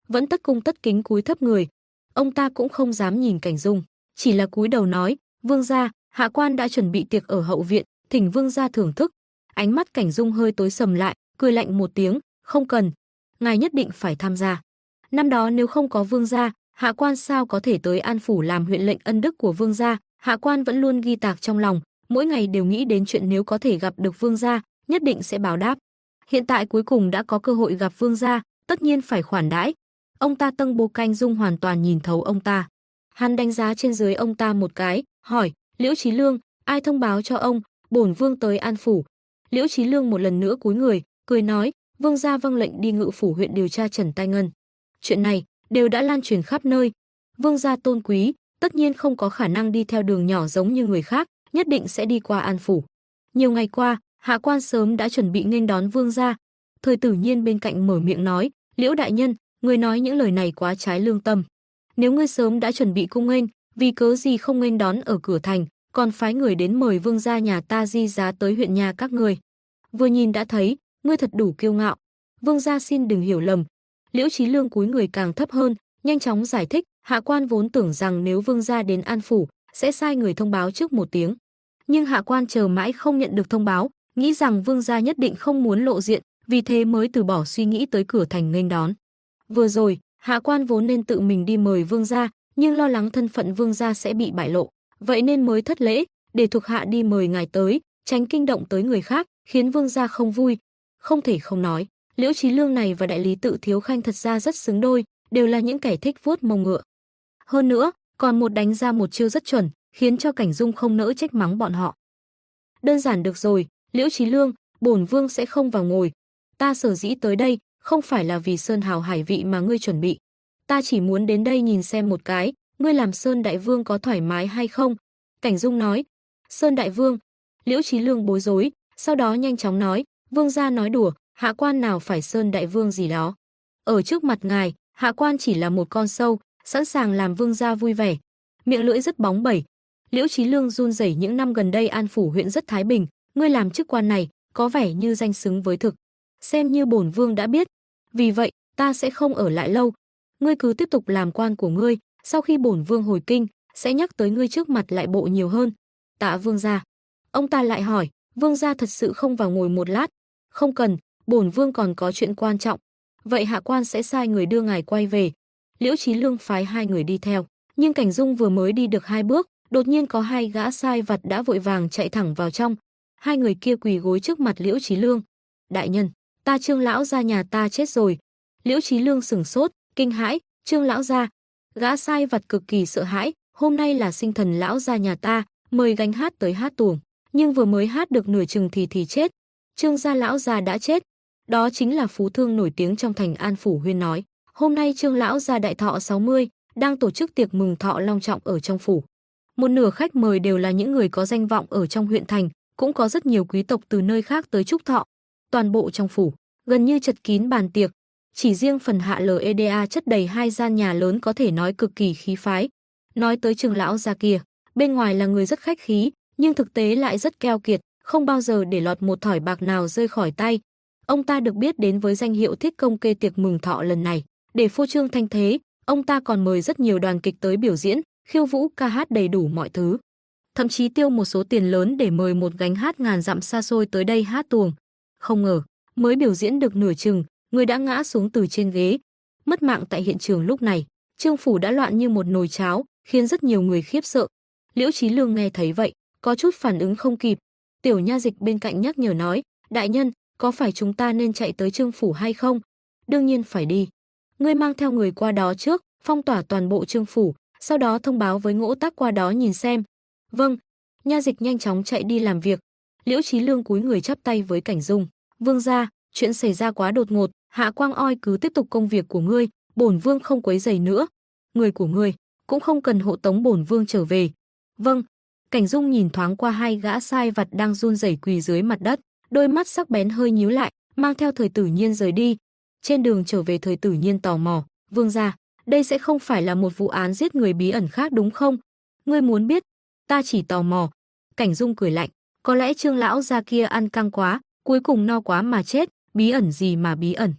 vẫn tất cung tất kính cúi thấp người. Ông ta cũng không dám nhìn Cảnh Dung, chỉ là cúi đầu nói, vương gia, hạ quan đã chuẩn bị tiệc ở hậu viện, thỉnh vương gia thưởng thức. Ánh mắt Cảnh Dung hơi tối sầm lại, cười lạnh một tiếng, không cần, ngài nhất định phải tham gia. Năm đó nếu không có vương gia, hạ quan sao có thể tới An phủ làm huyện lệnh ân đức của vương gia, hạ quan vẫn luôn ghi tạc trong lòng, mỗi ngày đều nghĩ đến chuyện nếu có thể gặp được vương gia, nhất định sẽ báo đáp. Hiện tại cuối cùng đã có cơ hội gặp vương gia, tất nhiên phải khoản đãi. Ông ta Tân Bố Cảnh Dung hoàn toàn nhìn thấu ông ta. Hắn đánh giá trên dưới ông ta một cái, hỏi, Liễu Chí Lương, ai thông báo cho ông, bổn vương tới An phủ? Liễu Chí Lương một lần nữa cúi người, cười nói, vương gia vâng lệnh đi Ngự phủ huyện điều tra Trần Tai Ngân. Chuyện này đều đã lan truyền khắp nơi. Vương gia tôn quý, tất nhiên không có khả năng đi theo đường nhỏ giống như người khác, nhất định sẽ đi qua An phủ. Nhiều ngày qua, hạ quan sớm đã chuẩn bị nghênh đón vương gia. Thời Tử Nhiên bên cạnh mở miệng nói, Liễu đại nhân, người nói những lời này quá trái lương tâm. Nếu ngươi sớm đã chuẩn bị cung nghênh, vì cớ gì không nghênh đón ở cửa thành, còn phái người đến mời vương gia nhà ta di giá tới huyện nhà các ngươi. Vừa nhìn đã thấy, ngươi thật đủ kiêu ngạo. Vương gia xin đừng hiểu lầm. Liễu Chí Lương cúi người càng thấp hơn, nhanh chóng giải thích, hạ quan vốn tưởng rằng nếu vương gia đến An phủ, sẽ sai người thông báo trước một tiếng. Nhưng hạ quan chờ mãi không nhận được thông báo, nghĩ rằng vương gia nhất định không muốn lộ diện, vì thế mới từ bỏ suy nghĩ tới cửa thành nghênh đón. Vừa rồi, hạ quan vốn nên tự mình đi mời vương gia, nhưng lo lắng thân phận vương gia sẽ bị bại lộ, vậy nên mới thất lễ, để thuộc hạ đi mời ngài tới, tránh kinh động tới người khác, khiến vương gia không vui. Không thể không nói, Liễu Chí Lương này và đại lý tự Thiếu Khanh thật ra rất xứng đôi, đều là những kẻ thích vuốt mông ngựa. Hơn nữa, còn một đánh ra một chiêu rất chuẩn, khiến cho Cảnh Dung không nỡ trách mắng bọn họ. Đơn giản được rồi, Liễu Chí Lương, bổn vương sẽ không vào ngồi. Ta sở dĩ tới đây, không phải là vì sơn hào hải vị mà ngươi chuẩn bị. Ta chỉ muốn đến đây nhìn xem một cái, ngươi làm Sơn Đại Vương có thoải mái hay không? Cảnh Dung nói. Sơn Đại Vương. Liễu Chí Lương bối rối, sau đó nhanh chóng nói, vương gia nói đùa, hạ quan nào phải Sơn Đại Vương gì đó. Ở trước mặt ngài, hạ quan chỉ là một con sâu, sẵn sàng làm vương gia vui vẻ. Miệng lưỡi rất bóng bẩy. Liễu Chí Lương run rẩy, những năm gần đây An phủ huyện rất thái bình, ngươi làm chức quan này, có vẻ như danh xứng với thực. Xem như bổn vương đã biết, vì vậy, ta sẽ không ở lại lâu. Ngươi cứ tiếp tục làm quan của ngươi, sau khi bổn vương hồi kinh, sẽ nhắc tới ngươi trước mặt lại bộ nhiều hơn. Tạ vương gia. Ông ta lại hỏi, vương gia thật sự không vào ngồi một lát? Không cần, bổn vương còn có chuyện quan trọng. Vậy hạ quan sẽ sai người đưa ngài quay về. Liễu Chí Lương phái hai người đi theo, nhưng Cảnh Dung vừa mới đi được 2 bước, đột nhiên có 2 gã sai vặt đã vội vàng chạy thẳng vào trong. Hai người kia quỳ gối trước mặt Liễu Chí Lương. Đại nhân, ta Trương lão gia nhà ta chết rồi. Liễu Chí Lương sửng sốt, kinh hãi, Trương lão gia. Gã sai vặt cực kỳ sợ hãi, hôm nay là sinh thần lão gia nhà ta, mời gánh hát tới hát tuồng, nhưng vừa mới hát được nửa chừng thì chết. Trương gia lão gia đã chết. Đó chính là phú thương nổi tiếng trong thành An phủ Huyên nói, hôm nay Trương lão gia đại thọ 60, đang tổ chức tiệc mừng thọ long trọng ở trong phủ. Một nửa khách mời đều là những người có danh vọng ở trong huyện thành, cũng có rất nhiều quý tộc từ nơi khác tới chúc thọ. Toàn bộ trong phủ gần như chật kín bàn tiệc, chỉ riêng phần hạ LEDA chất đầy 2 gian nhà lớn có thể nói cực kỳ khí phái. Nói tới Trương lão gia kia, bên ngoài là người rất khách khí, nhưng thực tế lại rất keo kiệt, không bao giờ để lọt một thỏi bạc nào rơi khỏi tay. Ông ta được biết đến với danh hiệu thiết công kê tiệc mừng thọ lần này, để phô trương thanh thế, ông ta còn mời rất nhiều đoàn kịch tới biểu diễn, khiêu vũ ca hát đầy đủ mọi thứ. Thậm chí tiêu một số tiền lớn để mời một gánh hát ngàn dặm xa xôi tới đây hát tuồng. Không ngờ, mới biểu diễn được nửa chừng, người đã ngã xuống từ trên ghế. Mất mạng tại hiện trường lúc này, Trương phủ đã loạn như một nồi cháo, khiến rất nhiều người khiếp sợ. Liễu Chí Lương nghe thấy vậy, có chút phản ứng không kịp. Tiểu nha dịch bên cạnh nhắc nhở nói, đại nhân, có phải chúng ta nên chạy tới Trương phủ hay không? Đương nhiên phải đi. Ngươi mang theo người qua đó trước, phong tỏa toàn bộ Trương phủ, sau đó thông báo với Ngỗ Tác qua đó nhìn xem. Vâng. Nha dịch nhanh chóng chạy đi làm việc. Liễu Chí Lương cúi người chắp tay với Cảnh Dung, vương gia, chuyện xảy ra quá đột ngột, Hạ Quang Oi cứ tiếp tục công việc của ngươi, bổn vương không quấy rầy nữa. Người của ngươi cũng không cần hộ tống bổn vương trở về. Vâng. Cảnh Dung nhìn thoáng qua 2 gã sai vặt đang run rẩy quỳ dưới mặt đất, đôi mắt sắc bén hơi nhíu lại, mang theo Thời Tử Nhiên rời đi. Trên đường trở về, Thời Tử Nhiên tò mò, vương gia, đây sẽ không phải là một vụ án giết người bí ẩn khác đúng không? Ngươi muốn biết? Ta chỉ tò mò. Cảnh Dung cười lạnh, có lẽ Trương lão gia kia ăn căng quá, cuối cùng no quá mà chết, bí ẩn gì mà bí ẩn.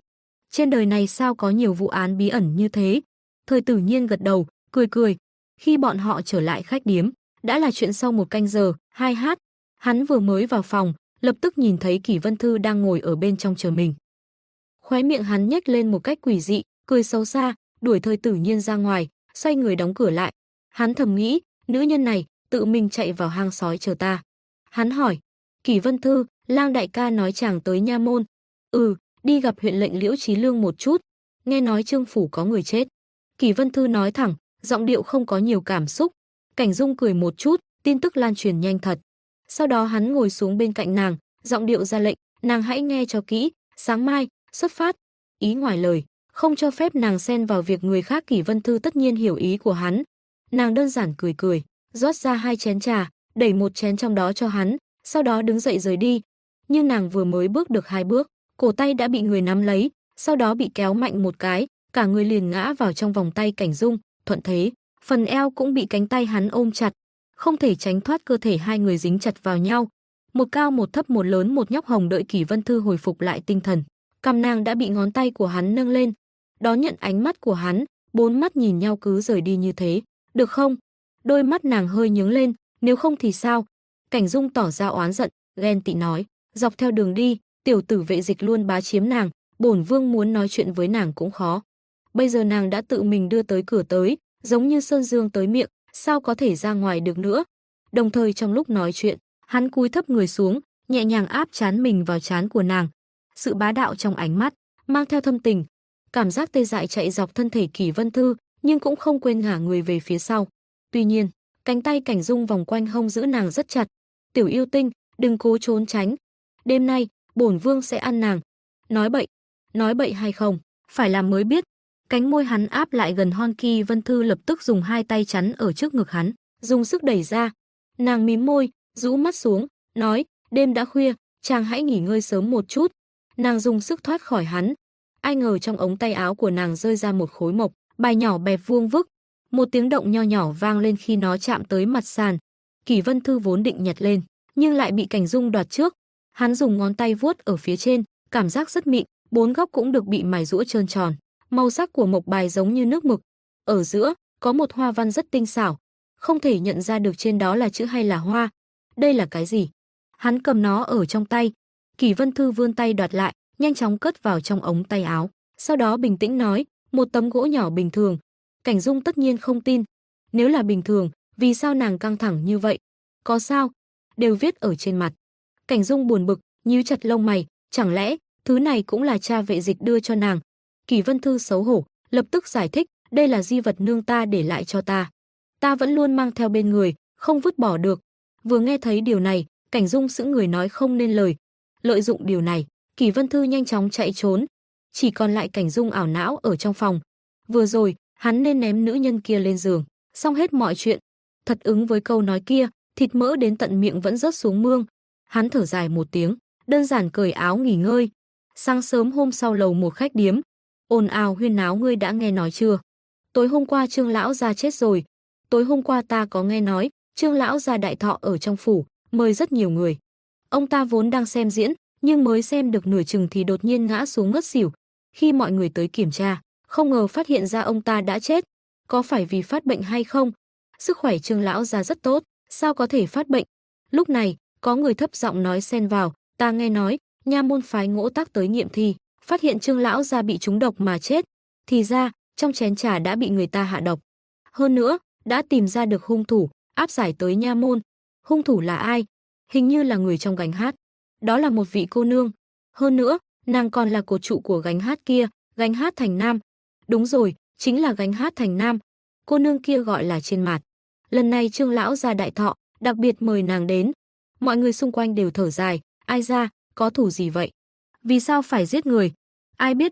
Trên đời này sao có nhiều vụ án bí ẩn như thế? Thời Tử Nhiên gật đầu, cười cười. Khi bọn họ trở lại khách điếm, đã là chuyện sau 1 canh giờ, 2h. Hắn vừa mới vào phòng, lập tức nhìn thấy Kỷ Vân Thư đang ngồi ở bên trong chờ mình. Khóe miệng hắn nhếch lên một cách quỷ dị, cười xấu xa, đuổi Thời Tử Nhiên ra ngoài, xoay người đóng cửa lại. Hắn thầm nghĩ, nữ nhân này tự mình chạy vào hang sói chờ ta. Hắn hỏi, Kỷ Vân Thư, Lang đại ca nói chàng tới nha môn. Đi gặp huyện lệnh Liễu Chí Lương một chút, nghe nói Trương phủ có người chết. Kỷ Vân Thư nói thẳng, giọng điệu không có nhiều cảm xúc. Cảnh Dung cười một chút, tin tức lan truyền nhanh thật. Sau đó hắn ngồi xuống bên cạnh nàng, giọng điệu ra lệnh, nàng hãy nghe cho kỹ, sáng mai xuất phát. Ý ngoài lời, không cho phép nàng xen vào việc người khác. Kỷ Vân Thư tất nhiên hiểu ý của hắn. Nàng đơn giản cười cười, rót ra 2 chén trà, đẩy một chén trong đó cho hắn, sau đó đứng dậy rời đi. Nhưng nàng vừa mới bước được 2 bước, cổ tay đã bị người nắm lấy, sau đó bị kéo mạnh một cái, cả người liền ngã vào trong vòng tay Cảnh Dung, thuận thế, phần eo cũng bị cánh tay hắn ôm chặt, không thể tránh thoát, cơ thể hai người dính chặt vào nhau. Một cao một thấp, một lớn một nhóc hồng. Đợi Kỷ Vân Thư hồi phục lại tinh thần, cằm nàng đã bị ngón tay của hắn nâng lên, đón nhận ánh mắt của hắn, 4 mắt nhìn nhau. Cứ rời đi như thế, được không? Đôi mắt nàng hơi nhướng lên, nếu không thì sao? Cảnh Dung tỏ ra oán giận, ghen tị nói, dọc theo đường đi, tiểu tử Vệ Dịch luôn bá chiếm nàng, bổn vương muốn nói chuyện với nàng cũng khó. Bây giờ nàng đã tự mình đưa tới cửa tới, giống như sơn dương tới miệng, sao có thể ra ngoài được nữa? Đồng thời trong lúc nói chuyện, hắn cúi thấp người xuống, nhẹ nhàng áp trán mình vào trán của nàng. Sự bá đạo trong ánh mắt, mang theo thâm tình, cảm giác tê dại chạy dọc thân thể Kỷ Vân Thư, nhưng cũng không quên ngả người về phía sau. Tuy nhiên, cánh tay Cảnh Dung vòng quanh hông giữ nàng rất chặt. Tiểu yêu tinh, đừng cố trốn tránh. Đêm nay, bổn vương sẽ ăn nàng. Nói bậy hay không, phải làm mới biết. Cánh môi hắn áp lại gần hon. Kỷ Vân Thư lập tức dùng 2 tay chắn ở trước ngực hắn, dùng sức đẩy ra. Nàng mím môi, rũ mắt xuống, nói, đêm đã khuya, chàng hãy nghỉ ngơi sớm một chút. Nàng dùng sức thoát khỏi hắn. Ai ngờ trong ống tay áo của nàng rơi ra một khối mộc bài nhỏ bẹp vuông vức. Một tiếng động nho nhỏ vang lên khi nó chạm tới mặt sàn. Kỷ Vân Thư vốn định nhặt lên, nhưng lại bị Cảnh Dung đoạt trước. Hắn dùng ngón tay vuốt ở phía trên, cảm giác rất mịn, 4 góc cũng được bị mài rũa trơn tròn. Màu sắc của mộc bài giống như nước mực. Ở giữa có một hoa văn rất tinh xảo, không thể nhận ra được trên đó là chữ hay là hoa. Đây là cái gì? Hắn cầm nó ở trong tay. Kỷ Vân Thư vươn tay đoạt lại, nhanh chóng cất vào trong ống tay áo, sau đó bình tĩnh nói, một tấm gỗ nhỏ bình thường. Cảnh Dung tất nhiên không tin. Nếu là bình thường, vì sao nàng căng thẳng như vậy? Có sao? Đều viết ở trên mặt. Cảnh Dung buồn bực, nhíu chặt lông mày, chẳng lẽ thứ này cũng là cha Vệ Dịch đưa cho nàng? Kỷ Vân Thư xấu hổ, lập tức giải thích, đây là di vật nương ta để lại cho ta. Ta vẫn luôn mang theo bên người, không vứt bỏ được. Vừa nghe thấy điều này, Cảnh Dung sững người nói không nên lời. Lợi dụng điều này, Kỷ Vân Thư nhanh chóng chạy trốn. Chỉ còn lại Cảnh Dung ảo não ở trong phòng. Vừa rồi, hắn nên ném nữ nhân kia lên giường, xong hết mọi chuyện. Thật ứng với câu nói kia, thịt mỡ đến tận miệng vẫn rớt xuống mương. Hắn thở dài một tiếng, đơn giản cởi áo nghỉ ngơi. Sáng sớm hôm sau, lầu một khách điếm, ồn ào huyên náo. Ngươi đã nghe nói chưa? Tối hôm qua Trương lão gia chết rồi. Tối hôm qua ta có nghe nói, Trương lão gia đại thọ ở trong phủ, mời rất nhiều người. Ông ta vốn đang xem diễn, nhưng mới xem được nửa chừng thì đột nhiên ngã xuống ngất xỉu. Khi mọi người tới kiểm tra, không ngờ phát hiện ra ông ta đã chết. Có phải vì phát bệnh hay không? Sức khỏe Trương lão gia rất tốt, sao có thể phát bệnh? Lúc này, có người thấp giọng nói xen vào, ta nghe nói, nha môn phái Ngỗ Tác tới nghiệm thi, phát hiện Trương lão gia bị trúng độc mà chết. Thì ra, trong chén trà đã bị người ta hạ độc. Hơn nữa, đã tìm ra được hung thủ, áp giải tới nha môn. Hung thủ là ai? Hình như là người trong gánh hát. Đó là một vị cô nương. Hơn nữa, nàng còn là cột trụ của gánh hát kia, gánh hát Thành Nam. Đúng rồi, chính là gánh hát Thành Nam. Cô nương kia gọi là Trên Mạt. Lần này Trương lão gia đại thọ, đặc biệt mời nàng đến. Mọi người xung quanh đều thở dài, ai ra, có thủ gì vậy? Vì sao phải giết người? Ai biết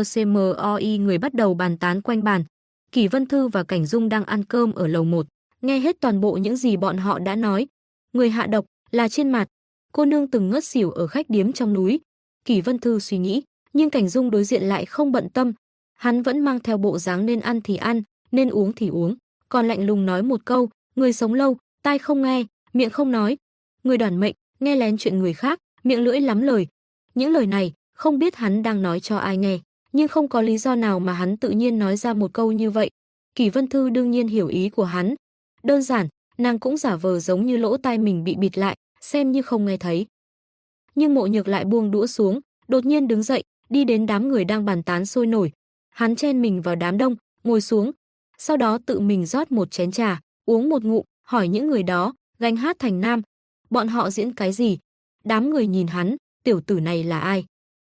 DUCMOI? Người bắt đầu bàn tán quanh bàn. Kỷ Vân Thư và Cảnh Dung đang ăn cơm ở lầu 1, nghe hết toàn bộ những gì bọn họ đã nói. Người hạ độc là Trên Mạt. Cô nương từng ngất xỉu ở khách điếm trong núi. Kỷ Vân Thư suy nghĩ, nhưng Cảnh Dung đối diện lại không bận tâm. Hắn vẫn mang theo bộ dáng nên ăn thì ăn, nên uống thì uống, còn lạnh lùng nói một câu, người sống lâu, tai không nghe, miệng không nói. Người đoản mệnh, nghe lén chuyện người khác, miệng lưỡi lắm lời. Những lời này, không biết hắn đang nói cho ai nghe, nhưng không có lý do nào mà hắn tự nhiên nói ra một câu như vậy. Kỷ Vân Thư đương nhiên hiểu ý của hắn. Đơn giản, nàng cũng giả vờ giống như lỗ tai mình bị bịt lại, xem như không nghe thấy. Nhưng Mộ Nhược lại buông đũa xuống, đột nhiên đứng dậy, đi đến đám người đang bàn tán sôi nổi. Hắn chen mình vào đám đông, ngồi xuống, sau đó tự mình rót một chén trà, uống một ngụm, hỏi những người đó, gánh hát Thành Nam, bọn họ diễn cái gì? Đám người nhìn hắn, tiểu tử này là ai?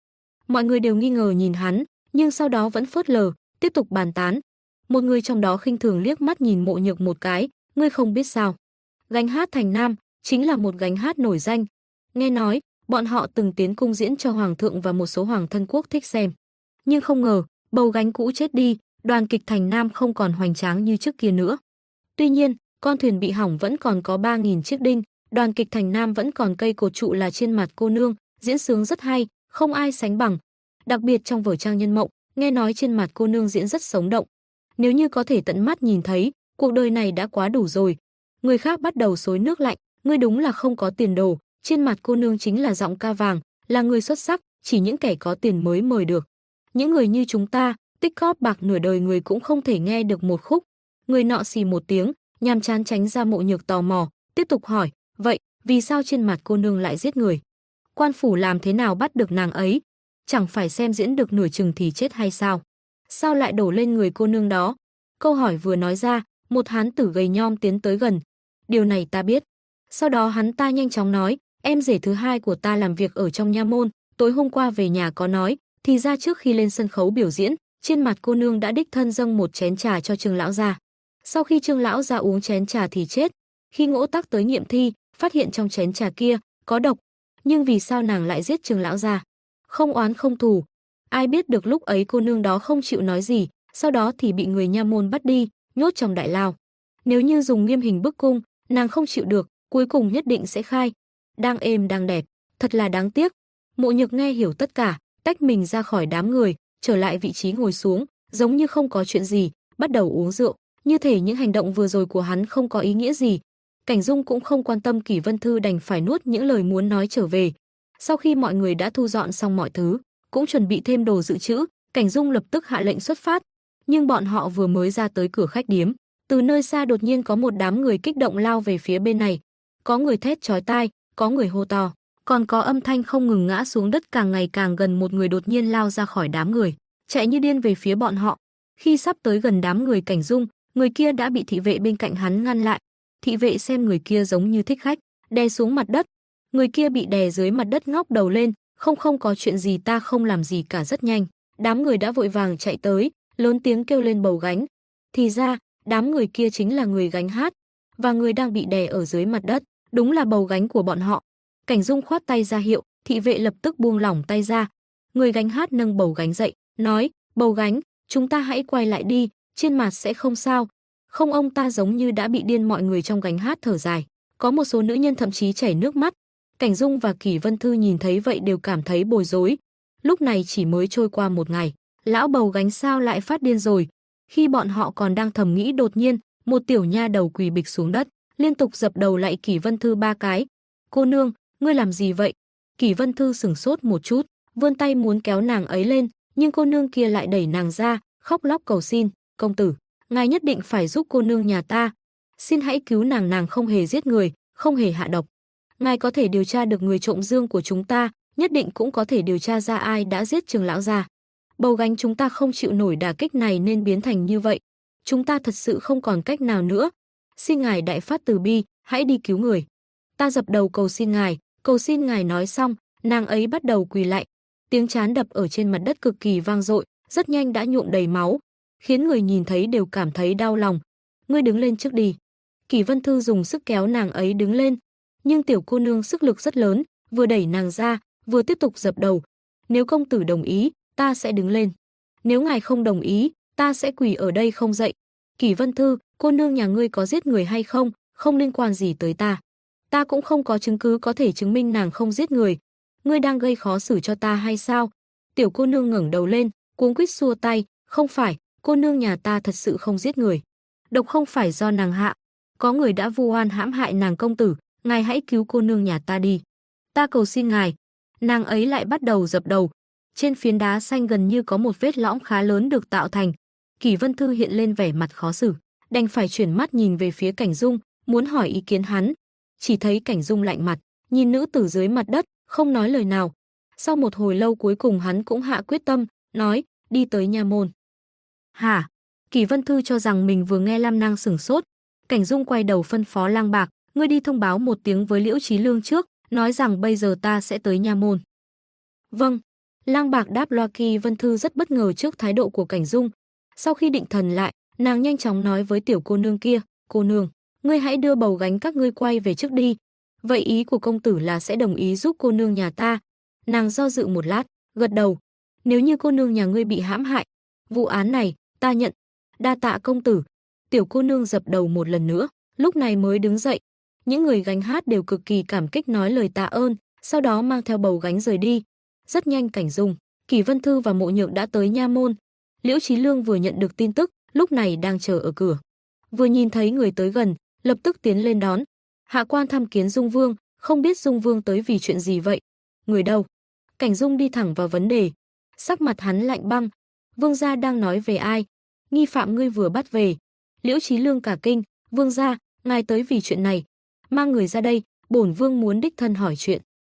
Mọi người đều nghi ngờ nhìn hắn, nhưng sau đó vẫn phớt lờ, tiếp tục bàn tán. Một người trong đó khinh thường liếc mắt nhìn Mộ Nhược một cái, ngươi không biết sao? Gánh hát Thành Nam chính là một gánh hát nổi danh. Nghe nói, bọn họ từng tiến cung diễn cho hoàng thượng và một số hoàng thân quốc thích xem. Nhưng không ngờ, bầu gánh cũ chết đi, đoàn kịch Thành Nam không còn hoành tráng như trước kia nữa. Tuy nhiên, con thuyền bị hỏng vẫn còn có 3.000 chiếc đinh, đoàn kịch Thành Nam vẫn còn cây cột trụ là Trên Mặt Cô Nương, diễn sướng rất hay, không ai sánh bằng. Đặc biệt trong vở Trang Nhân Mộng, nghe nói Trên Mặt Cô Nương diễn rất sống động. Nếu như có thể tận mắt nhìn thấy, cuộc đời này đã quá đủ rồi. Người khác bắt đầu xối nước lạnh, ngươi đúng là không có tiền đồ, Trên Mặt Cô Nương chính là giọng ca vàng, là người xuất sắc, chỉ những kẻ có tiền mới mời được. Những người như chúng ta, tích góp bạc nửa đời người cũng không thể nghe được một khúc. Người nọ xì một tiếng, nhàm chán tránh ra. Mộ Nhược tò mò, tiếp tục hỏi, vậy, vì sao Trên Mặt Cô Nương lại giết người? Quan phủ làm thế nào bắt được nàng ấy? Chẳng phải xem diễn được nửa chừng thì chết hay sao? Sao lại đổ lên người cô nương đó? Câu hỏi vừa nói ra, một hán tử gầy nhom tiến tới gần. Điều này ta biết. Sau đó hắn ta nhanh chóng nói, em rể thứ hai của ta làm việc ở trong nha môn, tối hôm qua về nhà có nói, thì ra trước khi lên sân khấu biểu diễn, Trên Mặt Cô Nương đã đích thân dâng một chén trà cho Trương lão gia. Sau khi Trương lão gia uống chén trà thì chết. Khi Ngỗ Tắc tới nghiệm thi, phát hiện trong chén trà kia có độc. Nhưng vì sao nàng lại giết Trương lão gia? Không oán không thù. Ai biết được lúc ấy cô nương đó không chịu nói gì, sau đó thì bị người nha môn bắt đi, nhốt trong đại lao. Nếu như dùng nghiêm hình bức cung, nàng không chịu được, cuối cùng nhất định sẽ khai. Đang êm đang đẹp, thật là đáng tiếc. Mộ Nhược nghe hiểu tất cả, tách mình ra khỏi đám người, trở lại vị trí ngồi xuống, giống như không có chuyện gì, bắt đầu uống rượu, như thể những hành động vừa rồi của hắn không có ý nghĩa gì. Cảnh Dung cũng không quan tâm, Kỷ Vân Thư đành phải nuốt những lời muốn nói trở về. Sau khi mọi người đã thu dọn xong mọi thứ, cũng chuẩn bị thêm đồ dự trữ, Cảnh Dung lập tức hạ lệnh xuất phát. Nhưng bọn họ vừa mới ra tới cửa khách điếm, từ nơi xa đột nhiên có một đám người kích động lao về phía bên này. Có người thét chói tai, có người hô to, còn có âm thanh không ngừng ngã xuống đất. Càng ngày càng gần, một người đột nhiên lao ra khỏi đám người, chạy như điên về phía bọn họ. Khi sắp tới gần đám người Cảnh Dung, người kia đã bị thị vệ bên cạnh hắn ngăn lại. Thị vệ xem người kia giống như thích khách, đè xuống mặt đất. Người kia bị đè dưới mặt đất ngóc đầu lên, không có chuyện gì, ta không làm gì cả. Rất nhanh, đám người đã vội vàng chạy tới, lớn tiếng kêu lên bầu gánh. Thì ra, đám người kia chính là người gánh hát, và người đang bị đè ở dưới mặt đất, đúng là bầu gánh của bọn họ. Cảnh Dung khoát tay ra hiệu, thị vệ lập tức buông lỏng tay ra. Người gánh hát nâng bầu gánh dậy, nói, bầu gánh, chúng ta hãy quay lại đi, Trên Mặt sẽ không sao. Không, ông ta giống như đã bị điên. Mọi người trong gánh hát thở dài, có một số nữ nhân thậm chí chảy nước mắt. Cảnh Dung và Kỷ Vân Thư nhìn thấy vậy đều cảm thấy bối rối. Lúc này chỉ mới trôi qua một ngày, lão bầu gánh sao lại phát điên rồi? Khi bọn họ còn đang thầm nghĩ, đột nhiên, một tiểu nha đầu quỳ bịch xuống đất, liên tục dập đầu lạy Kỷ Vân Thư 3 cái. Cô nương, ngươi làm gì vậy? Kỷ Vân Thư sửng sốt một chút, vươn tay muốn kéo nàng ấy lên, nhưng cô nương kia lại đẩy nàng ra, khóc lóc cầu xin, công tử, ngài nhất định phải giúp cô nương nhà ta. Xin hãy cứu nàng, nàng không hề giết người, không hề hạ độc. Ngài có thể điều tra được người trộm dương của chúng ta, nhất định cũng có thể điều tra ra ai đã giết Trương lão gia. Bầu gánh chúng ta không chịu nổi đả kích này nên biến thành như vậy. Chúng ta thật sự không còn cách nào nữa. Xin ngài đại phát từ bi, hãy đi cứu người. Ta dập đầu cầu xin ngài, cầu xin ngài. Nói xong, nàng ấy bắt đầu quỳ lạy. Tiếng trán đập ở trên mặt đất cực kỳ vang dội, rất nhanh đã nhuộm đầy máu, khiến người nhìn thấy đều cảm thấy đau lòng. Ngươi đứng lên trước đi. Kỷ Vân Thư dùng sức kéo nàng ấy đứng lên, nhưng tiểu cô nương sức lực rất lớn, vừa đẩy nàng ra, vừa tiếp tục dập đầu. Nếu công tử đồng ý, ta sẽ đứng lên. Nếu ngài không đồng ý, ta sẽ quỳ ở đây không dậy. Kỷ Vân Thư, cô nương nhà ngươi có giết người hay không, không liên quan gì tới ta. Ta cũng không có chứng cứ có thể chứng minh nàng không giết người. Ngươi đang gây khó xử cho ta hay sao? Tiểu cô nương ngẩng đầu lên, cuống quýt xua tay, không phải, cô nương nhà ta thật sự không giết người. Độc không phải do nàng hạ, có người đã vu oan hãm hại nàng. Công tử, ngài hãy cứu cô nương nhà ta đi. Ta cầu xin ngài. Nàng ấy lại bắt đầu dập đầu. Trên phiến đá xanh gần như có một vết lõm khá lớn được tạo thành. Kỷ Vân Thư hiện lên vẻ mặt khó xử, đành phải chuyển mắt nhìn về phía Cảnh Dung, muốn hỏi ý kiến hắn. Chỉ thấy Cảnh Dung lạnh mặt, nhìn nữ tử dưới mặt đất, không nói lời nào. Sau một hồi lâu cuối cùng hắn cũng hạ quyết tâm, nói, đi tới nha môn. Hả? Kỷ Vân Thư cho rằng mình vừa nghe Lam Nang sửng sốt. Cảnh Dung quay đầu phân phó Lang Bạc, ngươi đi thông báo một tiếng với Liễu Chí Lương trước, nói rằng bây giờ ta sẽ tới nha môn. Vâng. Lang Bạc đáp loa. Kỷ Vân Thư rất bất ngờ trước thái độ của Cảnh Dung. Sau khi định thần lại, nàng nhanh chóng nói với tiểu cô nương kia, cô nương, ngươi hãy đưa bầu gánh các ngươi quay về trước đi. Vậy ý của công tử là sẽ đồng ý giúp cô nương nhà ta? Nàng do dự một lát, gật đầu. Nếu như cô nương nhà ngươi bị hãm hại, vụ án này ta nhận. Đa tạ công tử. Tiểu cô nương dập đầu một lần nữa, lúc này mới đứng dậy. Những người gánh hát đều cực kỳ cảm kích nói lời tạ ơn, sau đó mang theo bầu gánh rời đi. Rất nhanh Cảnh Dung, Kỷ Vân Thư và Mộ Nhược đã tới nha môn. Liễu Chí Lương vừa nhận được tin tức, lúc này đang chờ ở cửa. Vừa nhìn thấy người tới gần, lập tức tiến lên đón. Hạ quan thăm kiến Dung Vương, không biết Dung Vương tới vì chuyện gì vậy? Người đâu? Cảnh Dung đi thẳng vào vấn đề. Sắc mặt hắn lạnh băng. Vương gia đang nói về ai? Nghi phạm ngươi vừa bắt về. Liễu Chí Lương cả kinh. Vương gia, ngài tới vì chuyện này. Mang người ra đây, bổn vương muốn đích thân hỏi chuyện.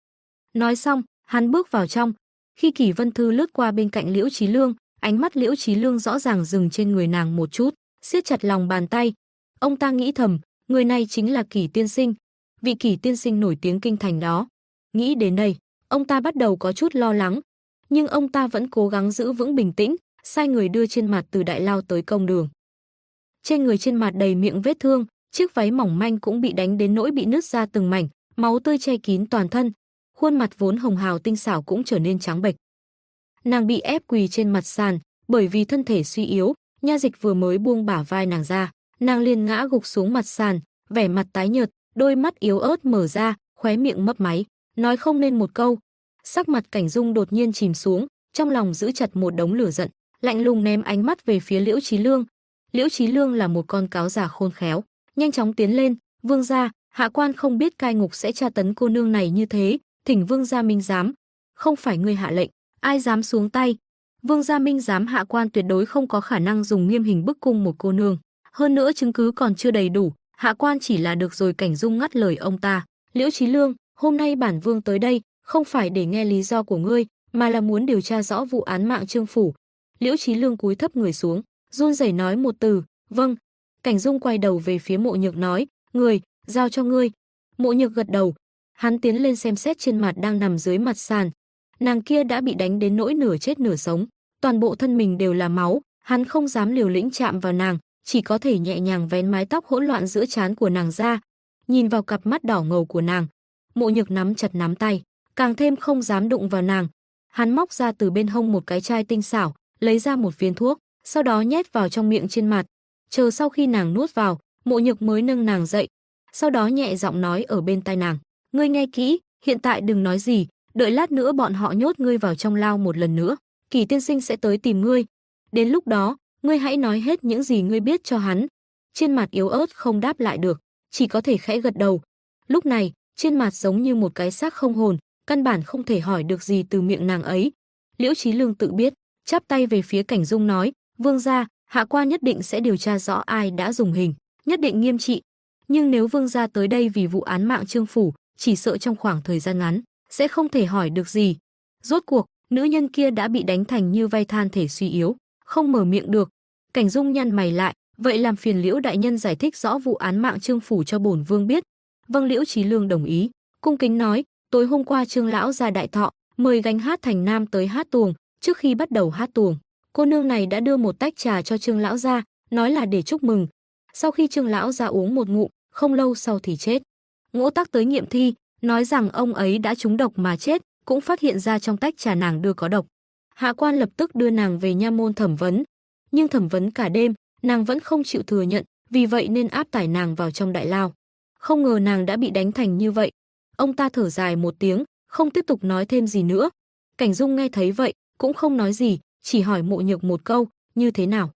Nói xong, hắn bước vào trong. Khi Kỷ Vân Thư lướt qua bên cạnh Liễu Chí Lương, ánh mắt Liễu Chí Lương rõ ràng dừng trên người nàng một chút, siết chặt lòng bàn tay. Ông ta nghĩ thầm, người này chính là Kỷ tiên sinh, vị Kỷ tiên sinh nổi tiếng kinh thành đó. Nghĩ đến đây, ông ta bắt đầu có chút lo lắng, nhưng ông ta vẫn cố gắng giữ vững bình tĩnh, sai người đưa Trên Mạt từ đại lao tới công đường. Trên người Trên Mạt đầy miệng vết thương, chiếc váy mỏng manh cũng bị đánh đến nỗi bị nứt ra từng mảnh, máu tươi che kín toàn thân, khuôn mặt vốn hồng hào tinh xảo cũng trở nên trắng bệch. Nàng bị ép quỳ trên mặt sàn, bởi vì thân thể suy yếu, nha dịch vừa mới buông bả vai nàng ra, nàng liền ngã gục xuống mặt sàn, vẻ mặt tái nhợt, đôi mắt yếu ớt mở ra, khóe miệng mấp máy, nói không nên một câu. Sắc mặt Cảnh Dung đột nhiên chìm xuống, trong lòng giữ chặt một đống lửa giận, lạnh lùng ném ánh mắt về phía Liễu Chí Lương. Liễu Chí Lương là một con cáo già khôn khéo, nhanh chóng tiến lên, vương gia, hạ quan không biết cai ngục sẽ tra tấn cô nương này như thế, thỉnh vương gia minh giám. Không phải ngươi hạ lệnh, ai dám xuống tay? Vương gia minh giám, hạ quan tuyệt đối không có khả năng dùng nghiêm hình bức cung một cô nương. Hơn nữa chứng cứ còn chưa đầy đủ, hạ quan chỉ là được rồi. Cảnh Dung ngắt lời ông ta. Liễu Chí Lương, hôm nay bản vương tới đây, không phải để nghe lý do của ngươi, mà là muốn điều tra rõ vụ án mạng Trương phủ. Liễu Chí Lương cúi thấp người xuống, run rẩy nói một từ, vâng. Cảnh Dung quay đầu về phía Mộ Nhược nói, người, giao cho ngươi. Mộ Nhược gật đầu. Hắn tiến lên xem xét Trên Mạt đang nằm dưới mặt sàn. Nàng kia đã bị đánh đến nỗi nửa chết nửa sống, toàn bộ thân mình đều là máu, hắn không dám liều lĩnh chạm vào nàng, chỉ có thể nhẹ nhàng vén mái tóc hỗn loạn giữa trán của nàng ra. Nhìn vào cặp mắt đỏ ngầu của nàng, Mộ Nhược nắm chặt nắm tay, càng thêm không dám đụng vào nàng. Hắn móc ra từ bên hông một cái chai tinh xảo, lấy ra một viên thuốc, sau đó nhét vào trong miệng Trên Mạt. Chờ sau khi nàng nuốt vào, Mộ Nhược mới nâng nàng dậy, sau đó nhẹ giọng nói ở bên tai nàng, ngươi nghe kỹ, hiện tại đừng nói gì, đợi lát nữa bọn họ nhốt ngươi vào trong lao một lần nữa, Kỷ tiên sinh sẽ tới tìm ngươi. Đến lúc đó, ngươi hãy nói hết những gì ngươi biết cho hắn. Trên Mặt yếu ớt không đáp lại được, chỉ có thể khẽ gật đầu. Lúc này, Trên Mặt giống như một cái xác không hồn, căn bản không thể hỏi được gì từ miệng nàng ấy. Liễu Chí Lương tự biết, chắp tay về phía Cảnh Dung nói, vương gia, hạ quan nhất định sẽ điều tra rõ ai đã dùng hình, nhất định nghiêm trị. Nhưng nếu vương gia tới đây vì vụ án mạng Trương phủ, chỉ sợ trong khoảng thời gian ngắn sẽ không thể hỏi được gì. Rốt cuộc, nữ nhân kia đã bị đánh thành như vây, than thể suy yếu, không mở miệng được. Cảnh Dung nhăn mày lại, vậy làm phiền Liễu đại nhân giải thích rõ vụ án mạng Trương phủ cho bổn vương biết. Vâng. Liễu Chí Lương đồng ý, cung kính nói, tối hôm qua Trương lão ra đại thọ, mời gánh hát thành nam tới hát tuồng. Trước khi bắt đầu hát tuồng, cô nương này đã đưa một tách trà cho Trương lão gia, nói là để chúc mừng. Sau khi Trương lão gia uống một ngụm, không lâu sau thì chết. Ngỗ Tắc tới nghiệm thi, nói rằng ông ấy đã trúng độc mà chết, cũng phát hiện ra trong tách trà nàng đưa có độc. Hạ quan lập tức đưa nàng về nha môn thẩm vấn, nhưng thẩm vấn cả đêm, nàng vẫn không chịu thừa nhận, vì vậy nên áp tải nàng vào trong đại lao. Không ngờ nàng đã bị đánh thành như vậy. Ông ta thở dài một tiếng, không tiếp tục nói thêm gì nữa. Cảnh Dung nghe thấy vậy, cũng không nói gì, chỉ hỏi Mộ Nhược một câu, như thế nào.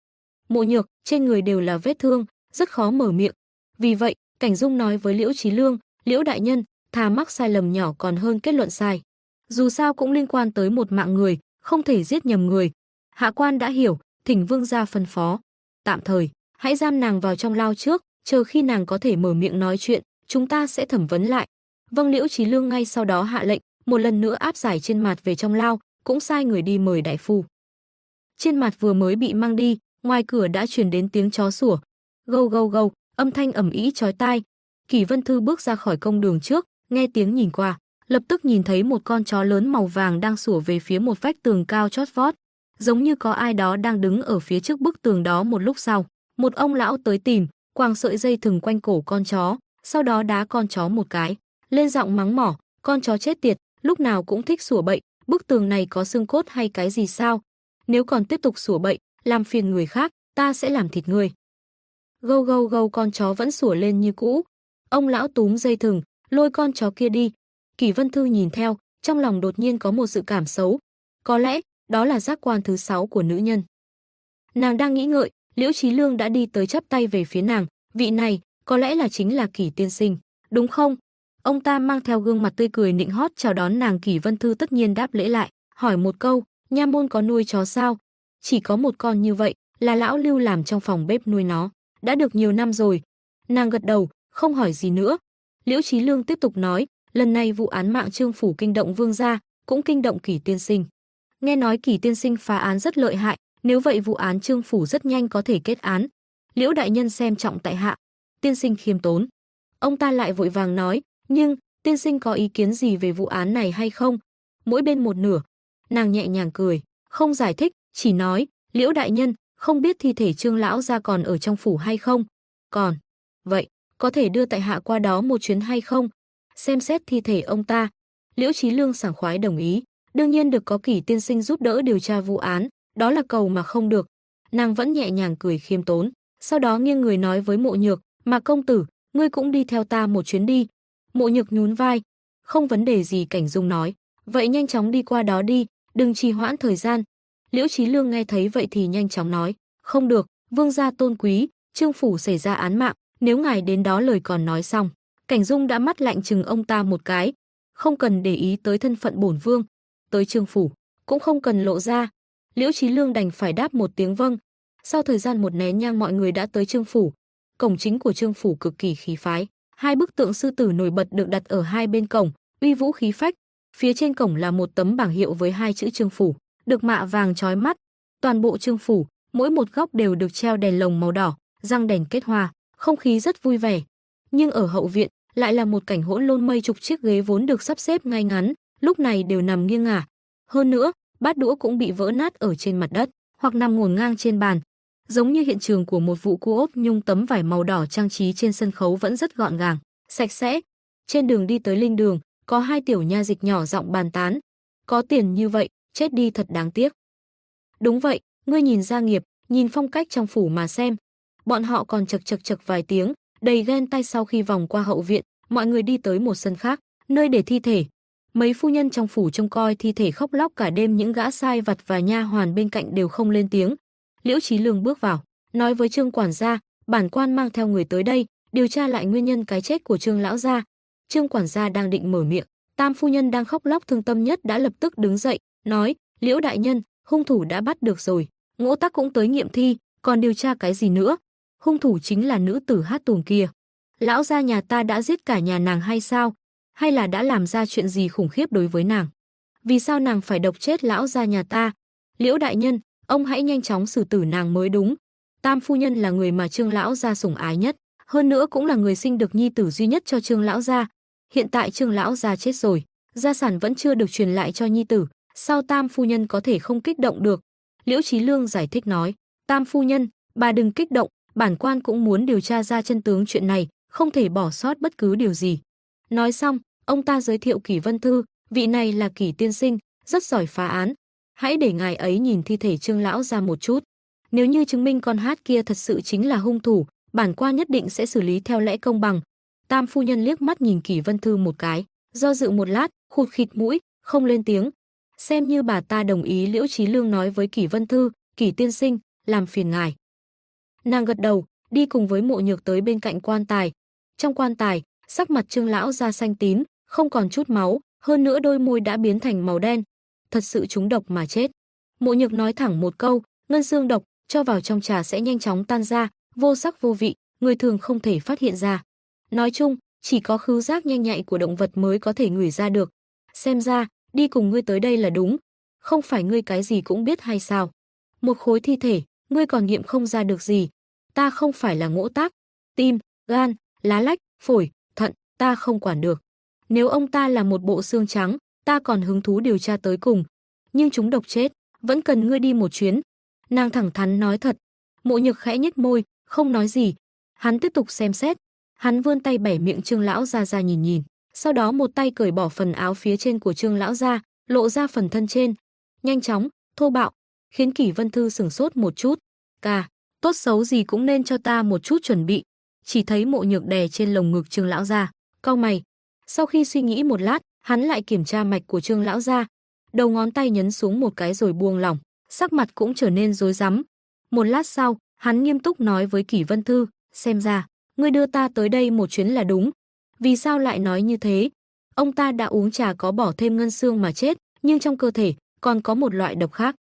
Mộ Nhược, trên người đều là vết thương, rất khó mở miệng. Vì vậy, Cảnh Dung nói với Liễu Chí Lương, Liễu đại nhân, thà mắc sai lầm nhỏ còn hơn kết luận sai. Dù sao cũng liên quan tới một mạng người, không thể giết nhầm người. Hạ quan đã hiểu, thỉnh vương gia phân phó. Tạm thời, hãy giam nàng vào trong lao trước, chờ khi nàng có thể mở miệng nói chuyện, chúng ta sẽ thẩm vấn lại. Vâng, Liễu Chí Lương ngay sau đó hạ lệnh, một lần nữa áp giải trên mặt về trong lao, cũng sai người đi mời đại phu. Trên mặt vừa mới bị mang đi, ngoài cửa đã truyền đến tiếng chó sủa, gâu gâu gâu, âm thanh ầm ĩ chói tai. Kỷ Vân Thư bước ra khỏi công đường trước, nghe tiếng nhìn qua, lập tức nhìn thấy một con chó lớn màu vàng đang sủa về phía một vách tường cao chót vót, giống như có ai đó đang đứng ở phía trước bức tường đó. Một lúc sau, một ông lão tới tìm, quàng sợi dây thừng quanh cổ con chó, sau đó đá con chó một cái, lên giọng mắng mỏ, con chó chết tiệt, lúc nào cũng thích sủa bậy, bức tường này có xương cốt hay cái gì sao? Nếu còn tiếp tục sủa bậy, làm phiền người khác, ta sẽ làm thịt ngươi. Gâu gâu gâu, con chó vẫn sủa lên như cũ. Ông lão túm dây thừng, lôi con chó kia đi. Kỷ Vân Thư nhìn theo, trong lòng đột nhiên có một dự cảm xấu. Có lẽ, đó là giác quan thứ 6 của nữ nhân. Nàng đang nghĩ ngợi, Liễu Chí Lương đã đi tới chắp tay về phía nàng. Vị này, có lẽ là chính là Kỷ tiên sinh, đúng không? Ông ta mang theo gương mặt tươi cười nịnh hót chào đón nàng. Kỷ Vân Thư tất nhiên đáp lễ lại, hỏi một câu, nha môn có nuôi chó sao? Chỉ có một con như vậy, là lão Lưu làm trong phòng bếp nuôi nó, đã được nhiều năm rồi. Nàng gật đầu, không hỏi gì nữa. Liễu Chí Lương tiếp tục nói, lần này vụ án mạng Trương phủ kinh động vương gia, cũng kinh động Kỷ tiên sinh. Nghe nói Kỷ tiên sinh phá án rất lợi hại, nếu vậy vụ án Trương phủ rất nhanh có thể kết án. Liễu đại nhân xem trọng tại hạ. Tiên sinh khiêm tốn. Ông ta lại vội vàng nói, nhưng tiên sinh có ý kiến gì về vụ án này hay không? Mỗi bên một nửa. Nàng nhẹ nhàng cười, không giải thích, chỉ nói, Liễu đại nhân, không biết thi thể Trương lão gia còn ở trong phủ hay không? Còn. Vậy, có thể đưa tại hạ qua đó một chuyến hay không? Xem xét thi thể ông ta. Liễu Chí Lương sảng khoái đồng ý, đương nhiên được có Kỷ tiên sinh giúp đỡ điều tra vụ án, đó là cầu mà không được. Nàng vẫn nhẹ nhàng cười khiêm tốn, sau đó nghiêng người nói với Mộ Nhược, mà công tử, ngươi cũng đi theo ta một chuyến đi. Mộ Nhược nhún vai, không vấn đề gì. Cảnh Dung nói, vậy nhanh chóng đi qua đó đi, đừng trì hoãn thời gian. Liễu Chí Lương nghe thấy vậy thì nhanh chóng nói, không được, vương gia tôn quý, Trương phủ xảy ra án mạng, nếu ngài đến đó. Lời còn nói xong, Cảnh Dung đã mắt lạnh chừng ông ta một cái, không cần để ý tới thân phận bổn vương, tới Trương phủ cũng không cần lộ ra. Liễu Chí Lương đành phải đáp một tiếng vâng. Sau thời gian một nén nhang mọi người đã tới Trương phủ. Cổng chính của Trương phủ cực kỳ khí phái, hai bức tượng sư tử nổi bật được đặt ở hai bên cổng, uy vũ khí phách. Phía trên cổng là một tấm bảng hiệu với hai chữ Trương phủ, được mạ vàng chói mắt. Toàn bộ Trương phủ, mỗi một góc đều được treo đèn lồng màu đỏ, răng đèn kết hoa, không khí rất vui vẻ. Nhưng ở hậu viện lại là một cảnh hỗn lôn, mây chục chiếc ghế vốn được sắp xếp ngay ngắn, lúc này đều nằm nghiêng ngả. Hơn nữa, bát đũa cũng bị vỡ nát ở trên mặt đất, hoặc nằm ngổn ngang trên bàn, giống như hiện trường của một vụ cu ốp nhung. Tấm vải màu đỏ trang trí trên sân khấu vẫn rất gọn gàng, sạch sẽ. Trên đường đi tới linh đường, có hai tiểu nha dịch nhỏ giọng bàn tán, có tiền như vậy, chết đi thật đáng tiếc. Đúng vậy, ngươi nhìn gia nghiệp, nhìn phong cách trong phủ mà xem. Bọn họ còn chật chật chật vài tiếng, đầy ghen tay. Sau khi vòng qua hậu viện, mọi người đi tới một sân khác, nơi để thi thể. Mấy phu nhân trong phủ trông coi thi thể khóc lóc cả đêm, những gã sai vặt và nha hoàn bên cạnh đều không lên tiếng. Liễu Chí Lương bước vào, nói với Trương quản gia, bản quan mang theo người tới đây, điều tra lại nguyên nhân cái chết của Trương lão gia. Trương quản gia đang định mở miệng, tam phu nhân đang khóc lóc thương tâm nhất đã lập tức đứng dậy, nói, Liễu đại nhân, hung thủ đã bắt được rồi, Ngỗ Tắc cũng tới nghiệm thi, còn điều tra cái gì nữa? Hung thủ chính là nữ tử Hát Tùng kia. Lão gia nhà ta đã giết cả nhà nàng hay sao? Hay là đã làm ra chuyện gì khủng khiếp đối với nàng? Vì sao nàng phải độc chết lão gia nhà ta? Liễu đại nhân, ông hãy nhanh chóng xử tử nàng mới đúng. Tam phu nhân là người mà Trương lão gia sủng ái nhất, hơn nữa cũng là người sinh được nhi tử duy nhất cho Trương lão gia. Hiện tại Trương lão gia chết rồi, gia sản vẫn chưa được truyền lại cho nhi tử, sao tam phu nhân có thể không kích động được? Liễu Chí Lương giải thích nói, tam phu nhân, bà đừng kích động, bản quan cũng muốn điều tra ra chân tướng chuyện này, không thể bỏ sót bất cứ điều gì. Nói xong, ông ta giới thiệu Kỷ Vân Thư, vị này là Kỷ tiên sinh, rất giỏi phá án. Hãy để ngài ấy nhìn thi thể Trương lão gia một chút. Nếu như chứng minh con Hát kia thật sự chính là hung thủ, bản quan nhất định sẽ xử lý theo lẽ công bằng. Tam phu nhân liếc mắt nhìn Kỷ Vân Thư một cái, do dự một lát, khụt khịt mũi, không lên tiếng. Xem như bà ta đồng ý. Liễu Chí Lương nói với Kỷ Vân Thư, Kỷ tiên sinh, làm phiền ngài. Nàng gật đầu, đi cùng với Mộ Nhược tới bên cạnh quan tài. Trong quan tài, sắc mặt Trương lão gia xanh tím, không còn chút máu, hơn nữa đôi môi đã biến thành màu đen, thật sự trúng độc mà chết. Mộ Nhược nói thẳng một câu, ngân xương độc, cho vào trong trà sẽ nhanh chóng tan ra, vô sắc vô vị, người thường không thể phát hiện ra. Nói chung, chỉ có khứu giác nhanh nhạy của động vật mới có thể ngửi ra được. Xem ra, đi cùng ngươi tới đây là đúng, không phải ngươi cái gì cũng biết hay sao? Một khối thi thể, ngươi còn nghiệm không ra được gì. Ta không phải là ngỗ tác, tim, gan, lá lách, phổi, thận, ta không quản được. Nếu ông ta là một bộ xương trắng, ta còn hứng thú điều tra tới cùng. Nhưng chúng độc chết, vẫn cần ngươi đi một chuyến. Nàng thẳng thắn nói thật. Mộ Nhược khẽ nhếch môi, không nói gì. Hắn tiếp tục xem xét. Hắn vươn tay bẻ miệng Trương lão ra nhìn nhìn. Sau đó một tay cởi bỏ phần áo phía trên của Trương lão ra, lộ ra phần thân trên. Nhanh chóng, thô bạo, khiến Kỷ Vân Thư sửng sốt một chút. Cà, tốt xấu gì cũng nên cho ta một chút chuẩn bị. Chỉ thấy Mộ Nhược đè trên lồng ngực Trương lão ra, cau mày. Sau khi suy nghĩ một lát, hắn lại kiểm tra mạch của Trương lão ra. Đầu ngón tay nhấn xuống một cái rồi buông lỏng, sắc mặt cũng trở nên rối rắm. Một lát sau, hắn nghiêm túc nói với Kỷ Vân Thư, xem ra, ngươi đưa ta tới đây một chuyến là đúng. Vì sao lại nói như thế? Ông ta đã uống trà có bỏ thêm ngân xương mà chết, nhưng trong cơ thể còn có một loại độc khác.